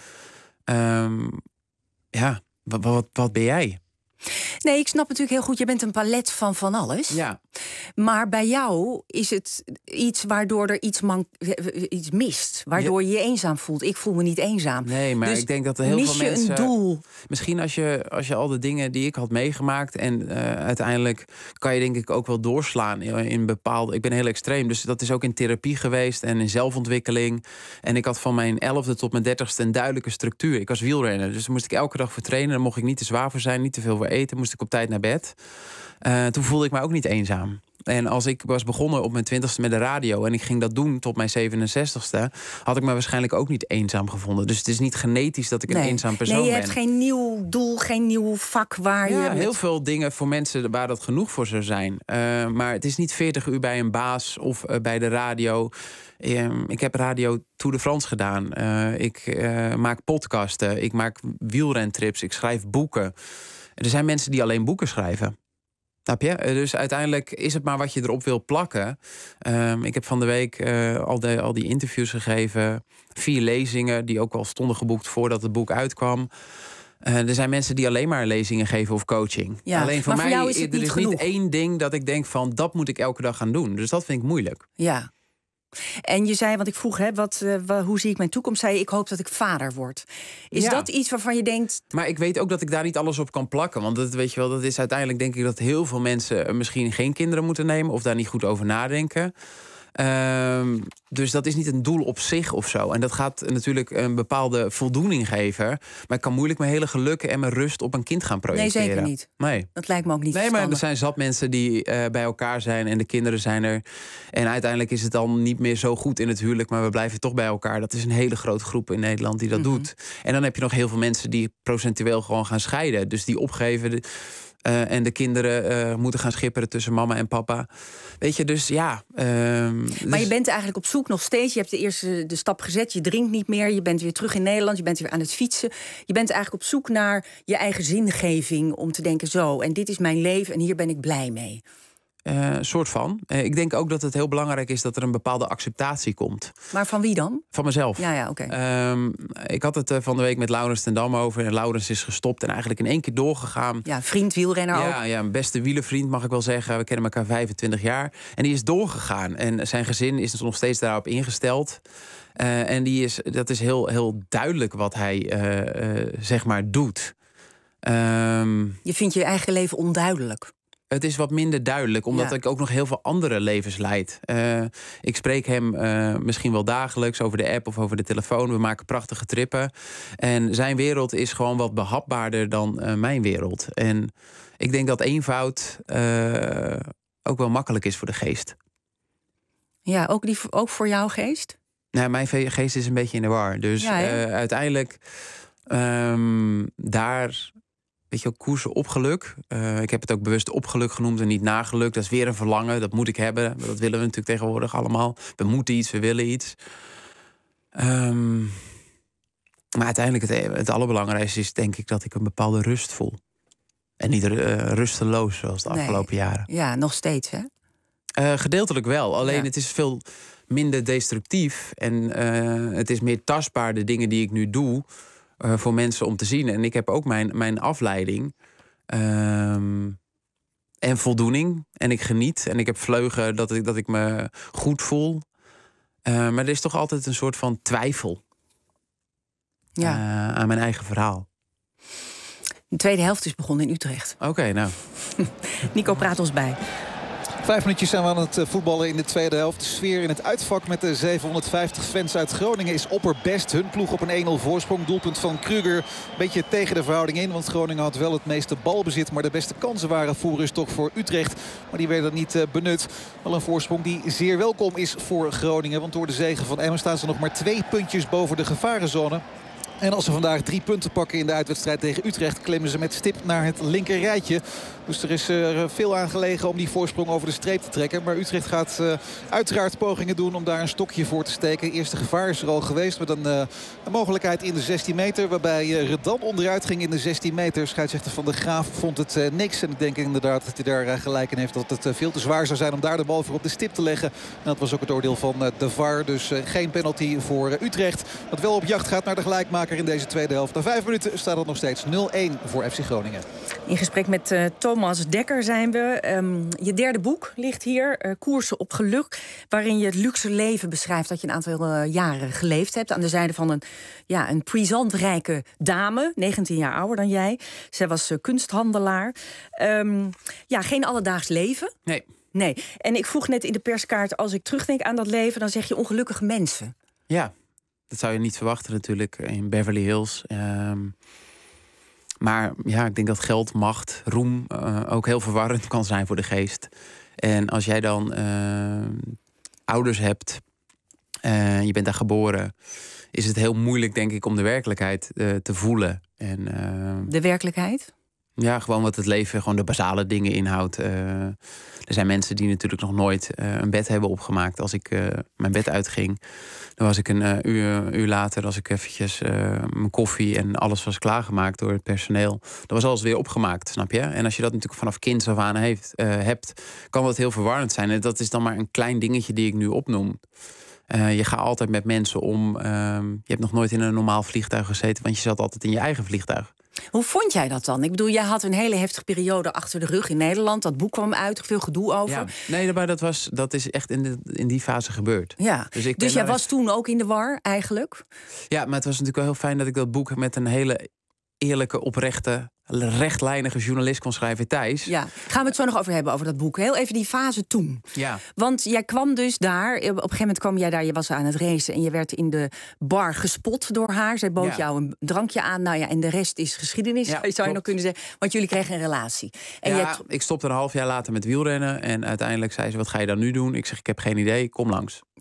Um, ja, wat, wat, wat ben jij? Nee, ik snap natuurlijk heel goed, je bent een palet van van alles. Ja. Maar bij jou is het iets waardoor er iets, man- iets mist. Waardoor je je eenzaam voelt. Ik voel me niet eenzaam. Nee, maar dus ik denk dat er heel mis veel je mensen... een doel? Misschien als je, als je al de dingen die ik had meegemaakt... en uh, uiteindelijk kan je denk ik ook wel doorslaan in bepaalde... Ik ben heel extreem, dus dat is ook in therapie geweest... en in zelfontwikkeling. En ik had van mijn elfde tot mijn dertigste een duidelijke structuur. Ik was wielrenner, dus daar moest ik elke dag voor trainen. Daar mocht ik niet te zwaar voor zijn, niet te veel voor eten. Moest ik op tijd naar bed. Uh, toen voelde ik me ook niet eenzaam. En als ik was begonnen op mijn twintigste met de radio... en ik ging dat doen tot mijn zevenenzestigste... had ik me waarschijnlijk ook niet eenzaam gevonden. Dus het is niet genetisch dat ik een nee. eenzaam persoon ben. Nee, je hebt ben. geen nieuw doel, geen nieuw vak waar ja, je... Met... heel veel dingen voor mensen waar dat genoeg voor zou zijn. Uh, maar het is niet veertig uur bij een baas of uh, bij de radio... Um, ik heb Radio Tour de France gedaan. Uh, ik uh, maak podcasten, ik maak wielrentrips, ik schrijf boeken... Er zijn mensen die alleen boeken schrijven. Snap je? Dus uiteindelijk is het maar wat je erop wil plakken. Um, ik heb van de week uh, al, de, al die interviews gegeven. Vier lezingen die ook al stonden geboekt voordat het boek uitkwam. Uh, er zijn mensen die alleen maar lezingen geven of coaching. Ja, alleen voor maar mij voor jou is het er niet is genoeg. niet één ding dat ik denk van dat moet ik elke dag gaan doen. Dus dat vind ik moeilijk. Ja. En je zei, want ik vroeg, hè, wat, uh, hoe zie ik mijn toekomst? Zei je, ik hoop dat ik vader word. Is ja. dat iets waarvan je denkt... Maar ik weet ook dat ik daar niet alles op kan plakken. Want dat, weet je wel, dat is uiteindelijk denk ik dat heel veel mensen... misschien geen kinderen moeten nemen of daar niet goed over nadenken. Um, dus dat is niet een doel op zich of zo. En dat gaat natuurlijk een bepaalde voldoening geven. Maar ik kan moeilijk mijn hele geluk en mijn rust op een kind gaan projecteren. Nee, zeker niet. Nee. Dat lijkt me ook niet Nee, verstandig. maar er zijn zat mensen die uh, bij elkaar zijn en de kinderen zijn er. En uiteindelijk is het dan niet meer zo goed in het huwelijk, maar we blijven toch bij elkaar. Dat is een hele grote groep in Nederland die dat mm-hmm. doet. En dan heb je nog heel veel mensen die procentueel gewoon gaan scheiden. Dus die opgeven... De, Uh, en de kinderen uh, moeten gaan schipperen tussen mama en papa. Weet je, dus ja. Uh, maar dus... je bent eigenlijk op zoek nog steeds. Je hebt de eerste de stap gezet. Je drinkt niet meer. Je bent weer terug in Nederland. Je bent weer aan het fietsen. Je bent eigenlijk op zoek naar je eigen zingeving. Om te denken zo, en dit is mijn leven en hier ben ik blij mee. Uh, soort van. Uh, ik denk ook dat het heel belangrijk is dat er een bepaalde acceptatie komt. Maar van wie dan? Van mezelf. Ja, ja, oké. Okay. Um, ik had het uh, van de week met Laurens ten Dam over. En Laurens is gestopt en eigenlijk in één keer doorgegaan. Ja, vriend, wielrenner ja, ook. Ja, een beste wielervriend mag ik wel zeggen. We kennen elkaar vijfentwintig jaar. En die is doorgegaan. En zijn gezin is nog steeds daarop ingesteld. Uh, en die is, dat is heel, heel duidelijk wat hij uh, uh, zeg maar doet. Um, je vindt je eigen leven onduidelijk. Het is wat minder duidelijk, omdat ja. ik ook nog heel veel andere levens leid. Uh, ik spreek hem uh, misschien wel dagelijks over de app of over de telefoon. We maken prachtige trippen. En zijn wereld is gewoon wat behapbaarder dan uh, mijn wereld. En ik denk dat eenvoud uh, ook wel makkelijk is voor de geest. Ja, ook, die, ook voor jouw geest? Nou, mijn geest is een beetje in de war. Dus ja, uh, uiteindelijk um, daar... Weet je, koersen op geluk. Uh, ik heb het ook bewust op geluk genoemd en niet nageluk. Dat is weer een verlangen, dat moet ik hebben. Dat willen we natuurlijk tegenwoordig allemaal. We moeten iets, we willen iets. Um, maar uiteindelijk het, het allerbelangrijkste is denk ik dat ik een bepaalde rust voel. En niet uh, rusteloos zoals de afgelopen nee. jaren. Ja, nog steeds hè? Uh, gedeeltelijk wel. Alleen ja. het is veel minder destructief. En uh, het is meer tastbaar de dingen die ik nu doe... Uh, voor mensen om te zien. En ik heb ook mijn, mijn afleiding. Um, en voldoening. En ik geniet. En ik heb vleugelen dat ik, dat ik me goed voel. Uh, maar er is toch altijd een soort van twijfel. Ja. Uh, aan mijn eigen verhaal. De tweede helft is begonnen in Utrecht. Oké, okay, nou. Nico, praat ons bij. Vijf minuutjes zijn we aan het voetballen in de tweede helft. De sfeer in het uitvak met de zevenhonderdvijftig fans uit Groningen is opperbest. Hun ploeg op een één nul voorsprong. Doelpunt van Kruger. Een beetje tegen de verhouding in. Want Groningen had wel het meeste balbezit. Maar de beste kansen waren voor rust toch voor Utrecht. Maar die werden niet benut. Wel een voorsprong die zeer welkom is voor Groningen. Want door de zege van Emmen staan ze nog maar twee puntjes boven de gevarenzone. En als ze vandaag drie punten pakken in de uitwedstrijd tegen Utrecht... klimmen ze met stip naar het linker rijtje. Dus er is uh, veel aan gelegen om die voorsprong over de streep te trekken. Maar Utrecht gaat uh, uiteraard pogingen doen om daar een stokje voor te steken. Eerste gevaar is er al geweest met een, uh, een mogelijkheid in de zestien meter... waarbij uh, Redan onderuit ging in de zestien meter. Scheidsrechter Van der Graaf vond het uh, niks. En ik denk inderdaad dat hij daar uh, gelijk in heeft... dat het uh, veel te zwaar zou zijn om daar de bal voor op de stip te leggen. En dat was ook het oordeel van uh, de V A R. Dus uh, geen penalty voor uh, Utrecht. Dat wel op jacht gaat naar de gelijkmaker in deze tweede helft. Na vijf minuten staat het nog steeds nul één voor F C Groningen. In gesprek met uh, Thomas Dekker zijn we. Um, je derde boek ligt hier, uh, Koersen op geluk... waarin je het luxe leven beschrijft dat je een aantal uh, jaren geleefd hebt... aan de zijde van een, ja, een puissantrijke dame, negentien jaar ouder dan jij. Zij was uh, kunsthandelaar. Um, ja, geen alledaags leven. Nee. Nee. En ik vroeg net in de perskaart, als ik terugdenk aan dat leven... dan zeg je ongelukkige mensen. Ja. Dat zou je niet verwachten natuurlijk in Beverly Hills. Um, maar ja, ik denk dat geld, macht, roem uh, ook heel verwarrend kan zijn voor de geest. En als jij dan uh, ouders hebt, uh, je bent daar geboren... is het heel moeilijk, denk ik, om de werkelijkheid uh, te voelen. En, uh, de werkelijkheid? Ja, gewoon wat het leven, gewoon de basale dingen inhoudt. Uh, er zijn mensen die natuurlijk nog nooit uh, een bed hebben opgemaakt. Als ik uh, mijn bed uitging, dan was ik een uh, uur, uur later... als ik eventjes uh, mijn koffie en alles was klaargemaakt door het personeel... dan was alles weer opgemaakt, snap je? En als je dat natuurlijk vanaf kinds af aan heeft, uh, hebt... kan dat heel verwarrend zijn. En dat is dan maar een klein dingetje die ik nu opnoem. Uh, je gaat altijd met mensen om. Uh, je hebt nog nooit in een normaal vliegtuig gezeten... want je zat altijd in je eigen vliegtuig. Hoe vond jij dat dan? Ik bedoel, jij had een hele heftige periode achter de rug in Nederland. Dat boek kwam uit, veel gedoe over. Ja, nee, maar dat, was, dat is echt in, de, in die fase gebeurd. Ja. Dus, ik dus jij was toen ook in de war, eigenlijk? Ja, maar het was natuurlijk wel heel fijn dat ik dat boek... met een hele eerlijke, oprechte, rechtlijnige journalist kon schrijven, Thijs. Ja, gaan we het zo nog over hebben, over dat boek. Heel even die fase toen. Ja. Want jij kwam dus daar, op een gegeven moment kwam jij daar... je was aan het racen en je werd in de bar gespot door haar. Zij bood ja. jou een drankje aan. Nou ja, en de rest is geschiedenis, ja, zou je klopt. nog kunnen zeggen. Want jullie kregen een relatie. En ja, jij... ik stopte een half jaar later met wielrennen. En uiteindelijk zei ze, wat ga je dan nu doen? Ik zeg, ik heb geen idee, kom langs. Ja.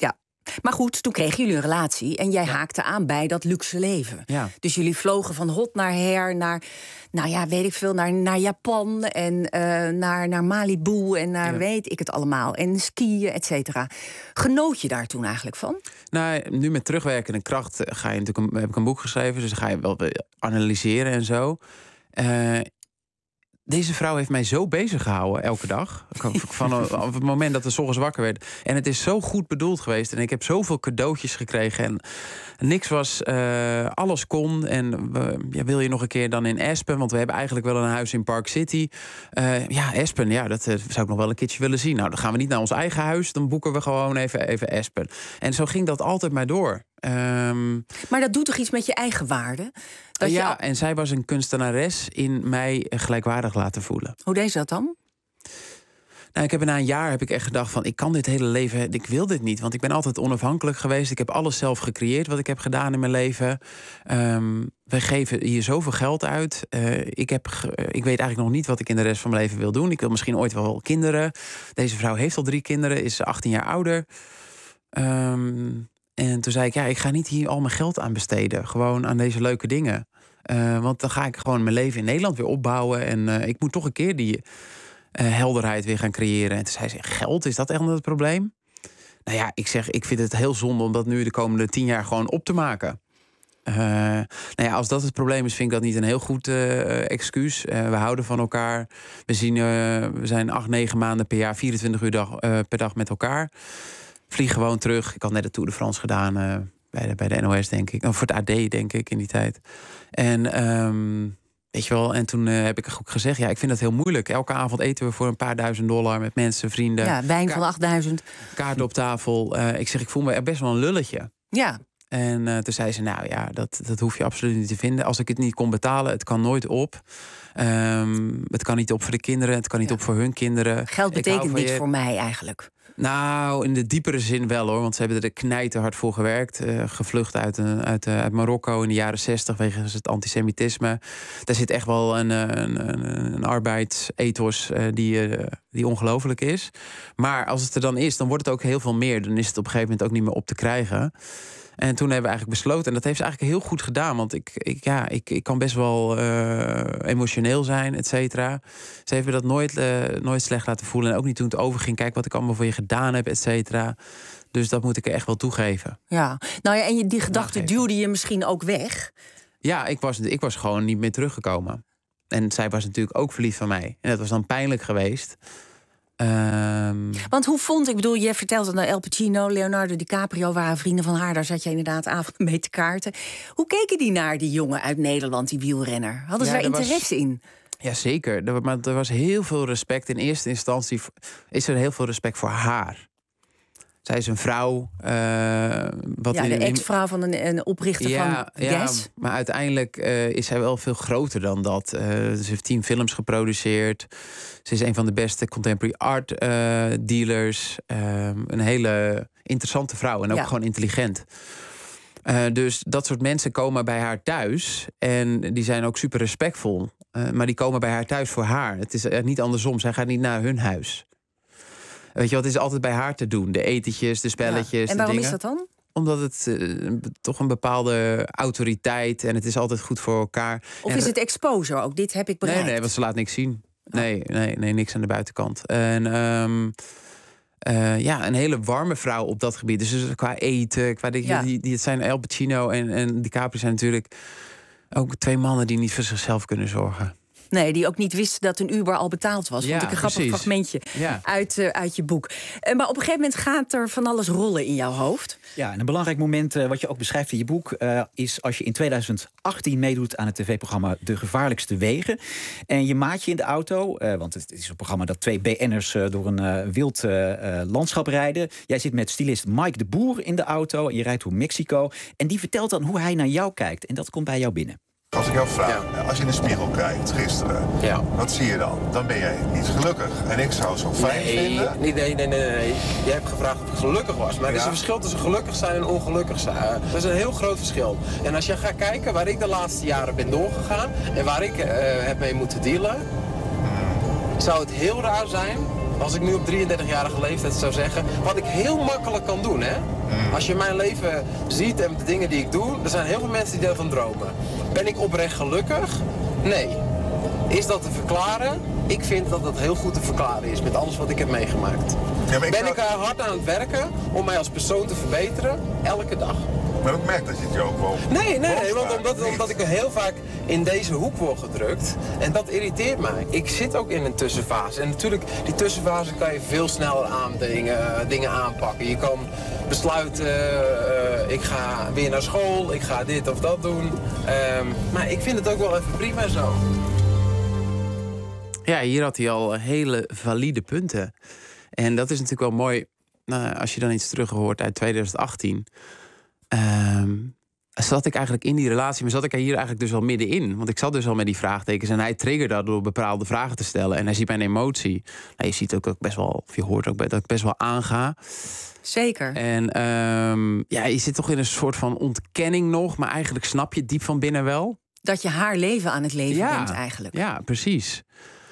Maar goed, toen kregen jullie een relatie en jij haakte aan bij dat luxe leven. Ja. Dus jullie vlogen van hot naar her, naar, nou ja, weet ik veel, naar, naar Japan en uh, naar, naar Malibu en naar Ja. weet ik het allemaal. En skiën, et cetera. Genoot je daar toen eigenlijk van? Nou, nu met terugwerkende kracht ga je natuurlijk een, heb ik een boek geschreven, dus dan ga je wel analyseren en zo. Uh, Deze vrouw heeft mij zo bezig gehouden elke dag. Van op het moment dat we 's ochtends wakker werden. En het is zo goed bedoeld geweest. En ik heb zoveel cadeautjes gekregen. En niks was, uh, alles kon. En uh, ja, wil je nog een keer dan in Aspen? Want we hebben eigenlijk wel een huis in Park City. Uh, ja, Aspen, ja, dat uh, zou ik nog wel een keertje willen zien. Nou, dan gaan we niet naar ons eigen huis. Dan boeken we gewoon even, even Aspen. En zo ging dat altijd maar door. Um, maar dat doet toch iets met je eigen waarde? Dat ja, je al... en zij was een kunstenares in mij gelijkwaardig laten voelen. Hoe deed ze dat dan? Nou, ik heb na een jaar heb ik echt gedacht van, ik kan dit hele leven, ik wil dit niet. Want ik ben altijd onafhankelijk geweest. Ik heb alles zelf gecreëerd wat ik heb gedaan in mijn leven. Um, we geven hier zoveel geld uit. Uh, ik, heb ge, ik weet eigenlijk nog niet wat ik in de rest van mijn leven wil doen. Ik wil misschien ooit wel kinderen. Deze vrouw heeft al drie kinderen, is achttien jaar ouder. Um, En toen zei ik, ja, ik ga niet hier al mijn geld aan besteden. Gewoon aan deze leuke dingen. Uh, want dan ga ik gewoon mijn leven in Nederland weer opbouwen. En uh, ik moet toch een keer die uh, helderheid weer gaan creëren. En toen zei ze, geld, is dat echt het probleem? Nou ja, ik zeg, ik vind het heel zonde om dat nu de komende tien jaar gewoon op te maken. Uh, nou ja, als dat het probleem is, vind ik dat niet een heel goed uh, excuus. Uh, we houden van elkaar. We, zien, uh, we zijn acht, negen maanden per jaar, vierentwintig uur dag, uh, per dag met elkaar. Vlieg gewoon terug. Ik had net de Tour de France gedaan uh, bij, de, bij de N O S, denk ik. Of voor het A D, denk ik, in die tijd. En um, weet je wel, en toen uh, heb ik ook gezegd, ja, ik vind dat heel moeilijk. Elke avond eten we voor een paar duizend dollar met mensen, vrienden. Ja, wijn Ka- van achtduizend. Kaarten op tafel. Uh, ik zeg, ik voel me best wel een lulletje. Ja. En uh, toen zei ze, nou ja, dat, dat hoef je absoluut niet te vinden. Als ik het niet kon betalen, het kan nooit op. Um, het kan niet op voor de kinderen, het kan niet ja. op voor hun kinderen. Geld betekent niks je... voor mij eigenlijk. Nou, in de diepere zin wel hoor. Want ze hebben er knijterhard voor gewerkt. Uh, gevlucht uit, uh, uit, uh, uit Marokko in de jaren zestig wegens het antisemitisme. Daar zit echt wel een, een, een, een arbeidsethos uh, die, uh, die ongelooflijk is. Maar als het er dan is, dan wordt het ook heel veel meer. Dan is het op een gegeven moment ook niet meer op te krijgen. En toen hebben we eigenlijk besloten, en dat heeft ze eigenlijk heel goed gedaan. Want ik, ik, ja, ik, ik kan best wel uh, emotioneel zijn, et cetera. Ze heeft me dat nooit, uh, nooit slecht laten voelen. En ook niet toen het overging, kijk wat ik allemaal voor je gedaan heb, et cetera. Dus dat moet ik er echt wel toegeven. Ja, nou ja, en je, die gedachte duwde je misschien ook weg. Ja, ik was, ik was gewoon niet meer teruggekomen. En zij was natuurlijk ook verliefd van mij. En dat was dan pijnlijk geweest. Um... Want hoe vond, ik bedoel, je vertelt het nou, El Pacino, Leonardo DiCaprio waren vrienden van haar. Daar zat je inderdaad avonden mee te kaarten. Hoe keken die naar die jongen uit Nederland, die wielrenner? Hadden ze ja, daar interesse was... in? Ja, zeker. Er, maar er was heel veel respect. In eerste instantie is er heel veel respect voor haar. Zij is een vrouw. Uh, wat ja, de in, ex-vrouw van een, een oprichter ja, van ja, Guess. Maar uiteindelijk uh, is zij wel veel groter dan dat. Uh, ze heeft tien films geproduceerd. Ze is een van de beste contemporary art uh, dealers. Uh, een hele interessante vrouw en ook ja. gewoon intelligent. Uh, dus dat soort mensen komen bij haar thuis. En die zijn ook super respectvol. Uh, maar die komen bij haar thuis voor haar. Het is uh, niet andersom. Zij gaat niet naar hun huis. Weet je wat, het is altijd bij haar te doen. De etentjes, de spelletjes, ja. En waarom de is dat dan? Omdat het uh, toch een bepaalde autoriteit en het is altijd goed voor elkaar. Of en is het exposure ook? Dit heb ik bereikt. Nee, nee, want ze laat niks zien. Nee, nee, nee, niks aan de buitenkant. En um, uh, ja, een hele warme vrouw op dat gebied. Dus qua eten, qua die, ja. die, die, het zijn El Pacino en, en DiCaprio zijn natuurlijk ook twee mannen die niet voor zichzelf kunnen zorgen. Nee, die ook niet wisten dat een Uber al betaald was. Ja, vond ik een grappig precies. fragmentje ja. uit, uh, uit je boek. Uh, maar op een gegeven moment gaat er van alles rollen in jouw hoofd. Ja, en een belangrijk moment uh, wat je ook beschrijft in je boek Uh, is als je in tweeduizend achttien meedoet aan het tv-programma De Gevaarlijkste Wegen. En je maat je in de auto, uh, want het is een programma dat twee B N'ers uh, door een uh, wild uh, uh, landschap rijden. Jij zit met stylist Mike de Boer in de auto en je rijdt door Mexico. En die vertelt dan hoe hij naar jou kijkt. En dat komt bij jou binnen. Als ik jou vraag, ja. als je in de spiegel kijkt gisteren, ja. wat zie je dan? Dan ben jij niet gelukkig. En ik zou het zo fijn nee, vinden. Nee, nee, nee, nee, nee. Jij hebt gevraagd of ik gelukkig was. Maar er ja. is een verschil tussen gelukkig zijn en ongelukkig zijn. Uh, dat is een heel groot verschil. En als je gaat kijken waar ik de laatste jaren ben doorgegaan en waar ik uh, heb mee moeten dealen, hmm. zou het heel raar zijn als ik nu op drieëndertigjarige leeftijd zou zeggen, wat ik heel makkelijk kan doen, hè? Als je mijn leven ziet en de dingen die ik doe, er zijn heel veel mensen die daarvan dromen. Ben ik oprecht gelukkig? Nee. Is dat te verklaren? Ik vind dat dat heel goed te verklaren is met alles wat ik heb meegemaakt. Ja, ik ben zou... ik uh, hard aan het werken om mij als persoon te verbeteren? Elke dag. Maar ik merk dat je het je ook wel... Nee, nee, nee, want omdat, omdat ik heel vaak in deze hoek word gedrukt. En dat irriteert mij. Ik zit ook in een tussenfase. En natuurlijk, die tussenfase kan je veel sneller aan dingen, uh, dingen aanpakken. Je kan besluiten, uh, ik ga weer naar school, ik ga dit of dat doen. Um, maar ik vind het ook wel even prima zo. Ja, hier had hij al hele valide punten. En dat is natuurlijk wel mooi, nou, als je dan iets terug hoort uit twintig achttien... Um, zat ik eigenlijk in die relatie, maar zat ik er hier eigenlijk dus al middenin. Want ik zat dus al met die vraagtekens en hij triggerde dat door bepaalde vragen te stellen. En hij ziet mijn emotie. Nou, je ziet ook, ook best wel, of je hoort ook dat ik best wel aanga. Zeker. En um, ja, je zit toch in een soort van ontkenning nog, maar eigenlijk snap je het diep van binnen wel. Dat je haar leven aan het leven ja, bent eigenlijk. Ja, precies.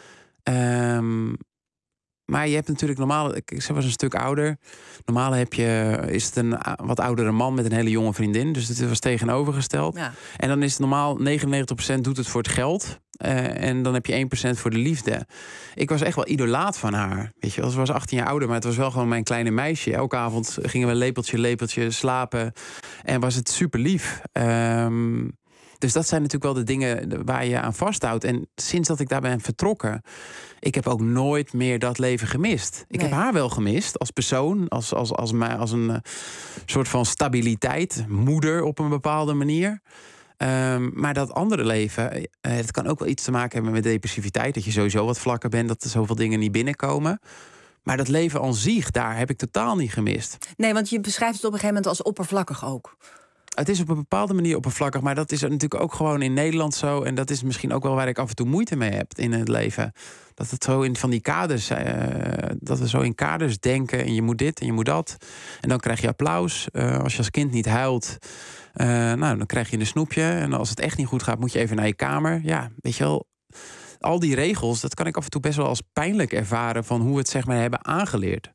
Um, Maar je hebt natuurlijk normaal, ik was een stuk ouder. Normaal heb je, is het een wat oudere man met een hele jonge vriendin. Dus het was tegenovergesteld. Ja. En dan is het normaal negenennegentig procent doet het voor het geld. Uh, en dan heb je één procent voor de liefde. Ik was echt wel idolaat van haar. Weet je, ze was achttien jaar ouder, maar het was wel gewoon mijn kleine meisje. Elke avond gingen we lepeltje, lepeltje slapen. En was het super lief. Um, Dus dat zijn natuurlijk wel de dingen waar je aan vasthoudt. En sinds dat ik daar ben vertrokken, ik heb ook nooit meer dat leven gemist. Ik nee. heb haar wel gemist als persoon, als, als, als, als, als een uh, soort van stabiliteit, moeder op een bepaalde manier. Um, maar dat andere leven, uh, het kan ook wel iets te maken hebben met depressiviteit. Dat je sowieso wat vlakker bent, dat er zoveel dingen niet binnenkomen. Maar dat leven aan zich, daar heb ik totaal niet gemist. Nee, want je beschrijft het op een gegeven moment als oppervlakkig ook. Het is op een bepaalde manier oppervlakkig, maar dat is natuurlijk ook gewoon in Nederland zo. En dat is misschien ook wel waar ik af en toe moeite mee heb in het leven. Dat het zo in van die kaders, uh, dat we zo in kaders denken en je moet dit en je moet dat. En dan krijg je applaus. Uh, als je als kind niet huilt, uh, nou, dan krijg je een snoepje. En als het echt niet goed gaat, moet je even naar je kamer. Ja, weet je wel, al die regels, dat kan ik af en toe best wel als pijnlijk ervaren van hoe we het zeg maar hebben aangeleerd.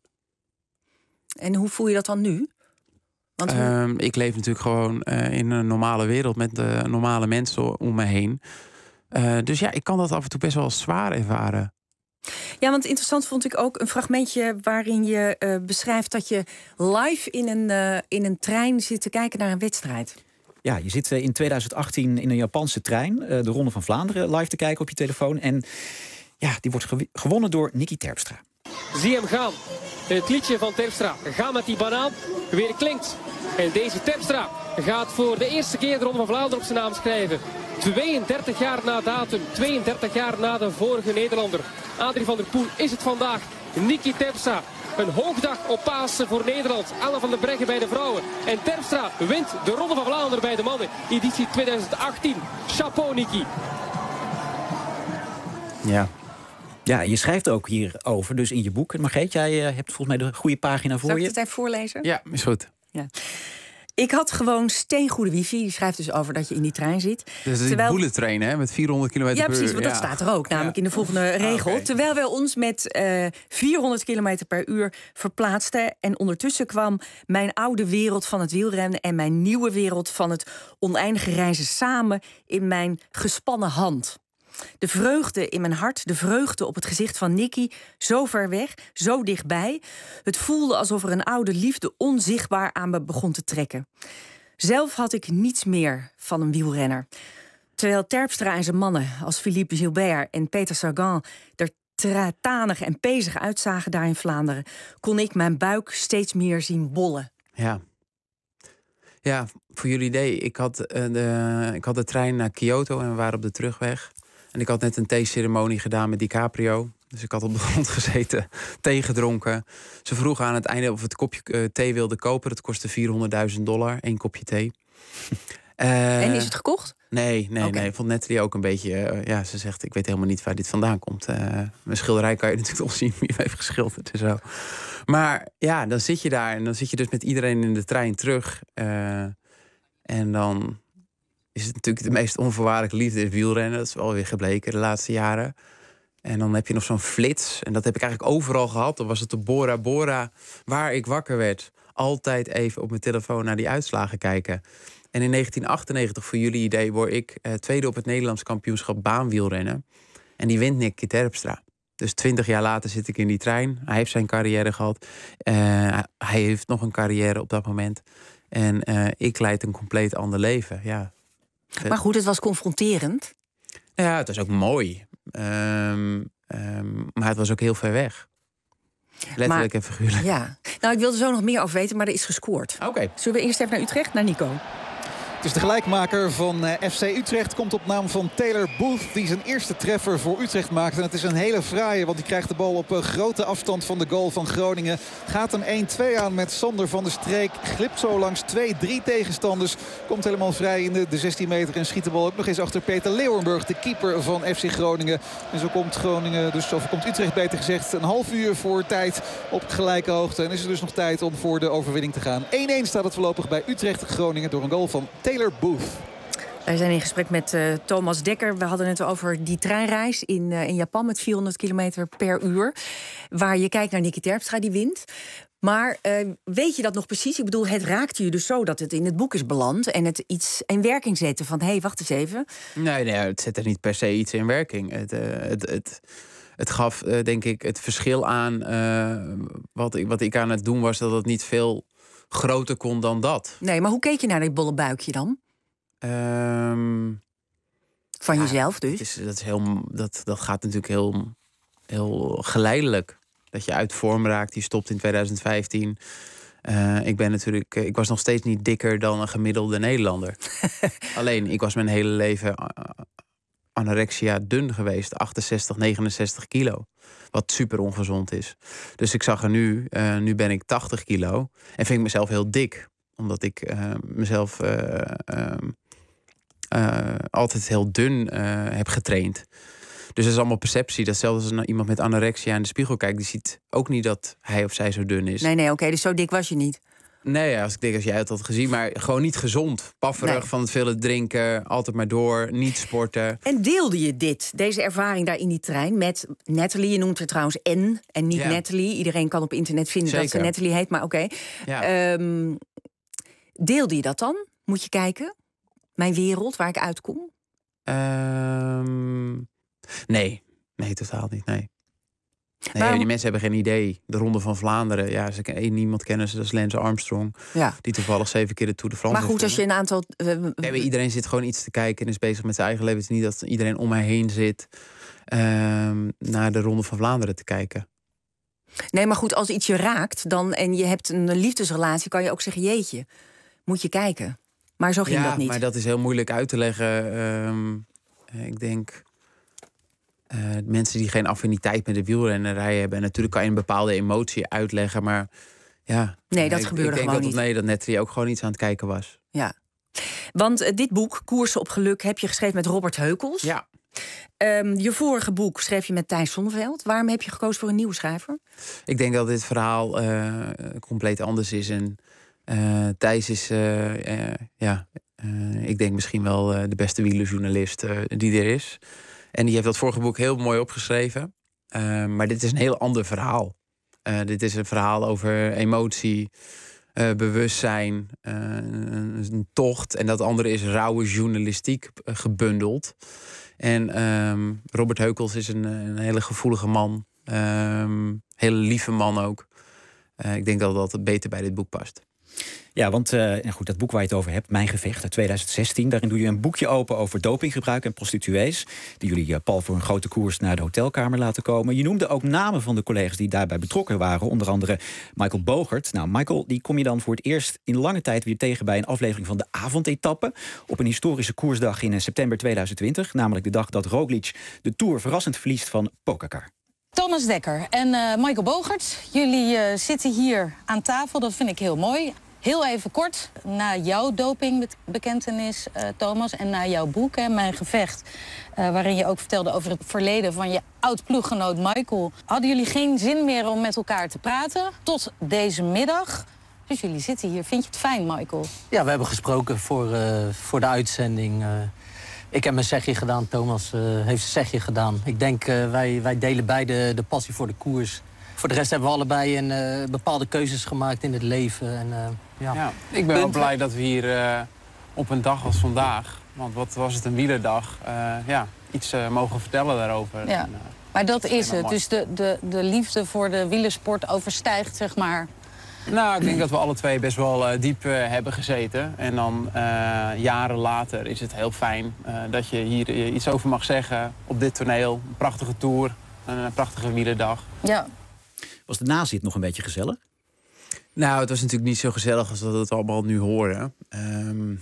En hoe voel je dat dan nu? Want hoe... um, ik leef natuurlijk gewoon uh, in een normale wereld met uh, normale mensen om me heen. Uh, dus ja, ik kan dat af en toe best wel zwaar ervaren. Ja, want interessant vond ik ook een fragmentje waarin je uh, beschrijft dat je live in een, uh, in een trein zit te kijken naar een wedstrijd. Ja, je zit uh, in twintig achttien in een Japanse trein uh, de Ronde van Vlaanderen live te kijken op je telefoon. En ja, die wordt gew- gewonnen door Nicky Terpstra. Zie hem gaan. Het liedje van Terpstra, Ga met die banaan, weer klinkt. En deze Terpstra gaat voor de eerste keer de Ronde van Vlaanderen op zijn naam schrijven. tweeëndertig jaar na datum, tweeëndertig jaar na de vorige Nederlander. Adrie van der Poel is het vandaag. Nicky Terpstra, een hoogdag op Pasen voor Nederland. Anne van der Breggen bij de vrouwen. En Terpstra wint de Ronde van Vlaanderen bij de mannen. Editie twintig achttien. Chapeau, Nicky. Ja. Ja, je schrijft ook hierover, dus in je boek. Margreet, jij uh, hebt volgens mij de goede pagina voor je. Zal ik het even voorlezen? Ja, is goed. Ja. Ik had gewoon steengoede wifi. Die schrijft dus over dat je in die trein zit. Dus dat is Terwijl... die bullet train, hè, met vierhonderd kilometer per uur. Ja, precies, want dat ja. staat er ook, namelijk ja. in de volgende regel. Ah, okay. Terwijl wij ons met uh, vierhonderd kilometer per uur verplaatsten. En ondertussen kwam mijn oude wereld van het wielrennen en mijn nieuwe wereld van het oneindige reizen samen in mijn gespannen hand. De vreugde in mijn hart, de vreugde op het gezicht van Nicky, zo ver weg, zo dichtbij. Het voelde alsof er een oude liefde onzichtbaar aan me begon te trekken. Zelf had ik niets meer van een wielrenner. Terwijl Terpstra en zijn mannen als Philippe Gilbert en Peter Sagan er tratanig en pezig uitzagen daar in Vlaanderen, kon ik mijn buik steeds meer zien bollen. Ja. Ja, voor jullie idee, ik had, uh, de, ik had de trein naar Kyoto en we waren op de terugweg. En ik had net een theeceremonie gedaan met DiCaprio. Dus ik had op de grond gezeten, thee gedronken. Ze vroegen aan het einde of we het kopje uh, thee wilden kopen. Dat kostte vierhonderdduizend dollar, één kopje thee. uh, en is het gekocht? Nee, nee, okay. nee. Vond Natalie ook een beetje... Uh, ja, ze zegt, ik weet helemaal niet waar dit vandaan komt. Uh, mijn schilderij kan je natuurlijk toch zien wie heeft geschilderd en zo. Maar ja, dan zit je daar en dan zit je dus met iedereen in de trein terug. Uh, en dan... is het natuurlijk de meest onvoorwaardelijke liefde is wielrennen. Dat is wel weer gebleken de laatste jaren. En dan heb je nog zo'n flits. En dat heb ik eigenlijk overal gehad. Dan was het de Bora Bora waar ik wakker werd. altijd even op mijn telefoon naar die uitslagen kijken. En in negentien achtennegentig, voor jullie idee, word ik uh, tweede op het Nederlands kampioenschap baanwielrennen. En die wint Nicky Terpstra. Dus twintig jaar later zit ik in die trein. Hij heeft zijn carrière gehad. Uh, hij heeft nog een carrière op dat moment. En uh, ik leid een compleet ander leven. Ja. Maar goed, het was confronterend. Ja, het was ook mooi. Um, um, maar het was ook heel ver weg. Letterlijk maar, en figuurlijk. Ja. Nou, ik wilde zo nog meer over weten, maar er is gescoord. Oké. Okay. Zullen we eerst even naar Utrecht, naar Nico? Het is de gelijkmaker van uh, F C Utrecht. Komt op naam van Taylor Booth, die zijn eerste treffer voor Utrecht maakt. En het is een hele fraaie, want die krijgt de bal op uh, grote afstand van de goal van Groningen. Gaat een één twee aan met Sander van der Streek. Glipt zo langs twee drie tegenstanders. Komt helemaal vrij in de, de zestien meter en schiet de bal ook nog eens achter Peter Leeuwenburg, de keeper van F C Groningen. En zo komt Groningen, dus of komt Utrecht beter gezegd, een half uur voor tijd op gelijke hoogte. En is er dus nog tijd om voor de overwinning te gaan. één één staat het voorlopig bij Utrecht-Groningen door een goal van Taylor Booth. Wij zijn in gesprek met uh, Thomas Dekker. We hadden het over die treinreis in, uh, in Japan met vierhonderd kilometer per uur. Waar je kijkt naar Nicky Terpstra, die wint. Maar uh, weet je dat nog precies? Ik bedoel, het raakte je dus zo dat het in het boek is beland en het iets in werking zette van, hé, hey, wacht eens even. Nee, nee, het zette niet per se iets in werking. Het, uh, het, het, het gaf, uh, denk ik, het verschil aan uh, wat, ik, wat ik aan het doen was, dat het niet veel groter kon dan dat. Nee, maar hoe keek je naar dit bolle buikje dan? Um, van jezelf dus? Dat, is, dat, is heel, dat, dat gaat natuurlijk heel, heel geleidelijk. Dat je uit vorm raakt. Die stopt in twintig vijftien. Uh, ik ben natuurlijk, ik was nog steeds niet dikker dan een gemiddelde Nederlander. Alleen, ik was mijn hele leven anorexia dun geweest. achtenzestig, negenenzestig kilo. Wat super ongezond is. Dus ik zag er nu, uh, nu ben ik tachtig kilo. En vind ik mezelf heel dik. Omdat ik uh, mezelf uh, uh, uh, altijd heel dun uh, heb getraind. Dus dat is allemaal perceptie. Datzelfde als iemand met anorexia in de spiegel kijkt. Die ziet ook niet dat hij of zij zo dun is. Nee, nee, oké. Okay, dus zo dik was je niet? Nee, als ik denk als jij het had gezien. Maar gewoon niet gezond. Pafferig nee. van het vele drinken. Altijd maar door. Niet sporten. En deelde je dit, deze ervaring daar in die trein met Natalie? Je noemt haar trouwens N en niet ja. Natalie. Iedereen kan op internet vinden Zeker. dat ze Natalie heet. Maar oké. Okay. Ja. Um, deelde je dat dan? Moet je kijken. Mijn wereld, waar ik uitkom? Um, nee. Nee, totaal niet. Nee. Nee, Waarom? Die mensen hebben geen idee. De Ronde van Vlaanderen. Ja, ze één niemand kennen ze, dat is Lance Armstrong. Ja. Die toevallig zeven keer de Tour de France. Maar goed, als je een aantal... Uh, nee, iedereen zit gewoon iets te kijken en is bezig met zijn eigen leven. Het is niet dat iedereen om mij heen zit uh, naar de Ronde van Vlaanderen te kijken. Nee, maar goed, als iets je raakt dan en je hebt een liefdesrelatie, kan je ook zeggen, jeetje, moet je kijken. Maar zo ging ja, dat niet. Maar dat is heel moeilijk uit te leggen. Um, ik denk... Uh, mensen die geen affiniteit met de wielrennerij hebben. En natuurlijk kan je een bepaalde emotie uitleggen, maar ja. Nee, dat ik, gebeurde ik denk gewoon dat, niet. Nee, dat Natalie ook gewoon iets aan het kijken was. Ja. Want uh, dit boek, Koersen op Geluk, heb je geschreven met Robert Heukels. Ja. Um, je vorige boek schreef je met Thijs Zonneveld. Waarom heb je gekozen voor een nieuwe schrijver? Ik denk dat dit verhaal uh, compleet anders is. En uh, Thijs is, uh, uh, ja, uh, ik denk misschien wel uh, de beste wielerjournalist uh, die er is. En die heeft dat vorige boek heel mooi opgeschreven. Uh, maar dit is een heel ander verhaal. Uh, dit is een verhaal over emotie, uh, bewustzijn, uh, een tocht. En dat andere is rauwe journalistiek gebundeld. En um, Robert Heukels is een, een hele gevoelige man. Um, hele lieve man ook. Uh, ik denk dat dat beter bij dit boek past. Ja, want uh, nou goed, dat boek waar je het over hebt, Mijn Gevecht uit twintig zestien... daarin doe je een boekje open over dopinggebruik en prostituees... die jullie uh, Paul voor een grote koers naar de hotelkamer laten komen. Je noemde ook namen van de collega's die daarbij betrokken waren. Onder andere Michael Bogert. Nou, Michael, die kom je dan voor het eerst in lange tijd weer tegen... bij een aflevering van de avondetappe... op een historische koersdag in september twintig twintig. Namelijk de dag dat Roglic de Tour verrassend verliest van Pogačar. Thomas Dekker en uh, Michael Bogert, jullie uh, zitten hier aan tafel. Dat vind ik heel mooi. Heel even kort, na jouw dopingbekentenis, uh, Thomas, en na jouw boek, hè, Mijn Gevecht... Uh, waarin je ook vertelde over het verleden van je oud-ploeggenoot Michael... hadden jullie geen zin meer om met elkaar te praten tot deze middag. Dus jullie zitten hier. Vind je het fijn, Michael? Ja, we hebben gesproken voor, uh, voor de uitzending. Uh, ik heb mijn zegje gedaan, Thomas uh, heeft zijn zegje gedaan. Ik denk, uh, wij, wij delen beide de passie voor de koers... voor de rest hebben we allebei een, uh, bepaalde keuzes gemaakt in het leven. En, uh, ja. Ja, ik ben wel blij dat we hier uh, op een dag als vandaag... want wat was het, een wielerdag, uh, ja, iets uh, mogen vertellen daarover. Ja. En, uh, maar dat is het. mooi. Dus de, de, de liefde voor de wielersport overstijgt, zeg maar... Nou, ik denk dat we alle twee best wel uh, diep uh, hebben gezeten. En dan uh, jaren later is het heel fijn uh, dat je hier uh, iets over mag zeggen op dit toneel. Een prachtige tour, een, een prachtige wielerdag. Ja. Was de nazit nog een beetje gezellig? Nou, het was natuurlijk niet zo gezellig als dat we het allemaal nu horen. Um,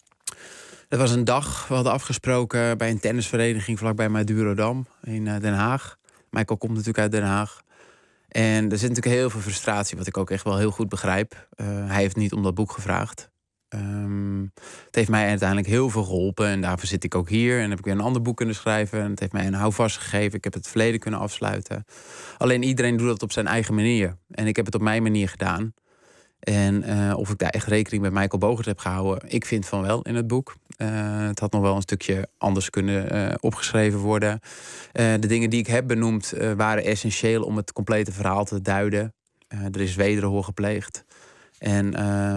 het was een dag, we hadden afgesproken bij een tennisvereniging vlakbij Madurodam in uh, Den Haag. Michael komt natuurlijk uit Den Haag. En er zit natuurlijk heel veel frustratie, wat ik ook echt wel heel goed begrijp. Uh, hij heeft niet om dat boek gevraagd. Um, het heeft mij uiteindelijk heel veel geholpen. En daarvoor zit ik ook hier. En heb ik weer een ander boek kunnen schrijven. En het heeft mij een houvast gegeven. Ik heb het verleden kunnen afsluiten. Alleen iedereen doet dat op zijn eigen manier. En ik heb het op mijn manier gedaan. En uh, of ik daar echt rekening met Michael Bogert heb gehouden... ik vind van wel in het boek. Uh, het had nog wel een stukje anders kunnen uh, opgeschreven worden. Uh, de dingen die ik heb benoemd uh, waren essentieel... om het complete verhaal te duiden. Uh, er is wederhoor gepleegd. En uh,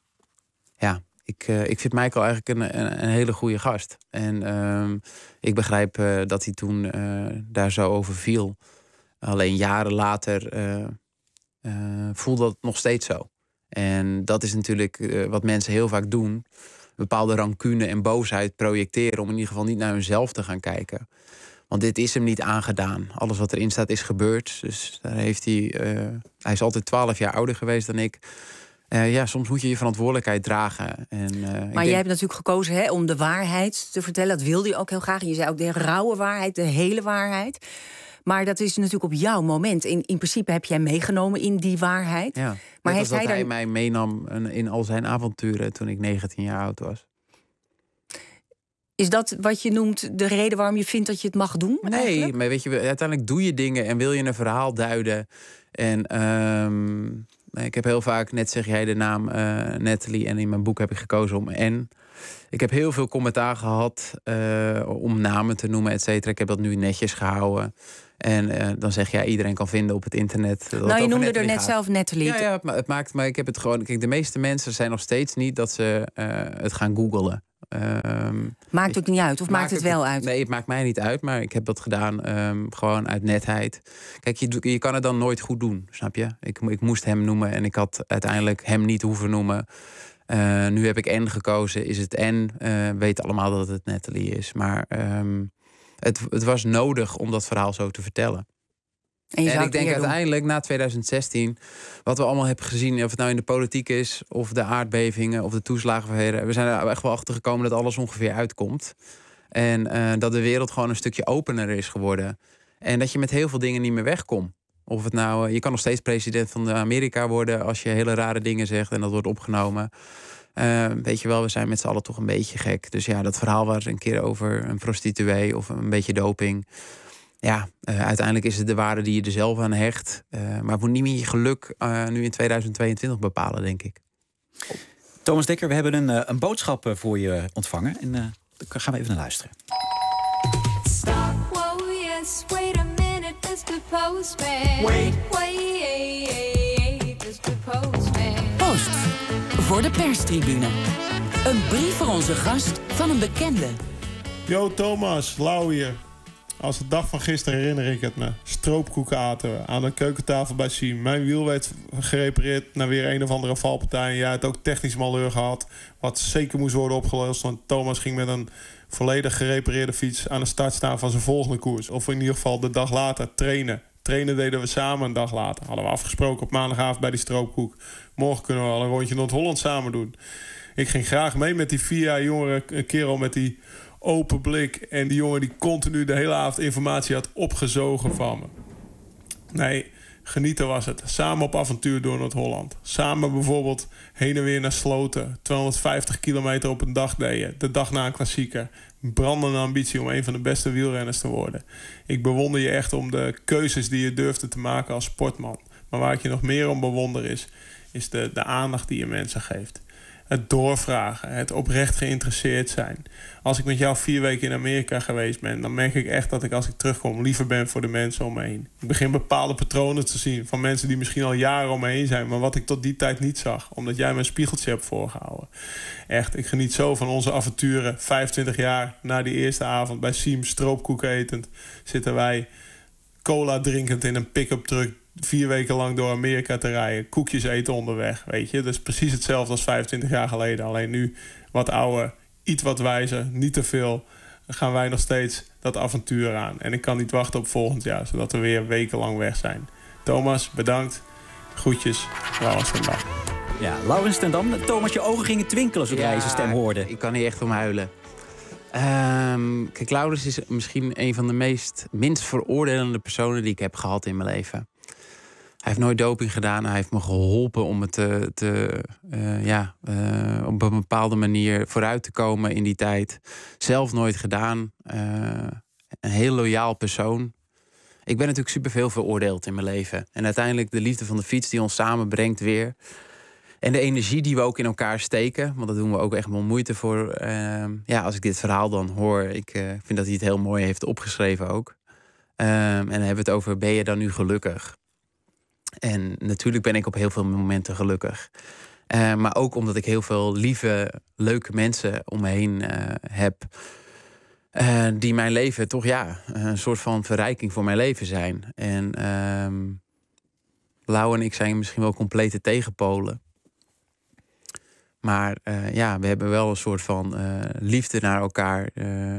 ja, ik, uh, ik vind Michael eigenlijk een, een, een hele goede gast. En uh, ik begrijp uh, dat hij toen uh, daar zo over viel. Alleen jaren later uh, uh, voelde dat nog steeds zo. En dat is natuurlijk uh, wat mensen heel vaak doen. Bepaalde rancune en boosheid projecteren... om in ieder geval niet naar hunzelf te gaan kijken. Want dit is hem niet aangedaan. Alles wat erin staat is gebeurd. Dus daar heeft hij... Uh, hij is altijd twaalf jaar ouder geweest dan ik. Uh, ja, soms moet je je verantwoordelijkheid dragen. En, uh, maar denk... jij hebt natuurlijk gekozen hè, om de waarheid te vertellen. Dat wilde je ook heel graag. Je zei ook de rauwe waarheid, de hele waarheid. Maar dat is natuurlijk op jouw moment. In, in principe heb jij meegenomen in die waarheid. Ja, maar heeft hij, hij, hij dan... mij meenam in al zijn avonturen toen ik negentien jaar oud was. Is dat wat je noemt de reden waarom je vindt dat je het mag doen? Nee, eigenlijk? Maar weet je, uiteindelijk doe je dingen en wil je een verhaal duiden. En um, ik heb heel vaak, net zeg jij de naam uh, Natalie... en in mijn boek heb ik gekozen om N. Ik heb heel veel commentaar gehad uh, om namen te noemen, et cetera. Ik heb dat nu netjes gehouden. En uh, dan zeg je, ja, iedereen kan vinden op het internet. Dat nou, je noemde Natalie er net gaat. zelf Natalie. Ja, ja, het maakt, maar ik heb het gewoon... Kijk, de meeste mensen zijn nog steeds niet dat ze uh, het gaan googlen. Um, maakt het niet uit, of maakt het wel uit? Nee, het maakt mij niet uit, maar ik heb dat gedaan um, gewoon uit netheid. Kijk, je, je kan het dan nooit goed doen, snap je? Ik, ik moest hem noemen en ik had uiteindelijk hem niet hoeven noemen. Uh, nu heb ik N gekozen, is het N. Uh, weten allemaal dat het Natalie is. Maar um, het, het was nodig om dat verhaal zo te vertellen. En, en ik denk uiteindelijk, na twintig zestien... wat we allemaal hebben gezien, of het nou in de politiek is... of de aardbevingen, of de toeslagenverheren... we zijn er echt wel achter gekomen dat alles ongeveer uitkomt. En uh, dat de wereld gewoon een stukje opener is geworden. En dat je met heel veel dingen niet meer wegkomt. Of het nou, je kan nog steeds president van Amerika worden... als je hele rare dingen zegt en dat wordt opgenomen. Uh, weet je wel, we zijn met z'n allen toch een beetje gek. Dus ja, dat verhaal was een keer over een prostituee... of een beetje doping... Ja, uh, uiteindelijk is het de waarde die je er zelf aan hecht. Uh, maar het moet niet meer je geluk uh, nu in tweeduizend tweeëntwintig bepalen, denk ik. Thomas Dekker, we hebben een, uh, een boodschap uh, voor je ontvangen. En uh, daar gaan we even naar luisteren. Stop, whoa, yes, wait a minute, mister Postman. Wait, wait, mister Postman. Post voor de perstribune. Een brief voor onze gast van een bekende. Yo Thomas, Lau hier. Als de dag van gisteren herinner ik het me. Stroopkoeken aten we aan de keukentafel bij Siem. Mijn wiel werd gerepareerd naar weer een of andere valpartij. En jij had ook technisch malheur gehad. Wat zeker moest worden opgelost. Want Thomas ging met een volledig gerepareerde fiets aan de start staan van zijn volgende koers. Of in ieder geval de dag later trainen. Trainen deden we samen een dag later. Hadden we afgesproken op maandagavond bij die stroopkoek. Morgen kunnen we al een rondje Noord-Holland samen doen. Ik ging graag mee met die vier jaar jongere een kerel met die open blik. En die jongen die continu de hele avond informatie had opgezogen van me. Nee, genieten was het. Samen op avontuur door Noord-Holland. Samen bijvoorbeeld heen en weer naar Sloten. tweehonderdvijftig kilometer op een dag deden. De dag na een klassieker. Brandende ambitie om een van de beste wielrenners te worden. Ik bewonder je echt om de keuzes die je durfde te maken als sportman. Maar waar ik je nog meer om bewonder is... is de, de aandacht die je mensen geeft. Het doorvragen, het oprecht geïnteresseerd zijn. Als ik met jou vier weken in Amerika geweest ben, dan merk ik echt dat ik als ik terugkom liever ben voor de mensen om me heen. Ik begin bepaalde patronen te zien van mensen die misschien al jaren om me heen zijn, maar wat ik tot die tijd niet zag, omdat jij mijn spiegeltje hebt voorgehouden. Echt, ik geniet zo van onze avonturen. vijfentwintig jaar na die eerste avond bij Siem, stroopkoeken etend, zitten wij cola drinkend in een pick-up truck vier weken lang door Amerika te rijden. Koekjes eten onderweg, weet je. Dus precies hetzelfde als vijfentwintig jaar geleden. Alleen nu wat ouder, iets wat wijzer, niet te veel. Dan gaan wij nog steeds dat avontuur aan. En ik kan niet wachten op volgend jaar, zodat we weer wekenlang weg zijn. Thomas, bedankt. Groetjes, Laurens ten Dam. Ja, Laurens ten Dam. Thomas, je ogen gingen twinkelen zodra je zijn stem hoorde. Ik kan hier echt om huilen. Um, kijk, Laurens is misschien een van de meest minst veroordelende personen die ik heb gehad in mijn leven. Hij heeft nooit doping gedaan. Hij heeft me geholpen om het te, te, uh, ja, uh, op een bepaalde manier vooruit te komen in die tijd. Zelf nooit gedaan. Uh, een heel loyaal persoon. Ik ben natuurlijk superveel veroordeeld in mijn leven. En uiteindelijk de liefde van de fiets die ons samenbrengt weer. En de energie die we ook in elkaar steken. Want daar doen we ook echt wel moeite voor. Uh, ja, als ik dit verhaal dan hoor. Ik uh, vind dat hij het heel mooi heeft opgeschreven ook. Uh, en dan hebben we het over, ben je dan nu gelukkig? En natuurlijk ben ik op heel veel momenten gelukkig. Uh, maar ook omdat ik heel veel lieve, leuke mensen om me heen uh, heb. Uh, die mijn leven toch ja, een soort van verrijking voor mijn leven zijn. En uh, Lau en ik zijn misschien wel complete tegenpolen. Maar uh, ja, we hebben wel een soort van uh, liefde naar elkaar. Uh,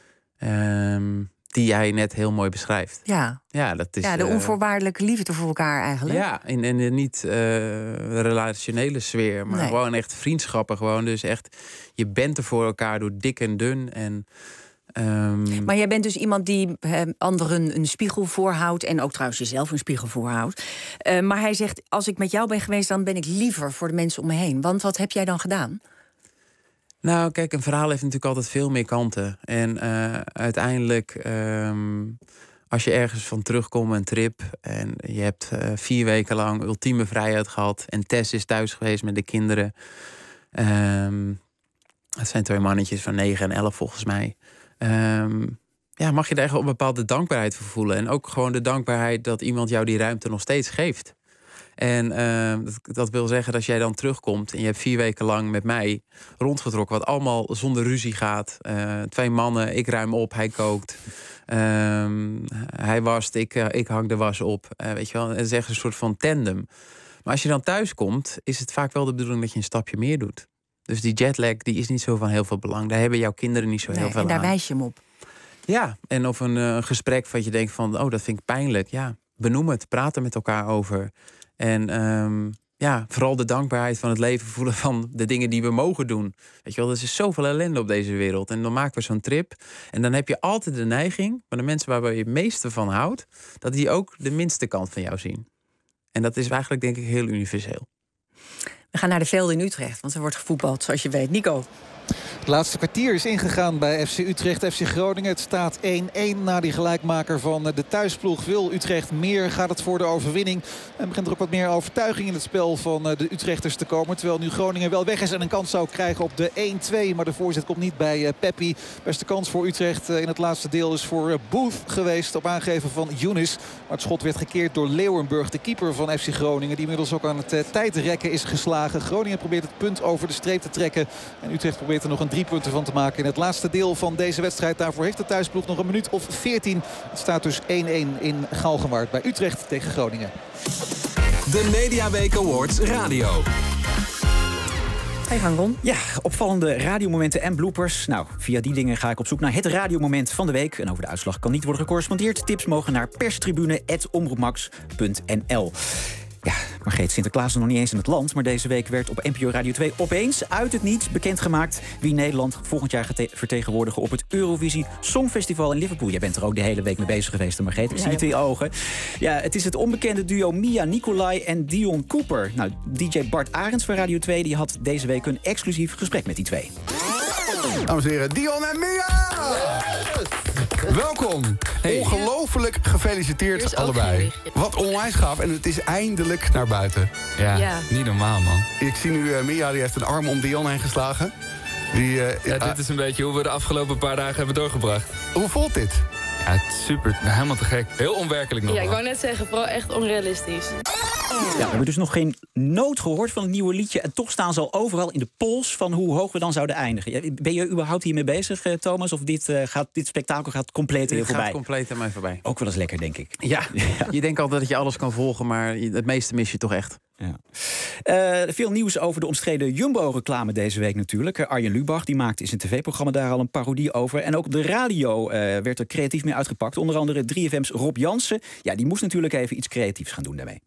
um, die jij net heel mooi beschrijft. Ja, ja, dat is, ja de onvoorwaardelijke liefde voor elkaar eigenlijk. Ja, in, in de niet uh, relationele sfeer, maar nee. Gewoon echt vriendschappen. Gewoon dus echt, je bent er voor elkaar door dik en dun. En, um... Maar jij bent dus iemand die uh, anderen een spiegel voorhoudt. En ook trouwens jezelf een spiegel voorhoudt. Uh, maar hij zegt, als ik met jou ben geweest, dan ben ik liever voor de mensen om me heen. Want wat heb jij dan gedaan? Nou, kijk, een verhaal heeft natuurlijk altijd veel meer kanten. En uh, uiteindelijk, um, als je ergens van terugkomt, een trip... en je hebt uh, vier weken lang ultieme vrijheid gehad... en Tess is thuis geweest met de kinderen. Um, het zijn twee mannetjes van negen en elf volgens mij. Um, ja, mag je daar echt een bepaalde dankbaarheid voor voelen. En ook gewoon de dankbaarheid dat iemand jou die ruimte nog steeds geeft. En uh, dat, dat wil zeggen dat als jij dan terugkomt en je hebt vier weken lang met mij rondgetrokken, wat allemaal zonder ruzie gaat. Uh, twee mannen, ik ruim op, hij kookt. Uh, hij wast, ik, uh, ik hang de was op. Uh, weet je wel, het is echt een soort van tandem. Maar als je dan thuis komt, is het vaak wel de bedoeling dat je een stapje meer doet. Dus die jetlag die is niet zo van heel veel belang. Daar hebben jouw kinderen niet zo nee, heel veel aan. En daar aan. wijs je hem op. Ja, en of een uh, gesprek wat je denkt van, oh, dat vind ik pijnlijk. Ja, benoem het, praat er met elkaar over. En um, ja, vooral de dankbaarheid van het leven voelen van de dingen die we mogen doen. Weet je wel, er is zoveel ellende op deze wereld. En dan maken we zo'n trip. En dan heb je altijd de neiging, van de mensen waar je het meeste van houdt, dat die ook de minste kant van jou zien. En dat is eigenlijk denk ik heel universeel. We gaan naar de velden in Utrecht, want er wordt gevoetbald, zoals je weet. Nico. Het laatste kwartier is ingegaan bij F C Utrecht, F C Groningen. Het staat één-één na die gelijkmaker van de thuisploeg. Wil Utrecht meer? Gaat het voor de overwinning? En begint er ook wat meer overtuiging in het spel van de Utrechters te komen. Terwijl nu Groningen wel weg is en een kans zou krijgen op de één-twee. Maar de voorzet komt niet bij Peppi. Beste kans voor Utrecht in het laatste deel is voor Booth geweest. Op aangeven van Younes. Maar het schot werd gekeerd door Leeuwenburg, de keeper van F C Groningen. Die inmiddels ook aan het tijdrekken is geslagen. Groningen probeert het punt over de streep te trekken. En Utrecht probeert er nog een drie punten van te maken in het laatste deel van deze wedstrijd. Daarvoor heeft de thuisploeg nog een minuut of veertien. Het staat dus één-één in Galgenwaard bij Utrecht tegen Groningen. De Mediaweek Awards Radio. Ga je gang, Ron? Ja, opvallende radiomomenten en bloopers. Nou, via die dingen ga ik op zoek naar het radiomoment van de week. En over de uitslag kan niet worden gecorrespondeerd. Tips mogen naar perstribune apenstaartje omroepmax punt n l. Ja, Margreet, Sinterklaas is nog niet eens in het land. Maar deze week werd op N P O Radio twee opeens uit het niets bekendgemaakt wie Nederland volgend jaar gaat vertegenwoordigen op het Eurovisie Songfestival in Liverpool. Jij bent er ook de hele week mee bezig geweest, Margreet. Ik zie het in je ogen. Ja, het is het onbekende duo Mia Nicolai en Dion Cooper. Nou, D J Bart Arends van Radio twee die had deze week een exclusief gesprek met die twee. Dames en heren, Dion en Mia! Welkom. Ongelooflijk gefeliciteerd allebei. Wat onwijs gaaf. En het is eindelijk naar buiten. Ja, ja. Niet normaal, man. Ik zie nu uh, Mia, die heeft een arm om Dion heen geslagen. Die, uh, ja, uh, dit is een beetje hoe we de afgelopen paar dagen hebben doorgebracht. Hoe voelt dit? Ja, het is super. Helemaal te gek. Heel onwerkelijk nog. Ja, ik wou net zeggen, vooral echt onrealistisch. Ja, we hebben dus nog geen noot gehoord van het nieuwe liedje. En toch staan ze al overal in de polls van hoe hoog we dan zouden eindigen. Ben je überhaupt hiermee bezig, Thomas? Of dit, uh, gaat, dit spektakel gaat compleet dit voorbij? gaat compleet aan mij voorbij. Ook wel eens lekker, denk ik. Ja, ja. Je denkt altijd dat je alles kan volgen, maar het meeste mis je toch echt. Ja. Uh, veel nieuws over de omstreden Jumbo-reclame deze week natuurlijk. Arjen Lubach die maakte in zijn tv-programma daar al een parodie over. En ook op de radio uh, werd er creatief mee uitgepakt. Onder andere drie F M's Rob Jansen. Ja, die moest natuurlijk even iets creatiefs gaan doen daarmee.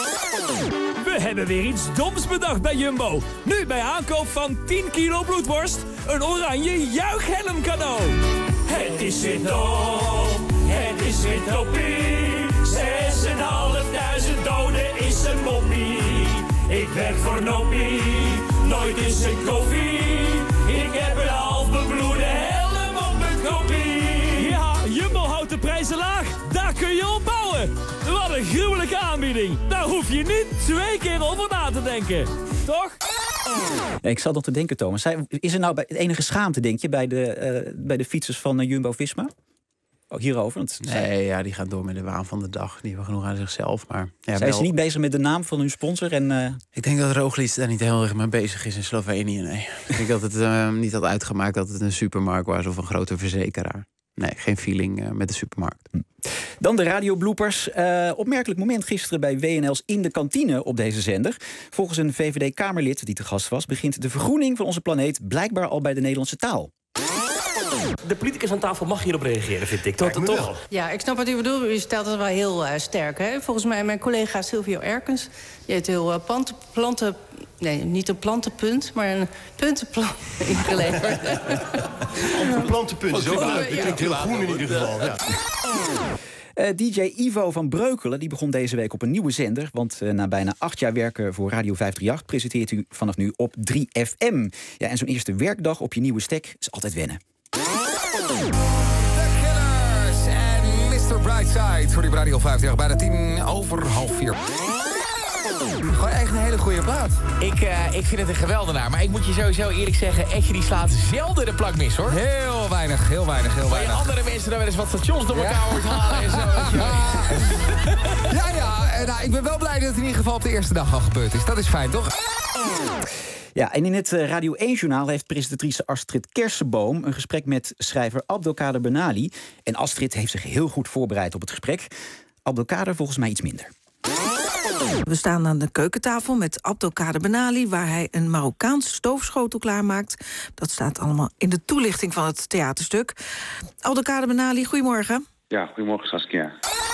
We hebben weer iets doms bedacht bij Jumbo. Nu bij aankoop van tien kilo bloedworst een oranje juichhelm cadeau. Het is weer dom, het is weer toppie. Zes en half duizend doden is een moppie. Ik werk voor Noppie, nooit is een koffie. Ik heb een half bebloede helm op mijn kopie. Ja, Jumbo houdt de prijzen laag, daar kun je op bouwen. Wat een gruwelijke aanbieding. Daar hoef je niet twee keer over na te denken. Toch? Ja, ik zat nog te denken, Thomas. Is er nou bij, het enige schaamte, denk je, bij de, uh, bij de fietsers van uh, Jumbo-Visma? Ook hierover? Want nee, ja, die gaan door met de waan van de dag. Die hebben genoeg aan zichzelf. Maar, ja, zijn wel... ze niet bezig met de naam van hun sponsor? En, uh... Ik denk dat Roglic daar niet heel erg mee bezig is in Slovenië. Nee. Ik denk dat het uh, niet had uitgemaakt dat het een supermarkt was of een grote verzekeraar. Nee, geen feeling uh, met de supermarkt. Hm. Dan de radiobloopers. Uh, opmerkelijk moment gisteren bij W N L's In de Kantine op deze zender. Volgens een V V D-Kamerlid die te gast was, begint de vergroening van onze planeet blijkbaar al bij de Nederlandse taal. De politicus aan tafel mag hierop reageren, vind ik. Tot, toch? Ja, ik snap wat u bedoelt. U stelt het wel heel uh, sterk. Hè? Volgens mij mijn collega Silvio Erkens... die heeft heel uh, planten, planten... Nee, niet een plantenpunt, maar een puntenplan ingeleverd. Een plantenpunt is ook leuk. Dat klinkt heel groen in ieder geval. Ja. Uh, D J Ivo van Breukelen die begon deze week op een nieuwe zender. Want uh, na bijna acht jaar werken voor Radio vijf drie acht... presenteert u vanaf nu op drie F M. Ja, en zo'n eerste werkdag op je nieuwe stek is altijd wennen. The Killers en mister Brightside voor die Radio vijf drie acht. Bijna tien over half vier. Gewoon echt een hele goede plaat. Ik, uh, ik vind het een geweldenaar. Maar ik moet je sowieso eerlijk zeggen... Etje die slaat zelden de plak mis, hoor. Heel weinig, heel weinig, heel weinig. Waar je andere mensen dan wel eens wat stations door elkaar ja. hoort halen en zo. ja, ja. Nou, ik ben wel blij dat het in ieder geval op de eerste dag al gebeurd is. Dat is fijn, toch? Ja, en in het Radio één-journaal heeft presentatrice Astrid Kersenboom... een gesprek met schrijver Abdelkader Benali. En Astrid heeft zich heel goed voorbereid op het gesprek. Abdelkader volgens mij iets minder. We staan aan de keukentafel met Abdelkader Benali... waar hij een Marokkaans stoofschotel klaarmaakt. Dat staat allemaal in de toelichting van het theaterstuk. Abdelkader Benali, goedemorgen. Ja, goedemorgen Saskia.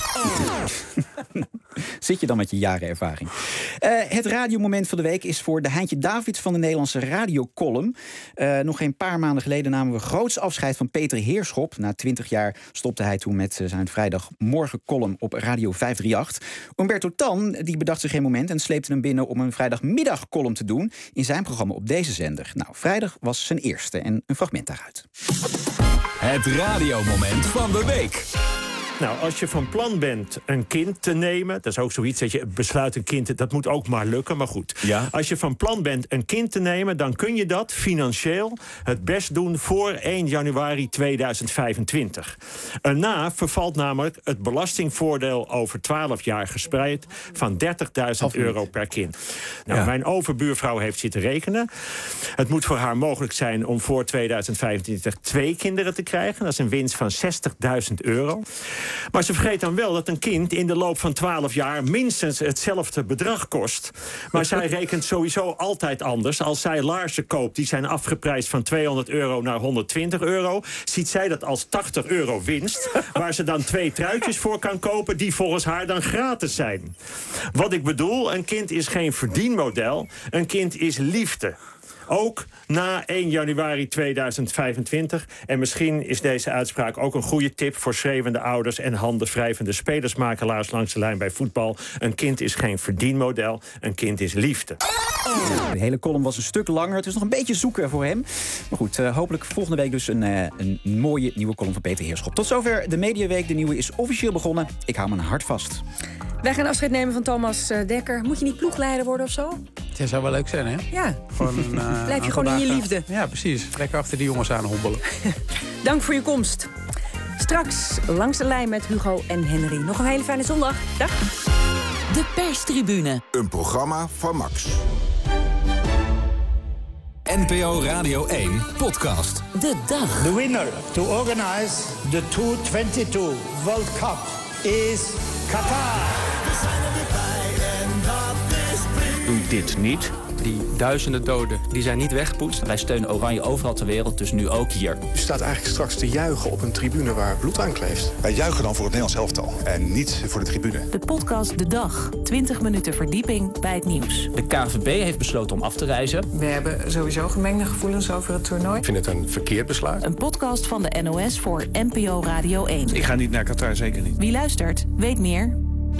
Zit je dan met je jarenervaring? Uh, het radiomoment van de week is voor de Heintje Davids van de Nederlandse radiocolumn. Uh, nog geen paar maanden geleden namen we groots afscheid van Peter Heerschop. Na twintig jaar stopte hij toen met zijn vrijdagmorgen column op Radio vijf drie acht. Umberto Tan die bedacht zich geen moment en sleepte hem binnen om een vrijdagmiddag column te doen in zijn programma op deze zender. Nou, vrijdag was zijn eerste en een fragment daaruit. Het radiomoment van de week. Nou, als je van plan bent een kind te nemen... dat is ook zoiets dat je besluit een kind... dat moet ook maar lukken, maar goed. Ja. Als je van plan bent een kind te nemen... dan kun je dat financieel het best doen voor één januari tweeduizend vijfentwintig. Erna vervalt namelijk het belastingvoordeel over twaalf jaar gespreid... van dertigduizend euro per kind. Nou, ja. Mijn overbuurvrouw heeft zitten rekenen. Het moet voor haar mogelijk zijn om voor tweeduizend vijfentwintig... twee kinderen te krijgen. Dat is een winst van zestigduizend euro. Maar ze vergeet dan wel dat een kind in de loop van twaalf jaar... minstens hetzelfde bedrag kost. Maar zij rekent sowieso altijd anders. Als zij laarzen koopt, die zijn afgeprijsd van tweehonderd euro naar honderdtwintig euro... ziet zij dat als tachtig euro winst... waar ze dan twee truitjes voor kan kopen... die volgens haar dan gratis zijn. Wat ik bedoel, een kind is geen verdienmodel. Een kind is liefde. Ook na één januari tweeduizend vijfentwintig. En misschien is deze uitspraak ook een goede tip voor schreeuwende ouders en handenwrijvende spelersmakelaars langs de lijn bij voetbal. Een kind is geen verdienmodel, een kind is liefde. De hele column was een stuk langer. Het is nog een beetje zoeken voor hem. Maar goed, uh, hopelijk volgende week dus een, uh, een mooie nieuwe column van Peter Heerschop. Tot zover de Mediaweek. De nieuwe is officieel begonnen. Ik hou mijn hart vast. Wij gaan afscheid nemen van Thomas Dekker. Moet je niet ploegleider worden of zo? Het zou wel leuk zijn, hè? Ja. Gewoon een, uh, Blijf je gewoon in je liefde. Ja, precies. Lekker achter die jongens aan hobbelen. Dank voor je komst. Straks langs de lijn met Hugo en Henry. Nog een hele fijne zondag. Dag. De perstribune. Een programma van Max. N P O Radio één podcast. De dag. The winner to organize the tweeduizend tweeëntwintig World Cup is Qatar. Doe dit niet. Die duizenden doden, die zijn niet weggepoetst. Wij steunen Oranje overal ter wereld, dus nu ook hier. U staat eigenlijk straks te juichen op een tribune waar bloed aan kleeft. Wij juichen dan voor het Nederlands elftal en niet voor de tribune. De podcast De Dag. twintig minuten verdieping bij het nieuws. De K N V B heeft besloten om af te reizen. We hebben sowieso gemengde gevoelens over het toernooi. Ik vind het een verkeerd besluit. Een podcast van de N O S voor N P O Radio één. Ik ga niet naar Qatar, zeker niet. Wie luistert, weet meer.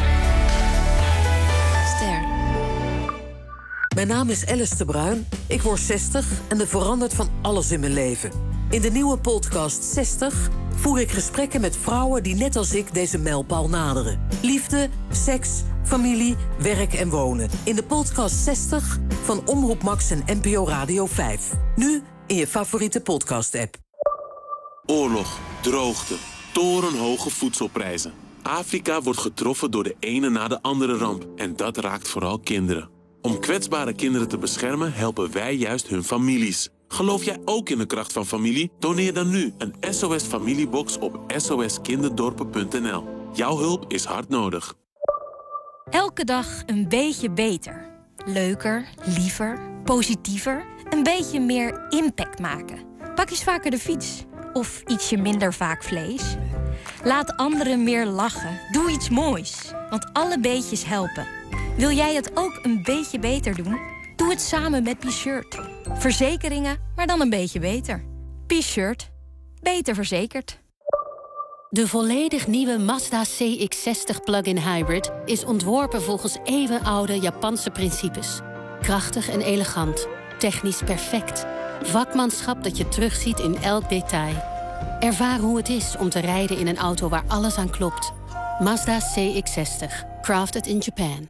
Ster. Mijn naam is Alice de Bruin. Ik word zestig en er verandert van alles in mijn leven. In de nieuwe podcast zestig voer ik gesprekken met vrouwen die net als ik deze mijlpaal naderen. Liefde, seks, familie, werk en wonen. In de podcast zestig van Omroep Max en N P O Radio vijf. Nu in je favoriete podcast-app. Oorlog, droogte, torenhoge voedselprijzen. Afrika wordt getroffen door de ene na de andere ramp. En dat raakt vooral kinderen. Om kwetsbare kinderen te beschermen helpen wij juist hun families. Geloof jij ook in de kracht van familie? Doneer dan nu een S O S familiebox op S O S kinderdorpen punt N L. Jouw hulp is hard nodig. Elke dag een beetje beter. Leuker, liever, positiever. Een beetje meer impact maken. Pak eens vaker de fiets. Of ietsje minder vaak vlees. Laat anderen meer lachen. Doe iets moois. Want alle beetjes helpen. Wil jij het ook een beetje beter doen? Doe het samen met P-Shirt. Verzekeringen, maar dan een beetje beter. P-Shirt. Beter verzekerd. De volledig nieuwe Mazda C X zestig plug-in hybrid is ontworpen volgens eeuwenoude Japanse principes. Krachtig en elegant. Technisch perfect. Vakmanschap dat je terugziet in elk detail. Ervaar hoe het is om te rijden in een auto waar alles aan klopt. Mazda C X zestig. Crafted in Japan.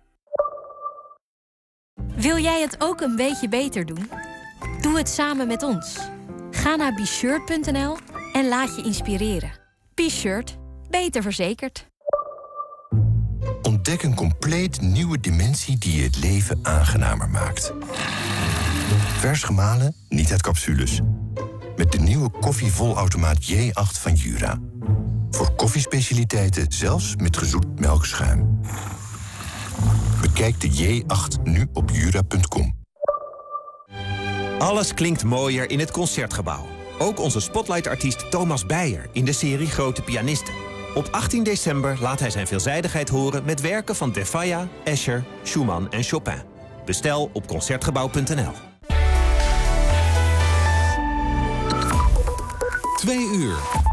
Wil jij het ook een beetje beter doen? Doe het samen met ons. Ga naar b shirt punt n l en laat je inspireren. B-Shirt. Beter verzekerd. Ontdek een compleet nieuwe dimensie die je het leven aangenamer maakt. Vers gemalen, niet uit capsules. Met de nieuwe koffievolautomaat J acht van Jura. Voor koffiespecialiteiten zelfs met gezoet melkschuim. Bekijk de J acht nu op jura punt com. Alles klinkt mooier in het Concertgebouw. Ook onze spotlight-artiest Thomas Beijer in de serie Grote Pianisten. Op achttien december laat hij zijn veelzijdigheid horen met werken van De Falla, Escher, Schumann en Chopin. Bestel op concertgebouw punt n l. Twee uur.